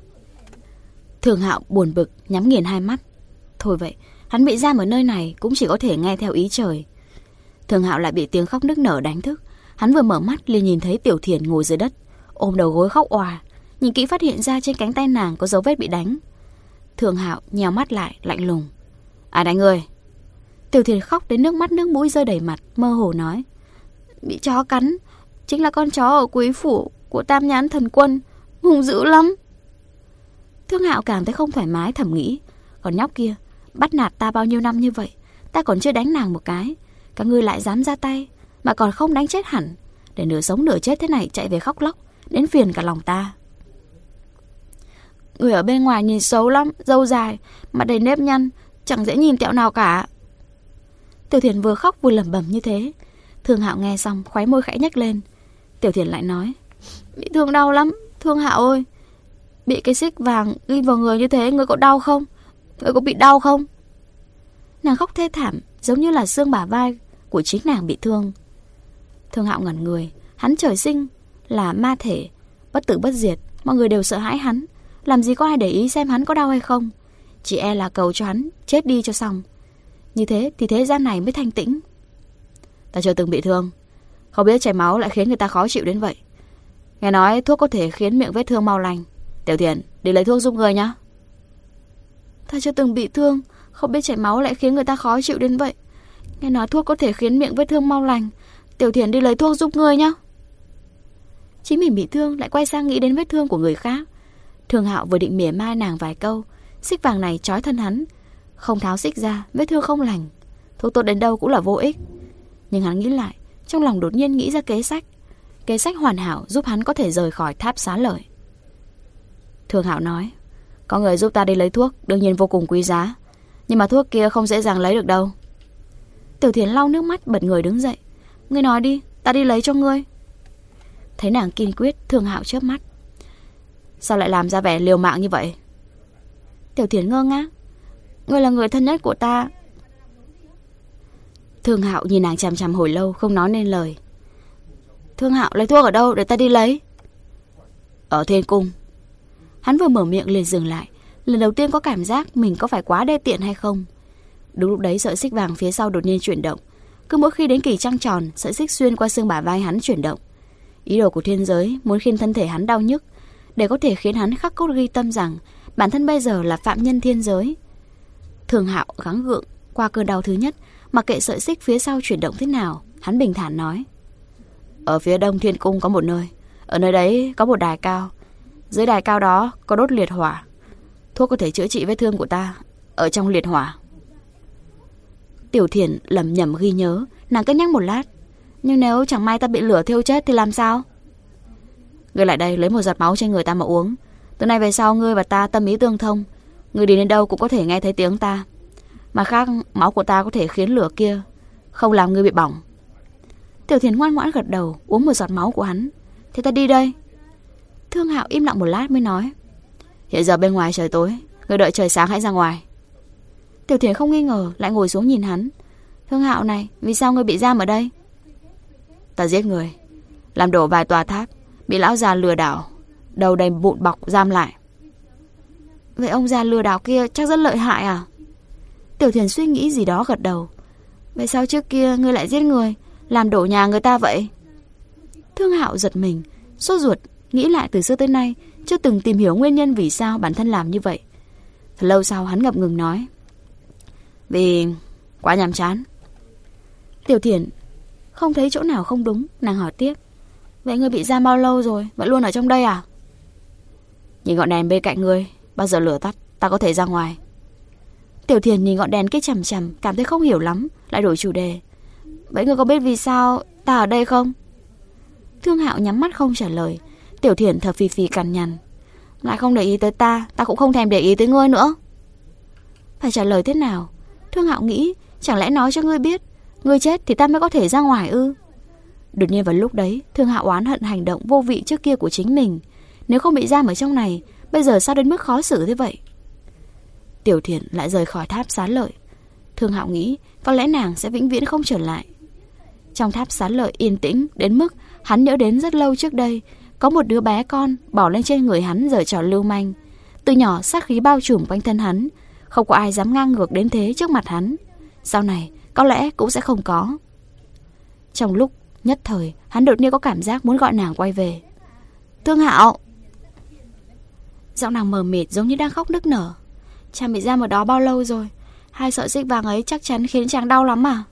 Thường Hạo buồn bực nhắm nghiền hai mắt. Thôi vậy, hắn bị giam ở nơi này cũng chỉ có thể nghe theo ý trời. Thường Hạo lại bị tiếng khóc nức nở đánh thức. Hắn vừa mở mắt liền nhìn thấy Tiểu Thiền ngồi dưới đất, ôm đầu gối khóc òa. Nhìn kỹ phát hiện ra trên cánh tay nàng có dấu vết bị đánh. Thường Hạo nhèo mắt lại lạnh lùng, Ai đánh ngươi? Tiểu Thiền khóc đến nước mắt nước mũi rơi đầy mặt, mơ hồ nói, Bị chó cắn, chính là con chó ở Quý phủ của Tam Nhãn Thần Quân, hung dữ lắm. Thương Hạo cảm thấy không thoải mái, thầm nghĩ, còn nhóc kia bắt nạt ta bao nhiêu năm như vậy, ta còn chưa đánh nàng một cái, các ngươi lại dám ra tay, mà còn không đánh chết hẳn, để nửa sống nửa chết thế này chạy về khóc lóc, đến phiền cả lòng ta. Người ở bên ngoài nhìn xấu lắm, râu dài, mặt đầy nếp nhăn, chẳng dễ nhìn tẹo nào cả. Tiểu Thiền vừa khóc vừa lẩm bẩm như thế. Thương Hạo nghe xong khóe môi khẽ nhếch lên. Tiểu Thiền lại nói, Bị thương đau lắm, Thương Hạo ơi. Bị cái xích vàng ghi vào người như thế, ngươi có đau không? Ngươi có bị đau không? Nàng khóc thê thảm, giống như là xương bả vai của chính nàng bị thương. Thương Hạo ngẩn người. Hắn trời sinh là ma thể, bất tử bất diệt, mọi người đều sợ hãi hắn. Làm gì có ai để ý xem hắn có đau hay không. Chỉ e là cầu cho hắn chết đi cho xong. Như thế thì thế gian này mới thanh tĩnh. Ta chưa từng bị thương, không biết chảy máu lại khiến người ta khó chịu đến vậy. Nghe nói thuốc có thể khiến miệng vết thương mau lành. Tiểu Thiền, đi lấy thuốc giúp người nhá. Ta chưa từng bị thương, không biết chảy máu lại khiến người ta khó chịu đến vậy. Nghe nói thuốc có thể khiến miệng vết thương mau lành. Tiểu Thiền đi lấy thuốc giúp người nhá. Chính mình bị thương lại quay sang nghĩ đến vết thương của người khác. Thường Hạo vừa định mỉa mai nàng vài câu, xích vàng này trói thân hắn, không tháo xích ra, vết thương không lành, thuốc tốt đến đâu cũng là vô ích. Nhưng hắn nghĩ lại, trong lòng đột nhiên nghĩ ra kế sách. Kế sách hoàn hảo giúp hắn có thể rời khỏi tháp xá lợi. Thường Hạo nói, có người giúp ta đi lấy thuốc, đương nhiên vô cùng quý giá, nhưng mà thuốc kia không dễ dàng lấy được đâu. Tiểu Thiền lau nước mắt bật người đứng dậy. Ngươi nói đi, ta đi lấy cho ngươi. Thấy nàng kiên quyết, Thường Hạo chớp mắt. Sao lại làm ra vẻ liều mạng như vậy? Tiểu Thiền ngơ ngác. Ngươi là người thân nhất của ta. Thường Hạo nhìn nàng chằm chằm hồi lâu, không nói nên lời. Thương Hạo, lấy thuốc ở đâu để ta đi lấy? Ở thiên cung. Hắn vừa mở miệng liền dừng lại. Lần đầu tiên có cảm giác mình có phải quá đê tiện hay không. Đúng lúc đấy sợi xích vàng phía sau đột nhiên chuyển động. Cứ mỗi khi đến kỳ trăng tròn, sợi xích xuyên qua xương bả vai hắn chuyển động. Ý đồ của thiên giới muốn khiến thân thể hắn đau nhức, để có thể khiến hắn khắc cốt ghi tâm rằng bản thân bây giờ là phạm nhân thiên giới. Thường Hạo gắng gượng qua cơn đau thứ nhất, mặc kệ sợi xích phía sau chuyển động thế nào, hắn bình thản nói: Ở phía đông thiên cung có một nơi. Ở nơi đấy có một đài cao. Dưới đài cao đó có đốt liệt hỏa. Thuốc có thể chữa trị vết thương của ta ở trong liệt hỏa. Tiểu Thiển lẩm nhẩm ghi nhớ. Nàng cân nhắc một lát. Nhưng nếu chẳng may ta bị lửa thiêu chết thì làm sao? Ngươi lại đây lấy một giọt máu trên người ta mà uống. Từ nay về sau ngươi và ta tâm ý tương thông. Ngươi đi đến đâu cũng có thể nghe thấy tiếng ta. Mà khác, máu của ta có thể khiến lửa kia không làm ngươi bị bỏng. Tiểu Thiển ngoan ngoãn gật đầu, uống một giọt máu của hắn. Thế ta đi đây. Thương Hạo im lặng một lát mới nói: Hiện giờ bên ngoài trời tối, ngươi đợi trời sáng hãy ra ngoài. Tiểu Thiển không nghi ngờ, lại ngồi xuống nhìn hắn. Thương Hạo này, vì sao ngươi bị giam ở đây? Ta giết người, làm đổ vài tòa tháp, bị lão già lừa đảo, đầu đầy vụn bọc giam lại. Vậy ông già lừa đảo kia chắc rất lợi hại à? Tiểu Thiển suy nghĩ gì đó gật đầu. Vậy sao trước kia ngươi lại giết người, làm đổ nhà người ta vậy? Thương Hạo giật mình, sốt ruột, nghĩ lại từ xưa tới nay chưa từng tìm hiểu nguyên nhân vì sao bản thân làm như vậy. Thật lâu sau hắn ngập ngừng nói: Vì quá nhàm chán. Tiểu Thiển không thấy chỗ nào không đúng, nàng hỏi tiếp: Vậy ngươi bị giam bao lâu rồi, vẫn luôn ở trong đây à? Nhìn ngọn đèn bên cạnh ngươi, bao giờ lửa tắt ta có thể ra ngoài. Tiểu Thiển nhìn ngọn đèn cái chằm chằm, cảm thấy không hiểu lắm, lại đổi chủ đề: Vậy ngươi có biết vì sao ta ở đây không? Thương Hạo nhắm mắt không trả lời. Tiểu Thiển thở phì phì cằn nhằn: Lại không để ý tới ta, ta cũng không thèm để ý tới ngươi nữa. Phải trả lời thế nào? Thương Hạo nghĩ, chẳng lẽ nói cho ngươi biết ngươi chết thì ta mới có thể ra ngoài ư? Đột nhiên vào lúc đấy, Thương Hạo oán hận hành động vô vị trước kia của chính mình. Nếu không bị giam ở trong này, bây giờ sao đến mức khó xử thế vậy? Tiểu Thiển lại rời khỏi tháp Xá Lợi. Thương Hạo nghĩ có lẽ nàng sẽ vĩnh viễn không trở lại. Trong tháp Xá Lợi yên tĩnh đến mức hắn nhớ đến rất lâu trước đây, có một đứa bé con bỏ lên trên người hắn giở trò lưu manh. Từ nhỏ sát khí bao trùm quanh thân hắn, không có ai dám ngang ngược đến thế trước mặt hắn. Sau này có lẽ cũng sẽ không có. Trong lúc nhất thời, hắn đột nhiên có cảm giác muốn gọi nàng quay về. Thương Hạo! Giọng nàng mờ mịt giống như đang khóc nức nở. Chàng bị giam ở đó bao lâu rồi? Hai sợi xích vàng ấy chắc chắn khiến chàng đau lắm à?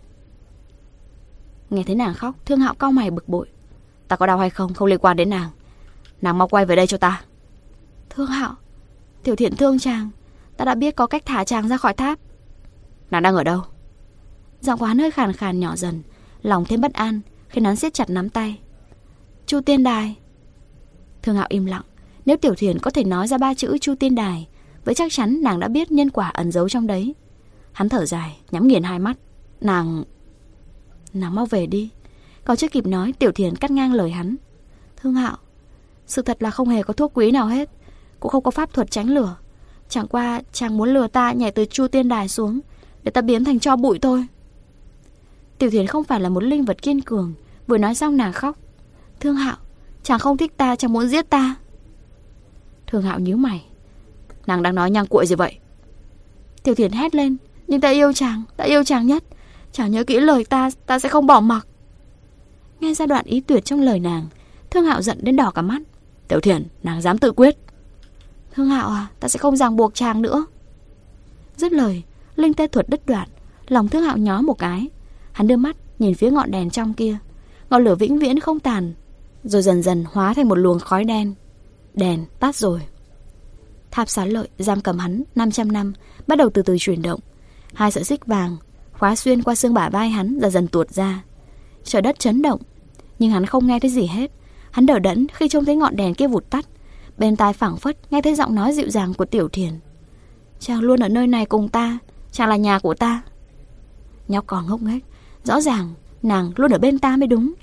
Nghe thấy nàng khóc, Thương Hạo cau mày bực bội. Ta có đau hay không không liên quan đến nàng. Nàng mau quay về đây cho ta. Thương Hạo, Tiểu Thiển thương chàng. Ta đã biết có cách thả chàng ra khỏi tháp. Nàng đang ở đâu? Giọng của hắn hơi khàn khàn nhỏ dần, lòng thêm bất an khiến hắn siết chặt nắm tay. Chu Tiên Đài. Thương Hạo im lặng. Nếu Tiểu Thiển có thể nói ra ba chữ Chu Tiên Đài, vậy chắc chắn nàng đã biết nhân quả ẩn giấu trong đấy. Hắn thở dài, nhắm nghiền hai mắt. Nàng... Nàng mau về đi. Còn chưa kịp nói, Tiểu Thiển cắt ngang lời hắn. Thương Hạo, sự thật là không hề có thuốc quý nào hết, cũng không có pháp thuật tránh lửa. Chẳng qua chàng muốn lừa ta nhảy từ Chu Tiên Đài xuống để ta biến thành tro bụi thôi. Tiểu Thiển không phải là một linh vật kiên cường. Vừa nói xong nàng khóc. Thương Hạo, chàng không thích ta, chàng muốn giết ta. Thương Hạo nhíu mày. Nàng đang nói nhăng cuội gì vậy? Tiểu Thiển hét lên. Nhưng ta yêu chàng, ta yêu chàng nhất. Chàng nhớ kỹ lời ta, ta sẽ không bỏ mặc. Nghe ra đoạn ý tuyệt trong lời nàng, Thương Hạo giận đến đỏ cả mắt. Tiểu Thiển, nàng dám tự quyết. Thương Hạo à, ta sẽ không ràng buộc chàng nữa. Dứt lời, linh tê thuật đứt đoạn. Lòng Thương Hạo nhói một cái. Hắn đưa mắt nhìn phía ngọn đèn trong kia. Ngọn lửa vĩnh viễn không tàn, rồi dần dần hóa thành một luồng khói đen. Đèn tắt rồi. Tháp Xá Lợi giam cầm hắn năm trăm năm bắt đầu từ từ chuyển động. Hai sợi xích vàng khóa xuyên qua xương bả vai hắn dần dần tuột ra. Trời đất chấn động, nhưng hắn không nghe thấy gì hết. Hắn đờ đẫn khi trông thấy ngọn đèn kia vụt tắt. Bên tai phảng phất nghe thấy giọng nói dịu dàng của Tiểu Thiển. Chàng luôn ở nơi này cùng ta, chàng là nhà của ta. Nhóc còn ngốc nghếch, rõ ràng nàng luôn ở bên ta mới đúng.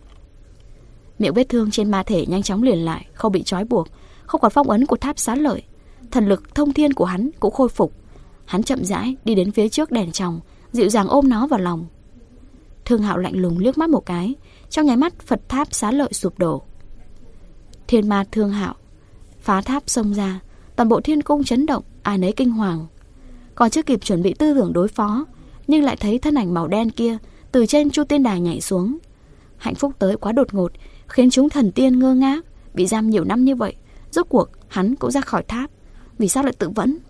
Miệng vết thương trên ma thể nhanh chóng liền lại, không bị trói buộc, không còn phong ấn của tháp Xá Lợi. Thần lực thông thiên của hắn cũng khôi phục. Hắn chậm rãi đi đến phía trước đèn tròng, dịu dàng ôm nó vào lòng. Thương Hạo lạnh lùng liếc mắt một cái, trong nháy mắt Phật tháp Xá Lợi sụp đổ. Thiên ma Thương Hạo phá tháp xông ra, toàn bộ thiên cung chấn động, ai nấy kinh hoàng. Còn chưa kịp chuẩn bị tư tưởng đối phó, nhưng lại thấy thân ảnh màu đen kia từ trên Chu Tiên Đài nhảy xuống. Hạnh phúc tới quá đột ngột, khiến chúng thần tiên ngơ ngác. Bị giam nhiều năm như vậy, rốt cuộc hắn cũng ra khỏi tháp, vì sao lại tự vẫn?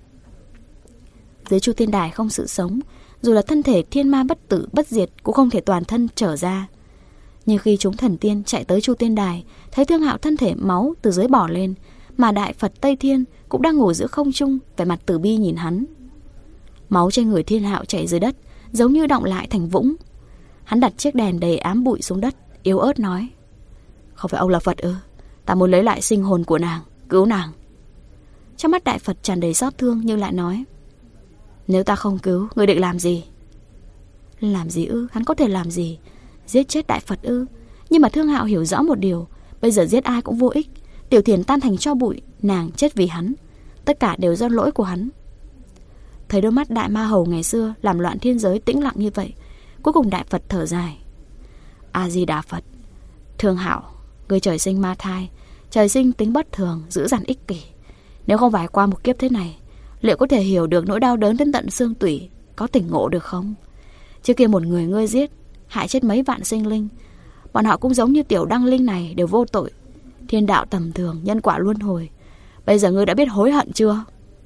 Dưới Chu Tiên Đài không sự sống, dù là thân thể thiên ma bất tử bất diệt cũng không thể toàn thân trở ra. Nhưng khi chúng thần tiên chạy tới Chu Tiên Đài, thấy Thương Hạo thân thể máu từ dưới bỏ lên, mà Đại Phật Tây Thiên cũng đang ngồi giữa không trung, vẻ mặt từ bi nhìn hắn. Máu trên người Thiên Hạo chảy dưới đất, giống như đọng lại thành vũng. Hắn đặt chiếc đèn đầy ám bụi xuống đất, yếu ớt nói: "Không phải ông là Phật ư? Ta muốn lấy lại sinh hồn của nàng, cứu nàng." Trong mắt Đại Phật tràn đầy xót thương, nhưng lại nói: "Nếu ta không cứu, ngươi định làm gì?" Làm gì ư? Hắn có thể làm gì? Giết chết Đại Phật ư? Nhưng mà Thương Hạo hiểu rõ một điều, bây giờ giết ai cũng vô ích. Tiểu Thiền tan thành tro bụi, nàng chết vì hắn, tất cả đều do lỗi của hắn. Thấy đôi mắt đại ma hầu ngày xưa làm loạn thiên giới tĩnh lặng như vậy, cuối cùng Đại Phật thở dài: "A Di Đà Phật, Thương Hạo, ngươi trời sinh ma thai, trời sinh tính bất thường, dữ dằn ích kỷ. Nếu không phải qua một kiếp thế này, liệu có thể hiểu được nỗi đau đớn đến tận xương tủy, có tỉnh ngộ được không? Trước kia một người ngươi giết, hại chết mấy vạn sinh linh, bọn họ cũng giống như tiểu đăng linh này, đều vô tội. Thiên đạo tầm thường, nhân quả luân hồi. Bây giờ ngươi đã biết hối hận chưa?"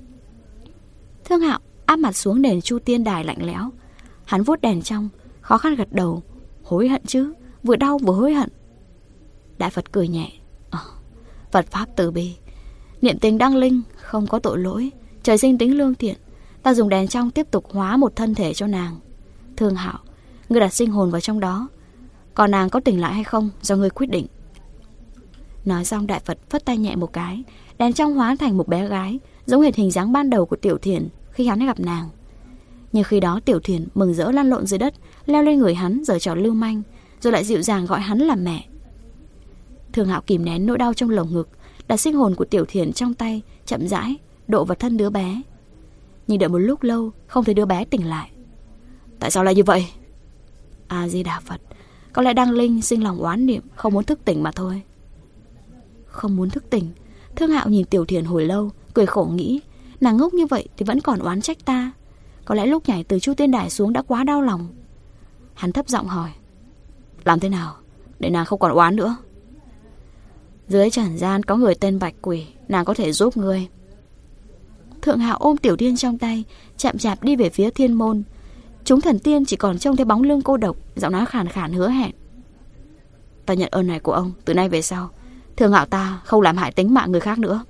Thương Hạo áp mặt xuống đèn Chu Tiên Đài lạnh lẽo. Hắn vuốt đèn trong, khó khăn gật đầu: "Hối hận chứ, vừa đau vừa hối hận." Đại Phật cười nhẹ: ờ, "Phật pháp từ bi, niệm tình đăng linh, không có tội lỗi, trời sinh tính lương thiện. Ta dùng đèn trong tiếp tục hóa một thân thể cho nàng. Thương Hạo, ngươi đặt sinh hồn vào trong đó, còn nàng có tỉnh lại hay không do ngươi quyết định." Nói xong Đại Phật phất tay nhẹ một cái, đèn trong hóa thành một bé gái, giống hệt hình dáng ban đầu của Tiểu Thiền khi hắn gặp nàng. Nhưng khi đó Tiểu Thiền mừng rỡ lăn lộn dưới đất, leo lên người hắn giở trò lưu manh, rồi lại dịu dàng gọi hắn là mẹ. Thương Hạo kìm nén nỗi đau trong lồng ngực, đặt sinh hồn của Tiểu Thiền trong tay, chậm rãi độ vào thân đứa bé. Nhưng đợi một lúc lâu không thấy đứa bé tỉnh lại. Tại sao lại như vậy? A Di Đà Phật, có lẽ đăng linh sinh lòng oán niệm, không muốn thức tỉnh mà thôi. Không muốn thức tỉnh? Thương Hạo nhìn Tiểu Thiền hồi lâu, cười khổ nghĩ, nàng ngốc như vậy thì vẫn còn oán trách ta. Có lẽ lúc nhảy từ Chu Tiên Đài xuống đã quá đau lòng. Hắn thấp giọng hỏi: "Làm thế nào để nàng không còn oán nữa?" "Dưới trần gian có người tên Bạch Quỷ, nàng có thể giúp ngươi." Thượng Hạo ôm Tiểu Tiên trong tay, chậm chạp đi về phía thiên môn. Chúng thần tiên chỉ còn trông thấy bóng lưng cô độc, giọng nói khàn khàn hứa hẹn: "Ta nhận ơn này của ông, từ nay về sau Thương Hạo ta không làm hại tính mạng người khác nữa."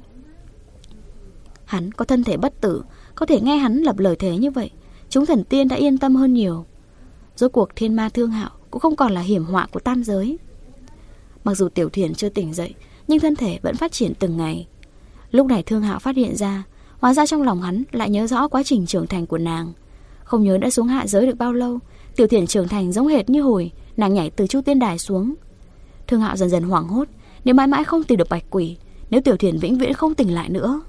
Hắn có thân thể bất tử, có thể nghe hắn lập lời thế như vậy, chúng thần tiên đã yên tâm hơn nhiều. Rốt cuộc thiên ma Thương Hạo cũng không còn là hiểm họa của tam giới. Mặc dù Tiểu Thiền chưa tỉnh dậy, nhưng thân thể vẫn phát triển từng ngày. Lúc này Thương Hạo phát hiện ra, hóa ra trong lòng hắn lại nhớ rõ quá trình trưởng thành của nàng. Không nhớ đã xuống hạ giới được bao lâu, Tiểu Thiền trưởng thành giống hệt như hồi nàng nhảy từ Chu Tiên Đài xuống. Thương Hạo dần dần hoảng hốt, nếu mãi mãi không tìm được Bạch Quỷ, nếu Tiểu Thiền vĩnh viễn không tỉnh lại nữa.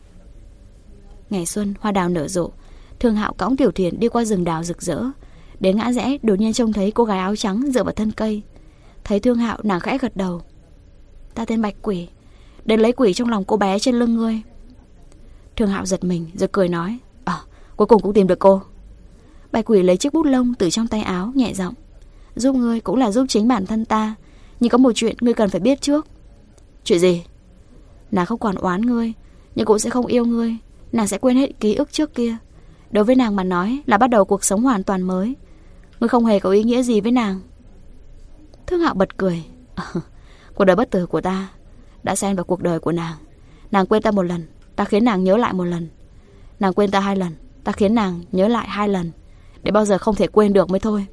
Ngày xuân hoa đào nở rộ, Thương Hạo cõng Tiểu Thiền đi qua rừng đào rực rỡ. Đến ngã rẽ đột nhiên trông thấy cô gái áo trắng dựa vào thân cây. Thấy Thương Hạo, nàng khẽ gật đầu: "Ta tên Bạch Quỷ, đến lấy quỷ trong lòng cô bé trên lưng ngươi." Thương Hạo giật mình rồi cười nói: "À, cuối cùng cũng tìm được cô." Bạch Quỷ lấy chiếc bút lông từ trong tay áo, nhẹ giọng: "Giúp ngươi cũng là giúp chính bản thân ta, nhưng có một chuyện ngươi cần phải biết trước." "Chuyện gì?" "Nàng không còn oán ngươi, nhưng cũng sẽ không yêu ngươi. Nàng sẽ quên hết ký ức trước kia. Đối với nàng mà nói là bắt đầu cuộc sống hoàn toàn mới. Ngươi không hề có ý nghĩa gì với nàng." Thương Hạo bật cười: "Cuộc đời bất tử của ta đã xen vào cuộc đời của nàng. Nàng quên ta một lần, ta khiến nàng nhớ lại một lần. Nàng quên ta hai lần, ta khiến nàng nhớ lại hai lần, để bao giờ không thể quên được mới thôi."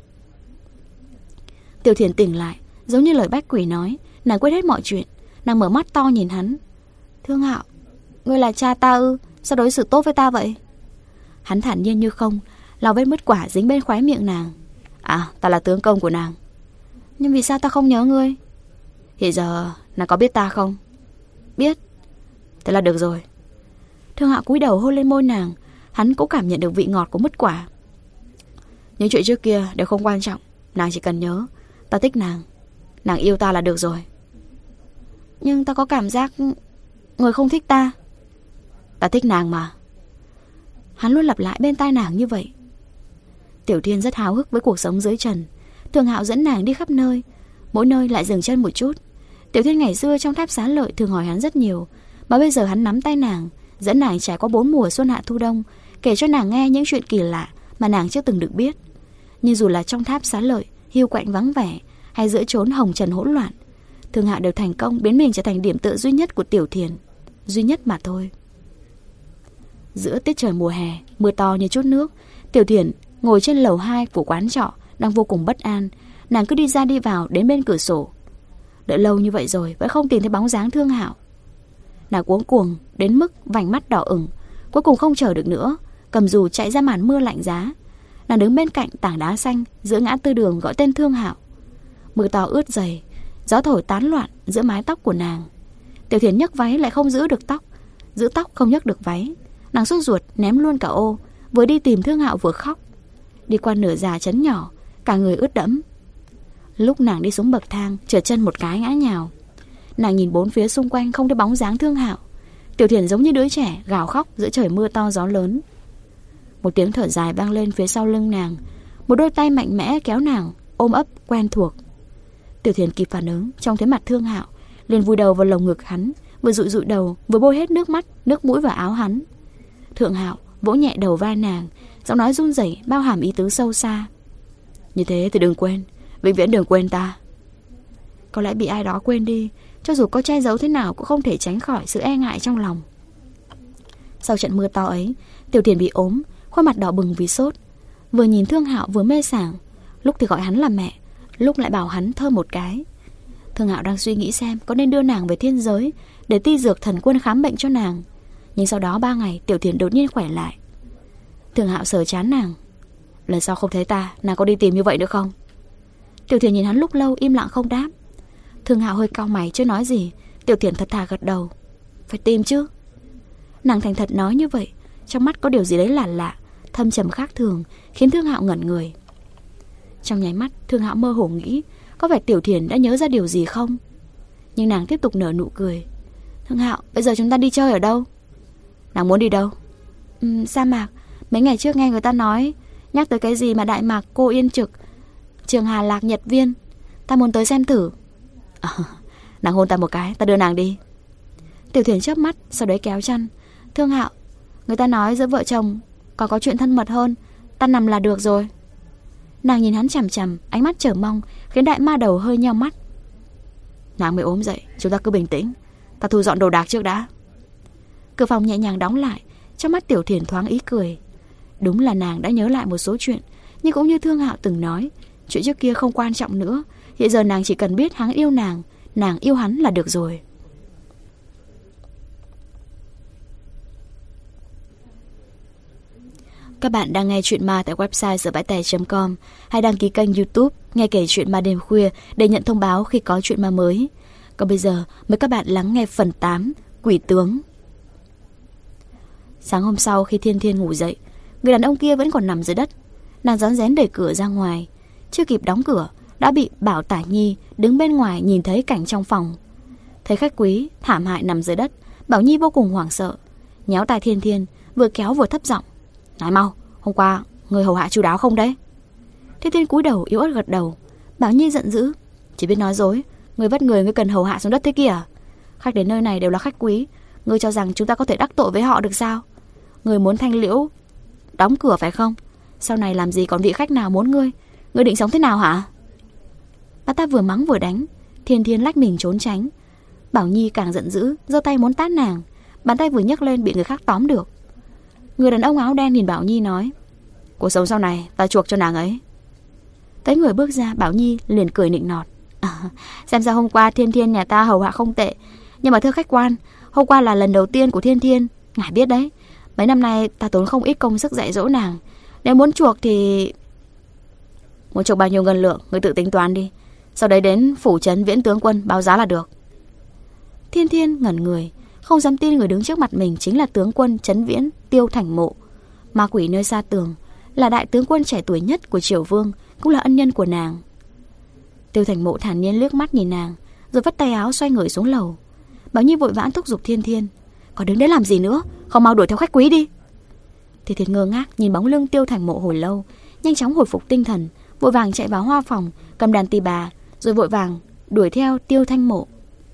Tiểu Thiền tỉnh lại, giống như lời Bách Quỷ nói, nàng quên hết mọi chuyện. Nàng mở mắt to nhìn hắn: "Thương Hạo, ngươi là cha ta ư? Sao đối xử tốt với ta vậy?" Hắn thản nhiên như không, lau vết mứt quả dính bên khóe miệng nàng: "À, ta là tướng công của nàng." "Nhưng vì sao ta không nhớ ngươi?" "Hiện giờ nàng có biết ta không?" "Biết." "Thế là được rồi." Thương Hạo cúi đầu hôn lên môi nàng. Hắn cũng cảm nhận được vị ngọt của mứt quả. "Những chuyện trước kia đều không quan trọng, nàng chỉ cần nhớ ta thích nàng, nàng yêu ta là được rồi." "Nhưng ta có cảm giác..." Người không thích ta. Ta thích nàng mà. Hắn luôn lặp lại bên tai nàng như vậy. Tiểu Thiên rất háo hức với cuộc sống dưới trần. Thường Hạo dẫn nàng đi khắp nơi, mỗi nơi lại dừng chân một chút. Tiểu Thiên ngày xưa trong tháp Xá Lợi thường hỏi hắn rất nhiều, mà bây giờ hắn nắm tay nàng, dẫn nàng trải qua bốn mùa xuân hạ thu đông, kể cho nàng nghe những chuyện kỳ lạ mà nàng chưa từng được biết. Nhưng dù là trong tháp Xá Lợi hiu quạnh vắng vẻ, hay giữa chốn hồng trần hỗn loạn, Thường Hạo đều thành công biến mình trở thành điểm tựa duy nhất của Tiểu Thiền, duy nhất mà thôi. Giữa tiết trời mùa hè, mưa to như chút nước, Tiểu Thiền ngồi trên lầu hai của quán trọ đang vô cùng bất an. Nàng cứ đi ra đi vào đến bên cửa sổ. Đợi lâu như vậy rồi vẫn không tìm thấy bóng dáng Thương Hạo. Nàng cuống cuồng đến mức vành mắt đỏ ửng, cuối cùng không chờ được nữa, cầm dù chạy ra màn mưa lạnh giá. Nàng đứng bên cạnh tảng đá xanh giữa ngã tư đường gọi tên Thương Hạo. Mưa to ướt dày, gió thổi tán loạn giữa mái tóc của nàng. Tiểu Thiền nhấc váy lại không giữ được tóc, giữ tóc không nhấc được váy. Nàng sốt ruột ném luôn cả ô, vừa đi tìm Thương Hạo vừa khóc. Đi qua nửa già trấn nhỏ, cả người ướt đẫm. Lúc nàng đi xuống bậc thang, trượt chân một cái ngã nhào. Nàng nhìn bốn phía xung quanh không thấy bóng dáng Thương Hạo. Tiểu Thiền giống như đứa trẻ gào khóc giữa trời mưa to gió lớn. Một tiếng thở dài vang lên phía sau lưng nàng. Một đôi tay mạnh mẽ kéo nàng, ôm ấp quen thuộc. Tiểu Thiền kịp phản ứng, trông thấy mặt Thương Hạo, liền vùi đầu vào lồng ngực hắn, vừa dụi dụi đầu, vừa bôi hết nước mắt, nước mũi vào áo hắn. Thương Hạo vỗ nhẹ đầu vai nàng, giọng nói run rẩy bao hàm ý tứ sâu xa. Như thế thì đừng quên, vĩnh viễn đừng quên ta. Có lẽ bị ai đó quên đi, cho dù có che giấu thế nào cũng không thể tránh khỏi sự e ngại trong lòng. Sau trận mưa to ấy, Tiểu Thiền bị ốm, khuôn mặt đỏ bừng vì sốt. Vừa nhìn Thương Hạo vừa mê sảng, lúc thì gọi hắn là mẹ, lúc lại bảo hắn thơm một cái. Thương Hạo đang suy nghĩ xem có nên đưa nàng về thiên giới để ti dược thần quân khám bệnh cho nàng. Nhưng sau đó ba ngày Tiểu Thiền đột nhiên khỏe lại. Thương Hạo sờ chán nàng. Lần sau không thấy ta, nàng có đi tìm như vậy nữa không? Tiểu Thiền nhìn hắn lúc lâu im lặng không đáp. Thương Hạo hơi cau mày chưa nói gì. Tiểu Thiền thật thà gật đầu. Phải tìm chứ. Nàng thành thật nói như vậy, trong mắt có điều gì đấy lạ lạ, thâm trầm khác thường, khiến Thương Hạo ngẩn người. Trong nháy mắt Thương Hạo mơ hồ nghĩ có phải Tiểu Thiền đã nhớ ra điều gì không. Nhưng nàng tiếp tục nở nụ cười. Thương Hạo, bây giờ chúng ta đi chơi ở đâu? Nàng muốn đi đâu? Ừ, sa mạc. Mấy ngày trước nghe người ta nói, nhắc tới cái gì mà Đại Mạc Cô Yên Trực, Trường Hà Lạc Nhật Viên. Ta muốn tới xem thử. À, nàng hôn ta một cái, ta đưa nàng đi. Tiểu Thiền chớp mắt, sau đấy kéo chăn. Thương Hạo, người ta nói giữa vợ chồng còn có chuyện thân mật hơn, ta nằm là được rồi. Nàng nhìn hắn chằm chằm, ánh mắt chờ mong, khiến đại ma đầu hơi nheo mắt. Nàng mới ốm dậy, chúng ta cứ bình tĩnh, ta thu dọn đồ đạc trước đã. Cửa phòng nhẹ nhàng đóng lại, trong mắt Tiểu Thiền thoáng ý cười. Đúng là nàng đã nhớ lại một số chuyện, nhưng cũng như Thương Hạo từng nói, chuyện trước kia không quan trọng nữa. Hiện giờ nàng chỉ cần biết hắn yêu nàng, nàng yêu hắn là được rồi. Các bạn đang nghe chuyện ma tại website sờ bãi tè chấm com. Hãy đăng ký kênh YouTube Nghe Kể Chuyện Ma Đêm Khuya để nhận thông báo khi có chuyện ma mới. Còn bây giờ mời các bạn lắng nghe phần tám, Quỷ Tướng. Sáng hôm sau khi Thiên Thiên ngủ dậy, người đàn ông kia vẫn còn nằm dưới đất. Nàng rón rén đẩy cửa ra ngoài, chưa kịp đóng cửa đã bị Bảo Tả Nhi đứng bên ngoài nhìn thấy cảnh trong phòng. Thấy khách quý thảm hại nằm dưới đất, Bảo Nhi vô cùng hoảng sợ, nhéo tai Thiên Thiên, vừa kéo vừa thấp giọng: nói mau, hôm qua người hầu hạ chu đáo không đấy? Thiên Thiên cúi đầu yếu ớt gật đầu. Bảo Nhi giận dữ: chỉ biết nói dối, người vất người người cần hầu hạ xuống đất thế kìa. Khách đến nơi này đều là khách quý, ngươi cho rằng chúng ta có thể đắc tội với họ được sao? Ngươi muốn Thanh Liễu đóng cửa phải không? Sau này làm gì còn vị khách nào muốn ngươi? Ngươi định sống thế nào hả? Bà ta vừa mắng vừa đánh. Thiên Thiên lách mình trốn tránh. Bảo Nhi càng giận dữ, giơ tay muốn tát nàng. Bàn tay vừa nhấc lên bị người khác tóm được. Người đàn ông áo đen nhìn Bảo Nhi nói: cuộc sống sau này ta chuộc cho nàng ấy. Thấy người bước ra, Bảo Nhi liền cười nịnh nọt: à, xem ra hôm qua Thiên Thiên nhà ta hầu hạ không tệ. Nhưng mà thưa khách quan, hôm qua là lần đầu tiên của Thiên Thiên, ngài biết đấy, mấy năm nay ta tốn không ít công sức dạy dỗ nàng. Nếu muốn chuộc thì... muốn chuộc bao nhiêu ngân lượng, người tự tính toán đi. Sau đấy đến phủ trấn Viễn tướng quân báo giá là được. Thiên Thiên ngẩn người, không dám tin người đứng trước mặt mình chính là tướng quân Trấn Viễn Tiêu Thành Mộ, ma quỷ nơi xa tường, là đại tướng quân trẻ tuổi nhất của Triều Vương, cũng là ân nhân của nàng. Tiêu Thành Mộ thản nhiên liếc mắt nhìn nàng, rồi vắt tay áo xoay người xuống lầu. Bảo Nhi vội vã thúc giục Thiên Thiên: "Còn đứng đấy làm gì nữa, không mau đuổi theo khách quý đi." Thiên Thiên ngơ ngác nhìn bóng lưng Tiêu Thành Mộ hồi lâu, nhanh chóng hồi phục tinh thần, vội vàng chạy vào hoa phòng, cầm đàn tỳ bà, rồi vội vàng đuổi theo Tiêu Thanh Mộ.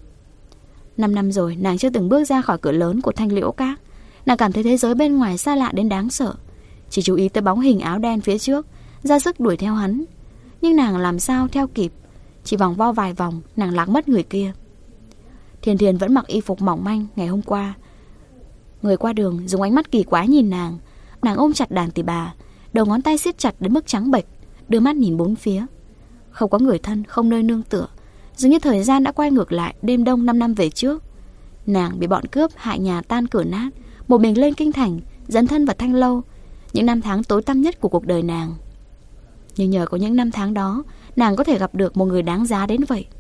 Năm năm rồi nàng chưa từng bước ra khỏi cửa lớn của Thanh Liễu Các. Nàng cảm thấy thế giới bên ngoài xa lạ đến đáng sợ, chỉ chú ý tới bóng hình áo đen phía trước, ra sức đuổi theo hắn. Nhưng nàng làm sao theo kịp? Chỉ vòng vo vài vòng, nàng lạc mất người kia. Thiên Thiên vẫn mặc y phục mỏng manh ngày hôm qua. Người qua đường dùng ánh mắt kỳ quái nhìn nàng. Nàng ôm chặt đàn tỳ bà, đầu ngón tay siết chặt đến mức trắng bệch, đưa mắt nhìn bốn phía. Không có người thân, không nơi nương tựa. Dường như thời gian đã quay ngược lại đêm đông năm năm về trước. Nàng bị bọn cướp hại nhà tan cửa nát, một mình lên kinh thành, dấn thân vào Thanh Lâu, những năm tháng tối tăm nhất của cuộc đời nàng. Nhưng nhờ có những năm tháng đó, nàng có thể gặp được một người đáng giá đến vậy.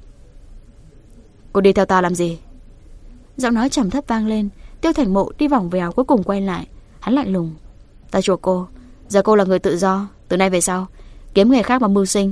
"Cô đi theo ta làm gì?" Giọng nói trầm thấp vang lên. Tiêu Thành Mộ đi vòng vèo cuối cùng quay lại. Hắn lạnh lùng: "Ta chuộc cô, giờ cô là người tự do, từ nay về sau kiếm nghề khác mà mưu sinh."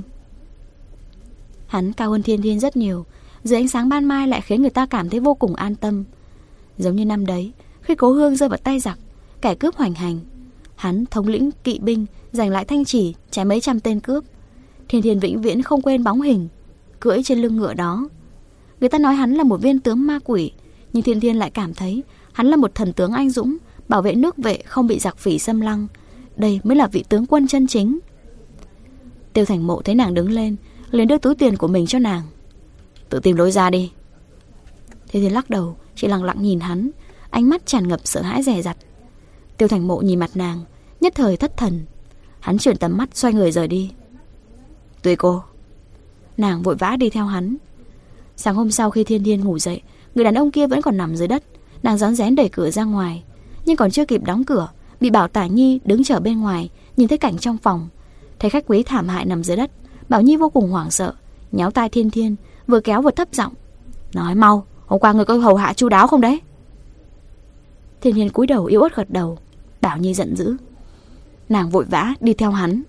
Hắn cao hơn Thiên Thiên rất nhiều, dưới ánh sáng ban mai lại khiến người ta cảm thấy vô cùng an tâm. Giống như năm đấy, khi Cố Hương rơi vào tay giặc, kẻ cướp hoành hành, hắn thống lĩnh kỵ binh, giành lại thanh chỉ, chém mấy trăm tên cướp. Thiên Thiên vĩnh viễn không quên bóng hình cưỡi trên lưng ngựa đó. Người ta nói hắn là một viên tướng ma quỷ, nhưng Thiên Thiên lại cảm thấy hắn là một thần tướng anh dũng, bảo vệ nước vệ không bị giặc phỉ xâm lăng. Đây mới là vị tướng quân chân chính. Tiêu Thành Mộ thấy nàng đứng lên, liền đưa túi tiền của mình cho nàng. "Tự tìm lối ra đi." Thiên Thiên lắc đầu, chỉ lặng lặng nhìn hắn, ánh mắt tràn ngập sợ hãi dè dặt. Tiêu Thành Mộ nhìn mặt nàng, nhất thời thất thần. Hắn chuyển tầm mắt xoay người rời đi. "Tùy cô." Nàng vội vã đi theo hắn. Sáng hôm sau khi Thiên Thiên ngủ dậy, người đàn ông kia vẫn còn nằm dưới đất. Nàng rón rén đẩy cửa ra ngoài, nhưng còn chưa kịp đóng cửa, bị Bảo Tả Nhi đứng chờ bên ngoài, nhìn thấy cảnh trong phòng. Thấy khách quý thảm hại nằm dưới đất, Bảo Nhi vô cùng hoảng sợ, nhéo tai Thiên Thiên, vừa kéo vừa thấp giọng: "Nói mau, hôm qua người có hầu hạ chu đáo không đấy?" Thiên Thiên cúi đầu yếu ớt gật đầu. Bảo Nhi giận dữ. Nàng vội vã đi theo hắn.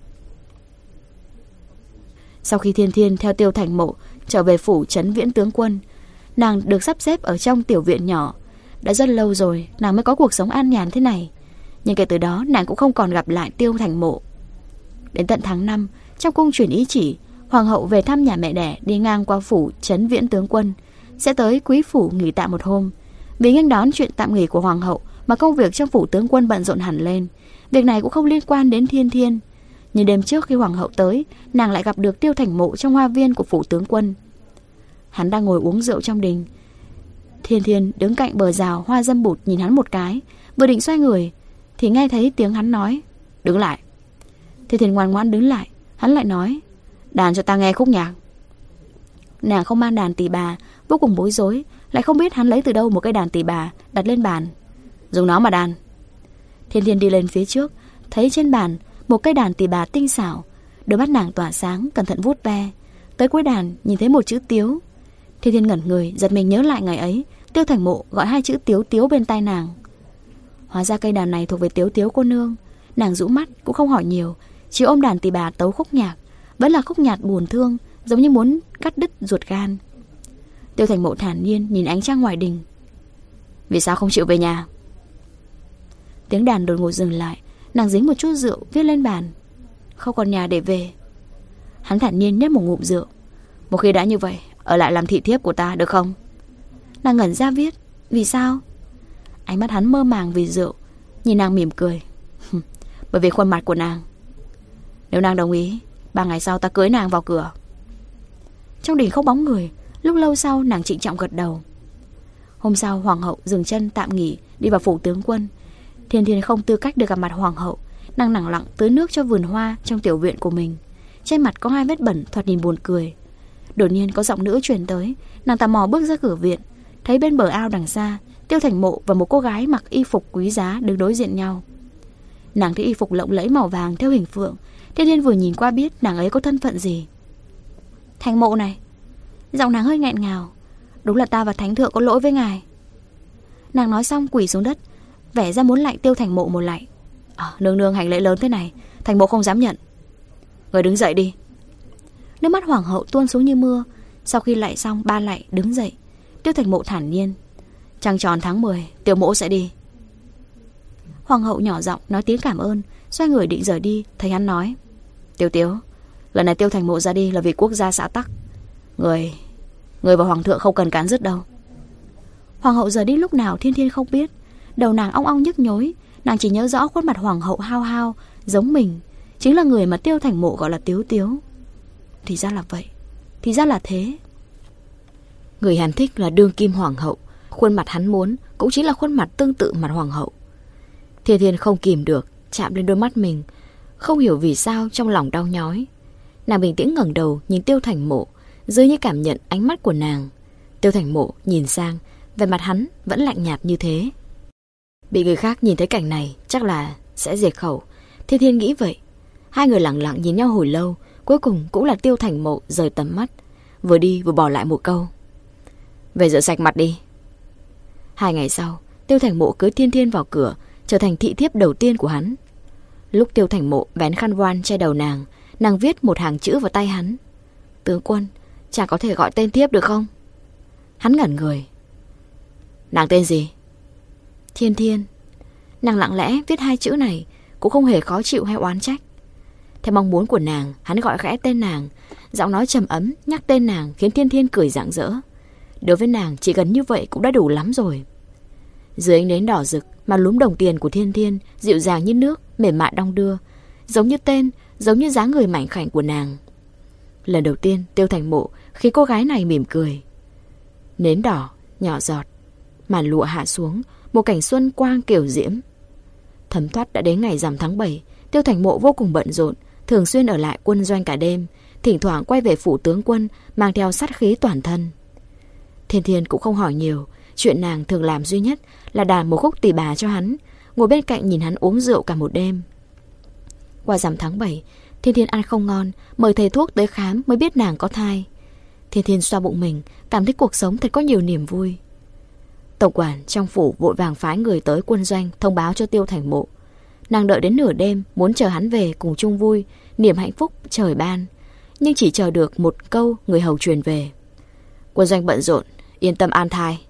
Sau khi Thiên Thiên theo Tiêu Thành Mộ trở về phủ Trấn Viễn tướng quân, nàng được sắp xếp ở trong tiểu viện nhỏ. Đã rất lâu rồi nàng mới có cuộc sống an nhàn thế này, nhưng kể từ đó nàng cũng không còn gặp lại Tiêu Thành Mộ. Đến tận tháng năm, trong cung truyền ý chỉ, hoàng hậu về thăm nhà mẹ đẻ đi ngang qua phủ Trấn Viễn tướng quân, sẽ tới quý phủ nghỉ tạm một hôm. Vì nghênh đón chuyện tạm nghỉ của hoàng hậu mà công việc trong phủ tướng quân bận rộn hẳn lên. Việc này cũng không liên quan đến Thiên Thiên. Nhưng đêm trước khi hoàng hậu tới, nàng lại gặp được Tiêu Thành Mộ trong hoa viên của phủ tướng quân. Hắn đang ngồi uống rượu trong đình. Thiên Thiên đứng cạnh bờ rào hoa dâm bụt nhìn hắn một cái, vừa định xoay người thì nghe thấy tiếng hắn nói: "Đứng lại." Thiên Thiên ngoan ngoãn đứng lại. Hắn lại nói: "Đàn cho ta nghe khúc nhạc." Nàng không mang đàn tỳ bà, vô cùng bối rối, lại không biết hắn lấy từ đâu một cái đàn tỳ bà đặt lên bàn. "Dùng nó mà đàn." Thiên Thiên đi lên phía trước, thấy trên bàn một cây đàn tỳ bà tinh xảo. Đôi mắt nàng tỏa sáng, cẩn thận vuốt ve. Tới cuối đàn nhìn thấy một chữ Tiếu. Thiên Thiên ngẩn người, giật mình nhớ lại ngày ấy Tiêu Thành Mộ gọi hai chữ Tiếu Tiếu bên tai nàng. Hóa ra cây đàn này thuộc về Tiếu Tiếu cô nương. Nàng rũ mắt cũng không hỏi nhiều, chỉ ôm đàn tỳ bà tấu khúc nhạc. Vẫn là khúc nhạc buồn thương, giống như muốn cắt đứt ruột gan. Tiêu Thành Mộ thản nhiên nhìn ánh trăng ngoài đình. "Vì sao không chịu về nhà?" Tiếng đàn đột ngột dừng lại. Nàng dính một chút rượu viết lên bàn: "Không còn nhà để về." Hắn thản nhiên nhấp một ngụm rượu. "Một khi đã như vậy, ở lại làm thị thiếp của ta được không?" Nàng ngẩn ra viết: "Vì sao?" Ánh mắt hắn mơ màng vì rượu, nhìn nàng mỉm cười. "Bởi vì khuôn mặt của nàng. Nếu nàng đồng ý, ba ngày sau ta cưới nàng vào cửa." Trong đình không bóng người. Lúc lâu sau nàng trịnh trọng gật đầu. Hôm sau hoàng hậu dừng chân tạm nghỉ, đi vào phủ tướng quân. Thiên Thiên không tư cách được gặp mặt hoàng hậu. Nàng lẳng lặng tưới nước cho vườn hoa trong tiểu viện của mình. Trên mặt có hai vết bẩn thoạt nhìn buồn cười. Đột nhiên có giọng nữ truyền tới. Nàng tò mò bước ra cửa viện, thấy bên bờ ao đằng xa Tiêu Thành Mộ và một cô gái mặc y phục quý giá đứng đối diện nhau. Nàng thấy y phục lộng lẫy màu vàng theo hình phượng. Thiên Thiên vừa nhìn qua biết nàng ấy có thân phận gì. "Thành Mộ này." Giọng nàng hơi nghẹn ngào. "Đúng là ta và thánh thượng có lỗi với ngài." Nàng nói xong quỳ xuống đất, vẻ ra muốn lạy Tiêu Thành Mộ một lạy. à, Nương nương hành lễ lớn thế này, Thành Mộ không dám nhận. "Người đứng dậy đi." Nước mắt hoàng hậu tuôn xuống như mưa. Sau khi lạy xong ba lạy đứng dậy. Tiêu Thành Mộ thản nhiên. Trăng tròn tháng mười, Tiêu mỗ sẽ đi. Hoàng hậu nhỏ giọng nói tiếng cảm ơn, xoay người định rời đi, thấy hắn nói. Tiêu Tiếu, lần này Tiêu Thành Mộ ra đi là vì quốc gia xã tắc. Người, người và hoàng thượng không cần cán dứt đâu. Hoàng hậu rời đi lúc nào Thiên Thiên không biết. Đầu nàng ong ong nhức nhối. Nàng chỉ nhớ rõ khuôn mặt hoàng hậu hao hao, giống mình, chính là người mà Tiêu Thành Mộ gọi là Tiếu Tiếu. Thì ra là vậy, thì ra là thế. Người hắn thích là đương kim hoàng hậu. Khuôn mặt hắn muốn cũng chính là khuôn mặt tương tự mặt hoàng hậu. Thiên Thiên không kìm được, chạm lên đôi mắt mình. Không hiểu vì sao trong lòng đau nhói. Nàng bình tĩnh ngẩng đầu nhìn Tiêu Thành Mộ, dường như cảm nhận ánh mắt của nàng. Tiêu Thành Mộ nhìn sang, vẻ mặt hắn vẫn lạnh nhạt như thế. Bị người khác nhìn thấy cảnh này chắc là sẽ diệt khẩu. Thiên Thiên nghĩ vậy. Hai người lặng lặng nhìn nhau hồi lâu. Cuối cùng cũng là Tiêu Thành Mộ rời tầm mắt, vừa đi vừa bỏ lại một câu. Về rửa sạch mặt đi. Hai ngày sau, Tiêu Thành Mộ cưới Thiên Thiên vào cửa, trở thành thị thiếp đầu tiên của hắn. Lúc Tiêu Thành Mộ vén khăn voan che đầu nàng, nàng viết một hàng chữ vào tay hắn. Tướng quân, chàng có thể gọi tên thiếp được không? Hắn ngẩn người. Nàng tên gì? Thiên Thiên. Nàng lặng lẽ viết hai chữ này, cũng không hề khó chịu hay oán trách. Theo mong muốn của nàng, hắn gọi khẽ tên nàng. Giọng nói trầm ấm nhắc tên nàng khiến Thiên Thiên cười rạng rỡ. Đối với nàng chỉ cần như vậy cũng đã đủ lắm rồi. Dưới ánh nến đỏ rực, mà lúm đồng tiền của Thiên Thiên dịu dàng như nước, mềm mại đong đưa, giống như tên, giống như dáng người mảnh khảnh của nàng. Lần đầu tiên Tiêu Thành Mộ khiến cô gái này mỉm cười. Nến đỏ, nhỏ giọt, màn lụa hạ xuống, một cảnh xuân quang kiểu diễm. Thấm thoát đã đến ngày rằm tháng bảy. Tiêu Thành Mộ vô cùng bận rộn, thường xuyên ở lại quân doanh cả đêm, thỉnh thoảng quay về phủ tướng quân mang theo sát khí toàn thân. Thiên Thiên cũng không hỏi nhiều. Chuyện nàng thường làm duy nhất là đàn một khúc tỳ bà cho hắn, ngồi bên cạnh nhìn hắn uống rượu cả một đêm. Qua rằm tháng bảy, Thiên Thiên ăn không ngon, mời thầy thuốc tới khám mới biết nàng có thai. Thiên Thiên xoa bụng mình, cảm thấy cuộc sống thật có nhiều niềm vui. Tổng quản trong phủ vội vàng phái người tới quân doanh thông báo cho Tiêu Thành Mộ. Nàng đợi đến nửa đêm muốn chờ hắn về cùng chung vui, niềm hạnh phúc trời ban, nhưng chỉ chờ được một câu người hầu truyền về. Quân doanh bận rộn, yên tâm an thai.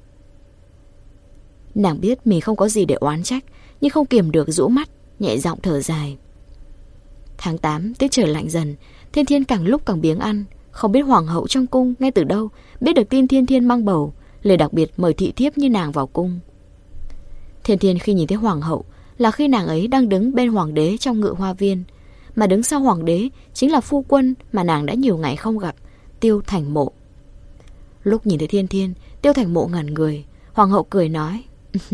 Nàng biết mình không có gì để oán trách, nhưng không kiềm được rũ mắt, nhẹ giọng thở dài. Tháng tám, tiết trời lạnh dần, Thiên Thiên càng lúc càng biếng ăn. Không biết hoàng hậu trong cung ngay từ đâu biết được tin Thiên Thiên mang bầu, lời đặc biệt mời thị thiếp như nàng vào cung. Thiên Thiên khi nhìn thấy hoàng hậu là khi nàng ấy đang đứng bên hoàng đế trong ngự hoa viên, mà đứng sau hoàng đế chính là phu quân mà nàng đã nhiều ngày không gặp, Tiêu Thành Mộ. Lúc nhìn thấy Thiên Thiên, Tiêu Thành Mộ ngẩn người. Hoàng hậu cười nói: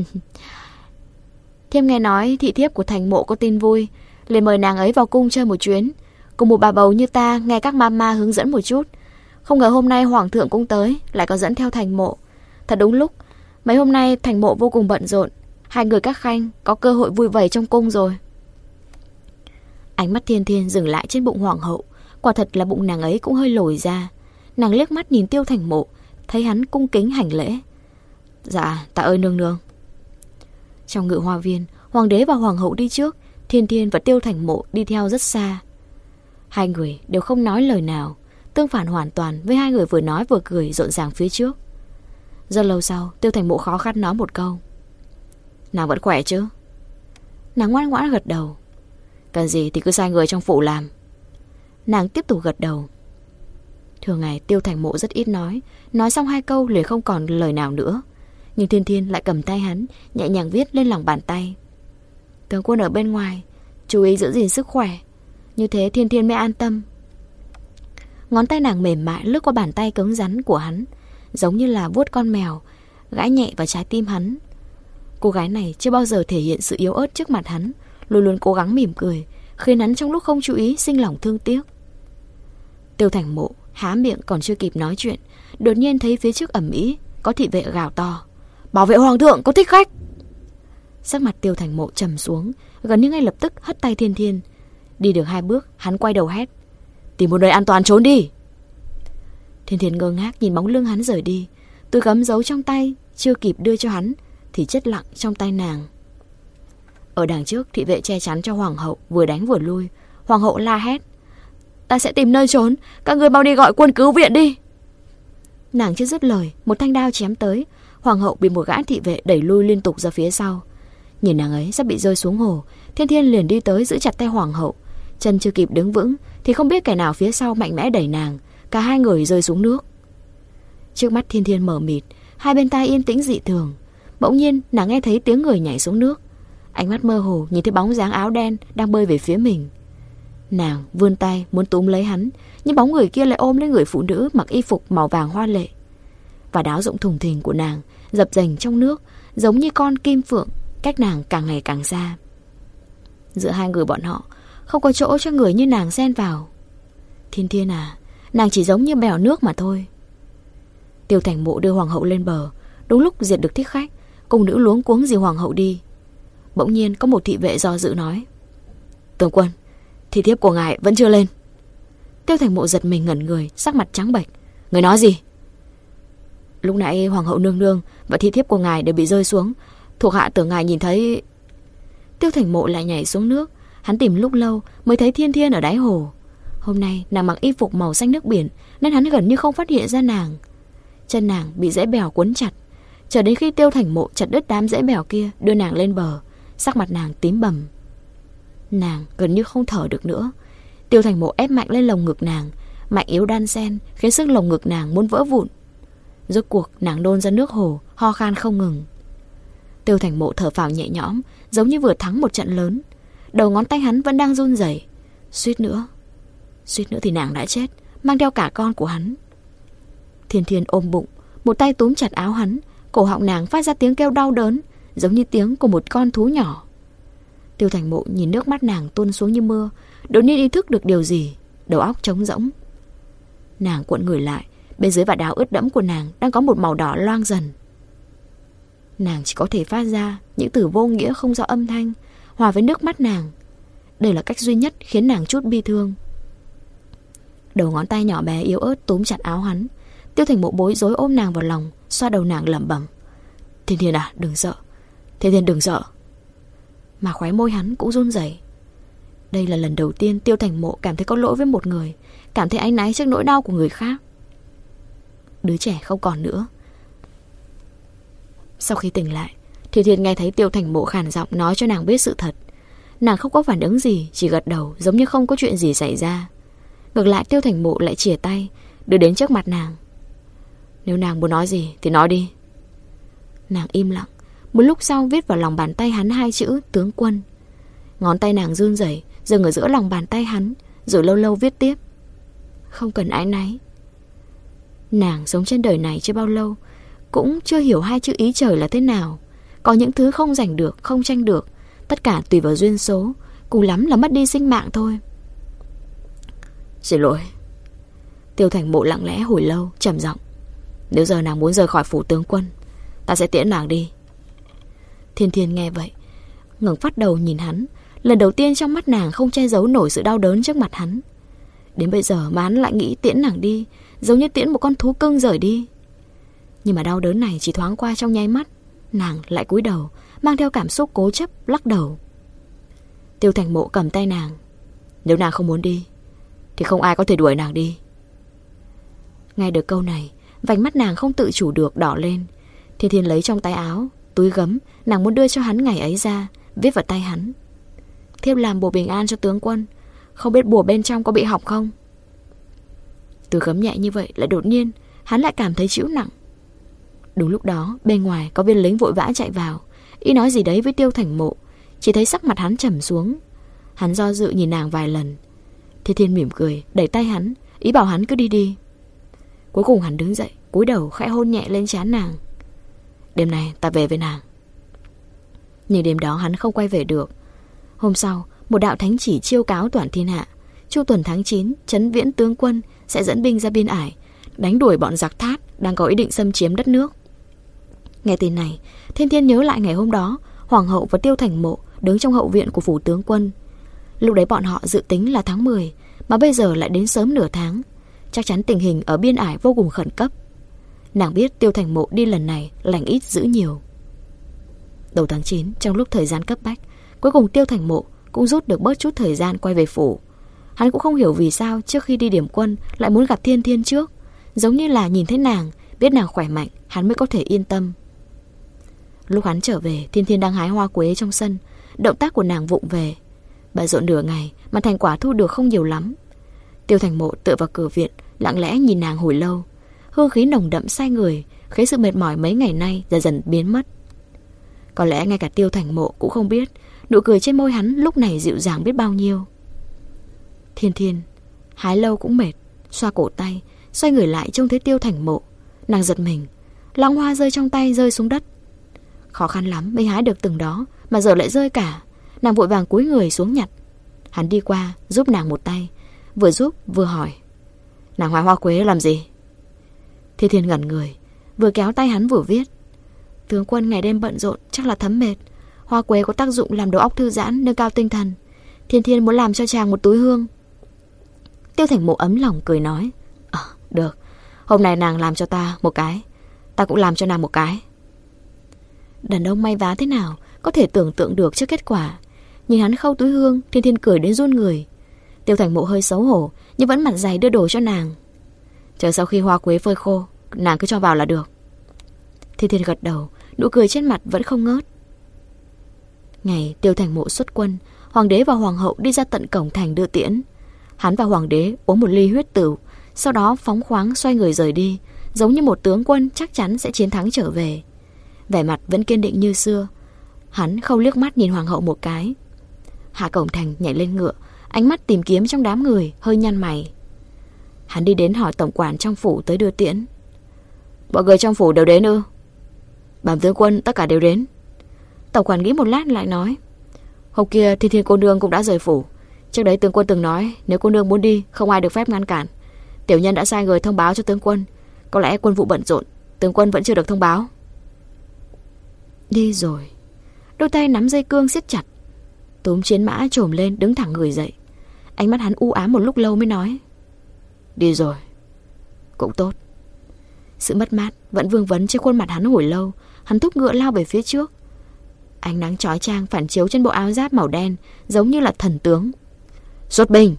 Thiêm nghe nói thị thiếp của Thành Mộ có tin vui, liền mời nàng ấy vào cung chơi một chuyến, cùng một bà bầu như ta nghe các mama hướng dẫn một chút. Không ngờ hôm nay hoàng thượng cũng tới, lại có dẫn theo Thành Mộ. Thật đúng lúc, mấy hôm nay Thành Mộ vô cùng bận rộn, hai người các khanh có cơ hội vui vầy trong cung rồi. Ánh mắt Thiên Thiên dừng lại trên bụng hoàng hậu. Quả thật là bụng nàng ấy cũng hơi lồi ra. Nàng liếc mắt nhìn Tiêu Thành Mộ, thấy hắn cung kính hành lễ. Dạ, tạ ơn nương nương. Trong ngự hoa viên, hoàng đế và hoàng hậu đi trước, Thiên Thiên và Tiêu Thành Mộ đi theo rất xa. Hai người đều không nói lời nào, tương phản hoàn toàn với hai người vừa nói vừa cười rộn ràng phía trước. Rất lâu sau, Tiêu Thành Mộ khó khăn nói một câu: Nàng vẫn khỏe chứ? Nàng ngoan ngoãn gật đầu. Cần gì thì cứ sai người trong phủ làm. Nàng tiếp tục gật đầu. Thường ngày Tiêu Thành Mộ rất ít nói, nói xong hai câu liền không còn lời nào nữa. Nhưng Thiên Thiên lại cầm tay hắn, nhẹ nhàng viết lên lòng bàn tay: Tướng quân ở bên ngoài, chú ý giữ gìn sức khỏe. Như thế Thiên Thiên mới an tâm. Ngón tay nàng mềm mại lướt qua bàn tay cứng rắn của hắn, giống như là vuốt con mèo, gãi nhẹ vào trái tim hắn. Cô gái này chưa bao giờ thể hiện sự yếu ớt trước mặt hắn, luôn luôn cố gắng mỉm cười, khiến hắn trong lúc không chú ý sinh lòng thương tiếc. Tiêu Thành Mộ há miệng còn chưa kịp nói chuyện, đột nhiên thấy phía trước ầm ĩ, có thị vệ gào to: Bảo vệ hoàng thượng, có thích khách. Sắc mặt Tiêu Thành Mộ trầm xuống, gần như ngay lập tức hất tay Thiên Thiên. Đi được hai bước, hắn quay đầu hét: Tìm một nơi an toàn trốn đi. Thiên Thiên ngơ ngác nhìn bóng lưng hắn rời đi. Túi gấm giấu trong tay chưa kịp đưa cho hắn thì chết lặng trong tay nàng. Ở đằng trước, thị vệ che chắn cho hoàng hậu, vừa đánh vừa lui. Hoàng hậu la hét: Ta sẽ tìm nơi trốn, các người mau đi gọi quân cứu viện đi. Nàng chưa dứt lời, một thanh đao chém tới. Hoàng hậu bị một gã thị vệ đẩy lui liên tục ra phía sau. Nhìn nàng ấy sắp bị rơi xuống hồ, Thiên Thiên liền đi tới giữ chặt tay hoàng hậu. Chân chưa kịp đứng vững thì không biết kẻ nào phía sau mạnh mẽ đẩy nàng. Cả hai người rơi xuống nước. Trước mắt Thiên Thiên mờ mịt, hai bên tai yên tĩnh dị thường. Bỗng nhiên nàng nghe thấy tiếng người nhảy xuống nước. Ánh mắt mơ hồ nhìn thấy bóng dáng áo đen đang bơi về phía mình. Nàng vươn tay muốn túm lấy hắn, nhưng bóng người kia lại ôm lấy người phụ nữ mặc y phục màu vàng hoa lệ. Và áo rộng thùng thình của nàng dập dềnh trong nước, giống như con kim phượng, cách nàng càng ngày càng xa. Giữa hai người bọn họ không có chỗ cho người như nàng xen vào. Thiên Thiên à, nàng chỉ giống như bèo nước mà thôi. Tiêu Thành Mộ đưa hoàng hậu lên bờ. Đúng lúc diệt được thích khách, cung nữ luống cuống dìu hoàng hậu đi. Bỗng nhiên có một thị vệ do dự nói: Tướng quân, thị thiếp của ngài vẫn chưa lên. Tiêu Thành Mộ giật mình ngẩn người, sắc mặt trắng bệch. Người nói gì? Lúc nãy hoàng hậu nương nương và thị thiếp của ngài đều bị rơi xuống. Thuộc hạ tưởng ngài nhìn thấy. Tiêu Thành Mộ lại nhảy xuống nước. Hắn tìm lúc lâu mới thấy Thiên Thiên ở đáy hồ. Hôm nay nàng mặc y phục màu xanh nước biển, nên hắn gần như không phát hiện ra nàng. Chân nàng bị rễ bèo quấn chặt, chờ đến khi Tiêu Thành Mộ chặt đứt đám rễ bèo kia, đưa nàng lên bờ. Sắc mặt nàng tím bầm. Nàng gần như không thở được nữa. Tiêu Thành Mộ ép mạnh lên lồng ngực nàng, mạnh yếu đan xen khiến sức lồng ngực nàng muốn vỡ vụn. Rốt cuộc nàng nôn ra nước hồ, ho khan không ngừng. Tiêu Thành Mộ thở phào nhẹ nhõm, giống như vừa thắng một trận lớn. Đầu ngón tay hắn vẫn đang run rẩy. Suýt nữa Suýt nữa thì nàng đã chết, mang theo cả con của hắn. Thiên Thiên ôm bụng, một tay túm chặt áo hắn. Cổ họng nàng phát ra tiếng kêu đau đớn, giống như tiếng của một con thú nhỏ. Tiêu Thành Mộ nhìn nước mắt nàng tuôn xuống như mưa, đột nhiên ý thức được điều gì. Đầu óc trống rỗng. Nàng cuộn người lại, bên dưới vạt áo ướt đẫm của nàng đang có một màu đỏ loang dần. Nàng chỉ có thể phát ra những từ vô nghĩa không rõ âm thanh, hòa với nước mắt nàng. Đây là cách duy nhất khiến nàng chút bi thương. Đầu ngón tay nhỏ bé yếu ớt túm chặt áo hắn. Tiêu Thành Mộ bối rối ôm nàng vào lòng, xoa đầu nàng lẩm bẩm: Thiên Thiên à, đừng sợ. Thiên Thiên đừng sợ. Mà khóe môi hắn cũng run rẩy. Đây là lần đầu tiên Tiêu Thành Mộ cảm thấy có lỗi với một người, cảm thấy áy náy trước nỗi đau của người khác. Đứa trẻ không còn nữa. Sau khi tỉnh lại, Thiên Thiên nghe thấy Tiêu Thành Mộ khàn giọng nói cho nàng biết sự thật. Nàng không có phản ứng gì, chỉ gật đầu giống như không có chuyện gì xảy ra. Ngược lại Tiêu Thành Mộ lại chìa tay đưa đến trước mặt nàng. Nếu nàng muốn nói gì thì nói đi. Nàng im lặng. Một lúc sau viết vào lòng bàn tay hắn hai chữ tướng quân. Ngón tay nàng run rẩy dừng ở giữa lòng bàn tay hắn, rồi lâu lâu viết tiếp: Không cần áy náy. Nàng sống trên đời này chưa bao lâu, cũng chưa hiểu hai chữ ý trời là thế nào. Có những thứ không giành được, không tranh được, tất cả tùy vào duyên số, cùng lắm là mất đi sinh mạng thôi. Xin lỗi. Tiêu Thành Mộ lặng lẽ hồi lâu, trầm giọng: Nếu giờ nàng muốn rời khỏi phủ tướng quân, ta sẽ tiễn nàng đi. Thiên Thiên nghe vậy, ngẩng phát đầu nhìn hắn. Lần đầu tiên trong mắt nàng không che giấu nổi sự đau đớn trước mặt hắn. Đến bây giờ mà hắn lại nghĩ tiễn nàng đi, giống như tiễn một con thú cưng rời đi. Nhưng mà đau đớn này chỉ thoáng qua trong nháy mắt. Nàng lại cúi đầu, mang theo cảm xúc cố chấp, lắc đầu. Tiêu Thành Mộ cầm tay nàng: Nếu nàng không muốn đi thì không ai có thể đuổi nàng đi. Nghe được câu này, vành mắt nàng không tự chủ được đỏ lên. Thiên Thiên lấy trong tay áo túi gấm nàng muốn đưa cho hắn ngày ấy ra, viết vào tay hắn: Thiếp làm bùa bình an cho tướng quân, không biết bùa bên trong có bị hỏng không. Túi gấm nhẹ như vậy lại đột nhiên hắn lại cảm thấy chịu nặng. Đúng lúc đó bên ngoài có viên lính vội vã chạy vào, y nói gì đấy với Tiêu Thành Mộ. Chỉ thấy sắc mặt hắn trầm xuống. Hắn do dự nhìn nàng vài lần. Thiên Thiên mỉm cười đẩy tay hắn, ý bảo hắn cứ đi đi. Cuối cùng hắn đứng dậy, cúi đầu khẽ hôn nhẹ lên trán nàng: Đêm nay ta về với nàng. Nhưng đêm đó hắn không quay về được. Hôm sau, một đạo thánh chỉ chiêu cáo toàn thiên hạ: Chu tuần tháng chín, Trấn Viễn tướng quân sẽ dẫn binh ra biên ải, đánh đuổi bọn giặc Thát đang có ý định xâm chiếm đất nước. Nghe tin này, Thiên Thiên nhớ lại ngày hôm đó Hoàng hậu và Tiêu Thành Mộ đứng trong hậu viện của phủ tướng quân. Lúc đấy bọn họ dự tính là tháng mười, mà bây giờ lại đến sớm nửa tháng. Chắc chắn tình hình ở biên ải vô cùng khẩn cấp. Nàng biết Tiêu Thành Mộ đi lần này lành ít dữ nhiều. Đầu tháng chín, trong lúc thời gian cấp bách, cuối cùng Tiêu Thành Mộ cũng rút được bớt chút thời gian quay về phủ. Hắn cũng không hiểu vì sao trước khi đi điểm quân lại muốn gặp Thiên Thiên trước, giống như là nhìn thấy nàng, biết nàng khỏe mạnh, hắn mới có thể yên tâm. Lúc hắn trở về, Thiên Thiên đang hái hoa quế trong sân. Động tác của nàng vụng về, bận rộn nửa ngày mà thành quả thu được không nhiều lắm. Tiêu Thành Mộ tựa vào cửa viện, lặng lẽ nhìn nàng hồi lâu. Hương khí nồng đậm say người, khiến sự mệt mỏi mấy ngày nay dần dần biến mất. Có lẽ ngay cả Tiêu Thành Mộ cũng không biết nụ cười trên môi hắn lúc này dịu dàng biết bao nhiêu. Thiên Thiên hái lâu cũng mệt, xoa cổ tay, xoay người lại trông thấy Tiêu Thành Mộ. Nàng giật mình, lóng hoa rơi trong tay rơi xuống đất. Khó khăn lắm mới hái được từng đó, mà giờ lại rơi cả. Nàng vội vàng cúi người xuống nhặt. Hắn đi qua giúp nàng một tay, vừa giúp vừa hỏi: nàng hái hoa quế làm gì? Thiên Thiên ngẩn người, vừa kéo tay hắn vừa viết: tướng quân ngày đêm bận rộn chắc là thấm mệt. Hoa quế có tác dụng làm đầu óc thư giãn, nâng cao tinh thần. Thiên Thiên muốn làm cho chàng một túi hương. Tiêu Thành Mộ ấm lòng cười nói: à, được, hôm nay nàng làm cho ta một cái, ta cũng làm cho nàng một cái. Đàn ông may vá thế nào có thể tưởng tượng được trước kết quả. Nhìn hắn khâu túi hương, Thiên Thiên cười đến run người. Tiêu Thành Mộ hơi xấu hổ nhưng vẫn mặt dày đưa đồ cho nàng. Chờ sau khi hoa quế phơi khô, nàng cứ cho vào là được. Thiên Thiên gật đầu, nụ cười trên mặt vẫn không ngớt. Ngày Tiêu Thành Mộ xuất quân, hoàng đế và hoàng hậu đi ra tận cổng thành đưa tiễn. Hắn và hoàng đế uống một ly huyết tửu, sau đó phóng khoáng xoay người rời đi, giống như một tướng quân chắc chắn sẽ chiến thắng trở về. Vẻ mặt vẫn kiên định như xưa. Hắn không liếc mắt nhìn hoàng hậu một cái. Hạ cổng thành nhảy lên ngựa, ánh mắt tìm kiếm trong đám người, hơi nhăn mày. Hắn đi đến hỏi tổng quản trong phủ tới đưa tiễn. Mọi người trong phủ đều đến ư? Bẩm tướng quân, tất cả đều đến. Tổng quản nghĩ một lát lại nói: hôm kia Thiên Thiên cô nương cũng đã rời phủ. Trước đấy tướng quân từng nói nếu cô nương muốn đi, không ai được phép ngăn cản. Tiểu nhân đã sai người thông báo cho tướng quân. Có lẽ quân vụ bận rộn, tướng quân vẫn chưa được thông báo. Đi rồi. Đôi tay nắm dây cương siết chặt. Túm chiến mã trồm lên đứng thẳng người dậy. Ánh mắt hắn u ám một lúc lâu mới nói: đi rồi. Cũng tốt. Sự mất mát vẫn vương vấn trên khuôn mặt hắn hồi lâu. Hắn thúc ngựa lao về phía trước. Ánh nắng chói chang phản chiếu trên bộ áo giáp màu đen, giống như là thần tướng. Xuất binh.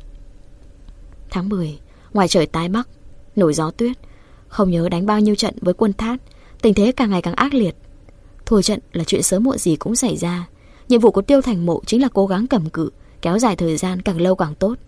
Tháng mười, ngoài trời tái bắc, nổi gió tuyết. Không nhớ đánh bao nhiêu trận với quân Thát, tình thế càng ngày càng ác liệt. Thua trận là chuyện sớm muộn gì cũng xảy ra. Nhiệm vụ của Tiêu Thành Mộ chính là cố gắng cầm cự, kéo dài thời gian càng lâu càng tốt.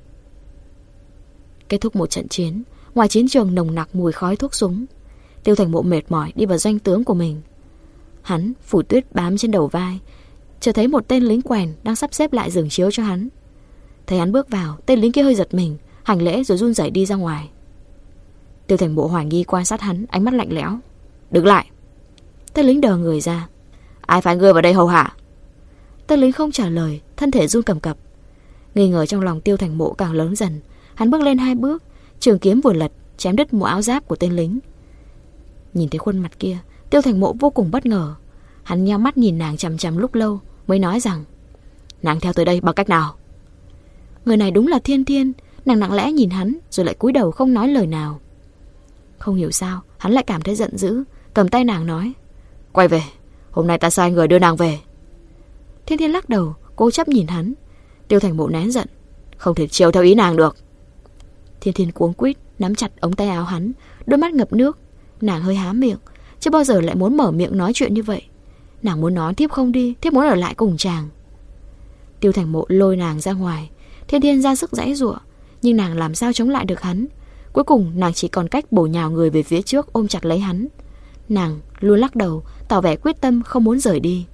Kết thúc một trận chiến, ngoài chiến trường nồng nặc mùi khói thuốc súng. Tiêu Thành Mộ mệt mỏi đi vào doanh tướng của mình. Hắn phủ tuyết bám trên đầu vai, chợt thấy một tên lính quèn đang sắp xếp lại giường chiếu cho hắn. Thấy hắn bước vào, tên lính kia hơi giật mình, hành lễ rồi run rẩy đi ra ngoài. Tiêu Thành Mộ hoài nghi quan sát hắn, ánh mắt lạnh lẽo. Đứng lại. Tên lính đờ người ra. Ai phải ngươi vào đây hầu hạ? Tên lính không trả lời, thân thể run cầm cập. Nghi ngờ trong lòng Tiêu Thành Mộ càng lớn dần. Hắn bước lên hai bước, trường kiếm vừa lật, chém đứt mũ áo giáp của tên lính. Nhìn thấy khuôn mặt kia, Tiêu Thành Mộ vô cùng bất ngờ. Hắn nheo mắt nhìn nàng chằm chằm lúc lâu, mới nói rằng: nàng theo tới đây bằng cách nào? Người này đúng là Thiên Thiên. Nàng lặng lẽ nhìn hắn, rồi lại cúi đầu không nói lời nào. Không hiểu sao hắn lại cảm thấy giận dữ, cầm tay nàng nói: quay về, hôm nay ta sai người đưa nàng về. Thiên Thiên lắc đầu, cố chấp nhìn hắn. Tiêu Thành Mộ nén giận: không thể chiều theo ý nàng được. Thiên Thiên cuống quýt nắm chặt ống tay áo hắn, đôi mắt ngập nước. Nàng hơi há miệng, chưa bao giờ lại muốn mở miệng nói chuyện như vậy. Nàng muốn nói thiếp không đi, thiếp muốn ở lại cùng chàng. Tiêu Thành Mộ lôi nàng ra ngoài. Thiên Thiên ra sức giãy giụa, nhưng nàng làm sao chống lại được hắn. Cuối cùng nàng chỉ còn cách bổ nhào người về phía trước, ôm chặt lấy hắn. Nàng luôn lắc đầu, tỏ vẻ quyết tâm không muốn rời đi.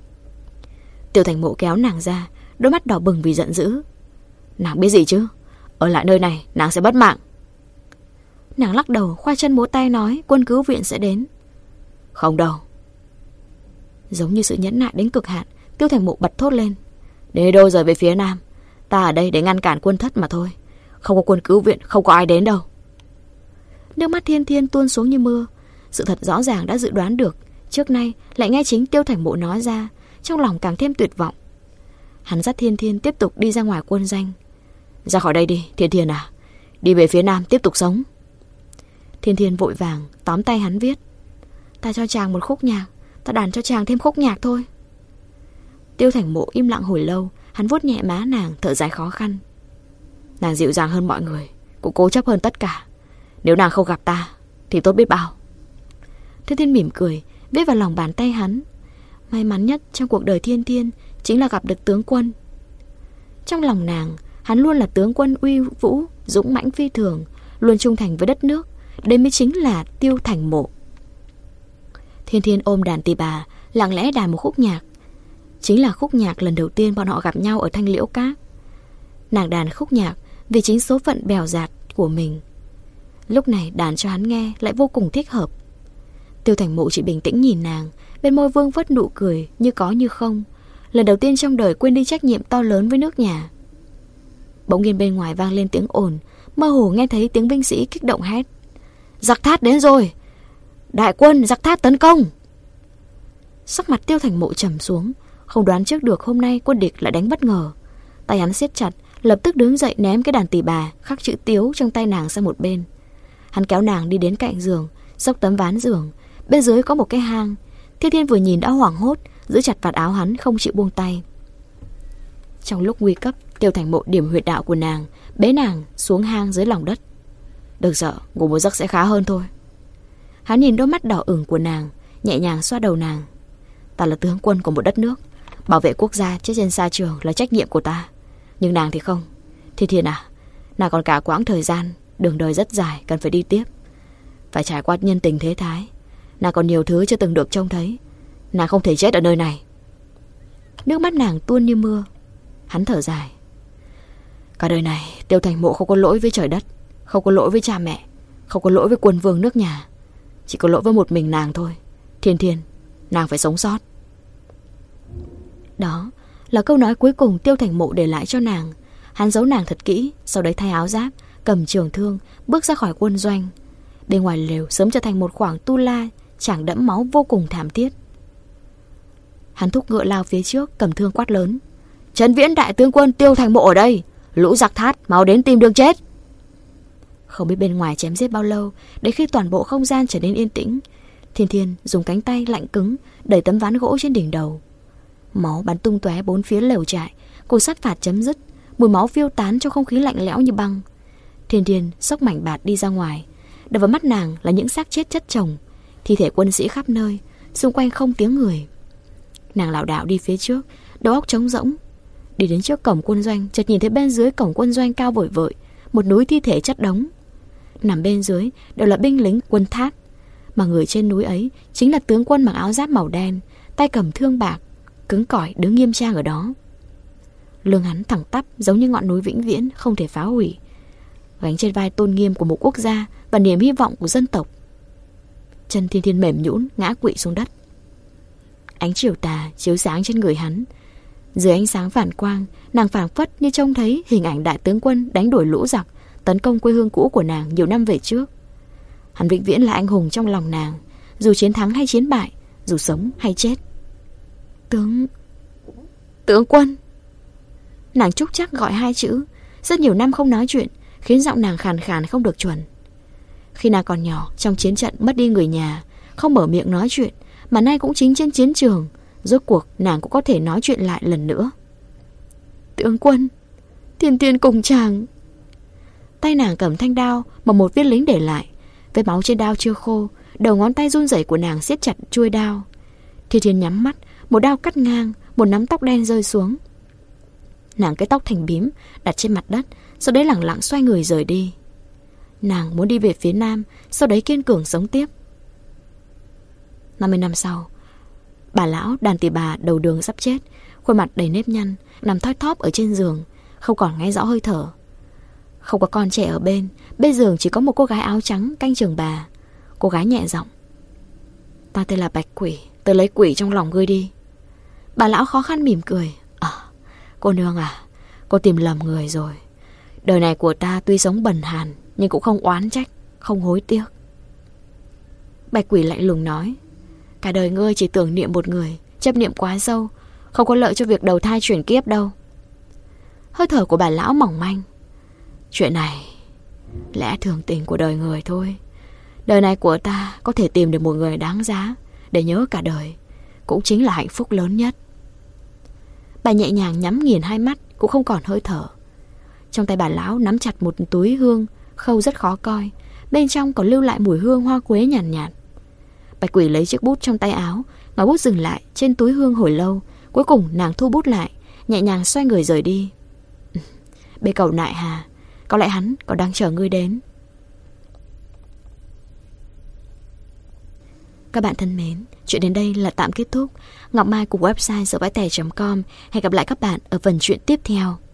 Tiêu Thành Mộ kéo nàng ra, đôi mắt đỏ bừng vì giận dữ. Nàng biết gì chứ? Ở lại nơi này nàng sẽ mất mạng. Nàng lắc đầu, khoa chân múa tay nói quân cứu viện sẽ đến. Không đâu. Giống như sự nhẫn nại đến cực hạn, Tiêu Thành Mộ bật thốt lên: Đế đô rời về phía nam, ta ở đây để ngăn cản quân Thất mà thôi. Không có quân cứu viện, không có ai đến đâu. Nước mắt Thiên Thiên tuôn xuống như mưa. Sự thật rõ ràng đã dự đoán được, trước nay lại nghe chính Tiêu Thành Mộ nói ra, trong lòng càng thêm tuyệt vọng. Hắn dắt Thiên Thiên tiếp tục đi ra ngoài quân doanh. Ra khỏi đây đi, Thiên Thiên à, đi về phía nam tiếp tục sống. Thiên Thiên vội vàng tóm tay hắn viết: Ta cho chàng một khúc nhạc, ta đàn cho chàng thêm khúc nhạc thôi. Tiêu Thành Mộ im lặng hồi lâu. Hắn vuốt nhẹ má nàng, thở dài khó khăn. Nàng dịu dàng hơn mọi người, cũng cố chấp hơn tất cả. Nếu nàng không gặp ta thì tốt biết bao. Thiên Thiên mỉm cười, viết vào lòng bàn tay hắn. May mắn nhất trong cuộc đời Thiên Thiên chính là gặp được tướng quân. Trong lòng nàng, hắn luôn là tướng quân uy vũ, dũng mãnh phi thường, luôn trung thành với đất nước. Đây mới chính là Tiêu Thành Mộ. Thiên Thiên ôm đàn tỳ bà, lặng lẽ đàn một khúc nhạc. Chính là khúc nhạc lần đầu tiên bọn họ gặp nhau ở Thanh Liễu Các. Nàng đàn khúc nhạc vì chính số phận bèo dạt của mình. Lúc này đàn cho hắn nghe lại vô cùng thích hợp. Tiêu Thành Mộ chỉ bình tĩnh nhìn nàng, bên môi vương vất nụ cười như có như không. Lần đầu tiên trong đời quên đi trách nhiệm to lớn với nước nhà. Bỗng nhiên bên ngoài vang lên tiếng ồn, mơ hồ nghe thấy tiếng binh sĩ kích động hét: Giặc Thát đến rồi! Đại quân giặc Thát tấn công! Sắc mặt Tiêu Thành Mộ trầm xuống, không đoán trước được hôm nay quân địch lại đánh bất ngờ. Tay hắn siết chặt, lập tức đứng dậy ném cái đàn tỳ bà khắc chữ Tiếu trong tay nàng sang một bên. Hắn kéo nàng đi đến cạnh giường, xốc tấm ván giường. Bên dưới có một cái hang. Thiên Thiên vừa nhìn đã hoảng hốt, giữ chặt vạt áo hắn không chịu buông tay. Trong lúc nguy cấp, Tiêu Thành Mộ điểm huyệt đạo của nàng, bế nàng xuống hang dưới lòng đất. Đừng sợ, ngủ một giấc sẽ khá hơn thôi. Hắn nhìn đôi mắt đỏ ửng của nàng, nhẹ nhàng xoa đầu nàng. Ta là tướng quân của một đất nước, bảo vệ quốc gia chết trên sa trường là trách nhiệm của ta. Nhưng nàng thì không. Thiên Thiên à, nàng còn cả quãng thời gian, đường đời rất dài cần phải đi tiếp, phải trải qua nhân tình thế thái. Nàng còn nhiều thứ chưa từng được trông thấy. Nàng không thể chết ở nơi này. Nước mắt nàng tuôn như mưa. Hắn thở dài. Cả đời này Tiêu Thành Mộ không có lỗi với trời đất, không có lỗi với cha mẹ, không có lỗi với quân vương nước nhà. Chỉ có lỗi với một mình nàng thôi. Thiên Thiên, nàng phải sống sót. Đó là câu nói cuối cùng Tiêu Thành Mộ để lại cho nàng. Hắn giấu nàng thật kỹ, sau đấy thay áo giáp, cầm trường thương, bước ra khỏi quân doanh. Bên ngoài lều sớm trở thành một khoảng tu la chảng đẫm máu vô cùng thảm thiết. Hắn thúc ngựa lao phía trước, cầm thương quát lớn: Trấn Viễn đại tướng quân Tiêu Thành Mộ ở đây, lũ giặc Thát mau đến tìm đường chết. Không biết bên ngoài chém giết bao lâu, đến khi toàn bộ không gian trở nên yên tĩnh, Thiên Thiên dùng cánh tay lạnh cứng đẩy tấm ván gỗ trên đỉnh đầu. Máu bắn tung tóe bốn phía lều trại. Cuộc sát phạt chấm dứt, mùi máu phiêu tán trong không khí lạnh lẽo như băng. Thiên Thiên xốc mảnh bạt đi ra ngoài. Đập vào mắt nàng là những xác chết chất chồng, thi thể quân sĩ khắp nơi, xung quanh không tiếng người. Nàng lảo đảo đi phía trước, đầu óc trống rỗng. Đi đến trước cổng quân doanh, chợt nhìn thấy bên dưới cổng quân doanh cao vội vội một núi thi thể chất đống. Nằm bên dưới đều là binh lính quân Thát, mà người trên núi ấy chính là tướng quân mặc áo giáp màu đen, tay cầm thương bạc, cứng cỏi đứng nghiêm trang ở đó. Lưng hắn thẳng tắp giống như ngọn núi vĩnh viễn không thể phá hủy, gánh trên vai tôn nghiêm của một quốc gia và niềm hy vọng của dân tộc. Chân Thiên Thiên mềm nhũn ngã quỵ xuống đất. Ánh chiều tà chiếu sáng trên người hắn. Dưới ánh sáng phản quang, nàng phảng phất như trông thấy hình ảnh đại tướng quân đánh đuổi lũ giặc tấn công quê hương cũ của nàng nhiều năm về trước. Hắn vĩnh viễn là anh hùng trong lòng nàng, dù chiến thắng hay chiến bại, dù sống hay chết. Tướng... Tướng quân. Nàng chúc chắc gọi hai chữ. Rất nhiều năm không nói chuyện khiến giọng nàng khàn khàn không được chuẩn. Khi nàng còn nhỏ, trong chiến trận mất đi người nhà, không mở miệng nói chuyện, mà nay cũng chính trên chiến trường, rốt cuộc nàng cũng có thể nói chuyện lại lần nữa. Tướng quân, Thiên Thiên cùng chàng. Tay nàng cầm thanh đao mà một viên lính để lại. Vết máu trên đao chưa khô, đầu ngón tay run rẩy của nàng siết chặt chuôi đao. Thiên Thiên nhắm mắt, một đao cắt ngang, một nắm tóc đen rơi xuống. Nàng cái tóc thành bím đặt trên mặt đất, sau đấy lẳng lặng xoay người rời đi. Nàng muốn đi về phía nam, sau đấy kiên cường sống tiếp. năm mươi năm sau, bà lão đàn tỳ bà đầu đường sắp chết, khuôn mặt đầy nếp nhăn, nằm thoi thóp ở trên giường, không còn nghe rõ hơi thở. Không có con trẻ ở bên, bên giường chỉ có một cô gái áo trắng canh chừng bà. Cô gái nhẹ giọng: Ta tên là Bạch Quỷ, tớ lấy quỷ trong lòng ngươi đi. Bà lão khó khăn mỉm cười: À, cô nương à, cô tìm lầm người rồi. Đời này của ta tuy sống bần hàn, nhưng cũng không oán trách, không hối tiếc. Bạch Quỷ lạnh lùng nói: Cả đời ngươi chỉ tưởng niệm một người, chấp niệm quá sâu, không có lợi cho việc đầu thai chuyển kiếp đâu. Hơi thở của bà lão mỏng manh: Chuyện này lẽ thường tình của đời người thôi. Đời này của ta có thể tìm được một người đáng giá để nhớ cả đời, cũng chính là hạnh phúc lớn nhất. Bà nhẹ nhàng nhắm nghiền hai mắt, cũng không còn hơi thở. Trong tay bà lão nắm chặt một túi hương khâu rất khó coi, bên trong còn lưu lại mùi hương hoa quế nhàn nhạt, nhạt. Bạch Quỷ lấy chiếc bút trong tay áo, ngòi bút dừng lại trên túi hương hồi lâu. Cuối cùng nàng thu bút lại, nhẹ nhàng xoay người rời đi. Bê cầu nại hà, có lẽ hắn còn đang chờ ngươi đến. Các bạn thân mến, chuyện đến đây là tạm kết thúc. Ngọc Mai cùng website sợ vãi tẻ chấm com. Hẹn gặp lại các bạn ở phần chuyện tiếp theo.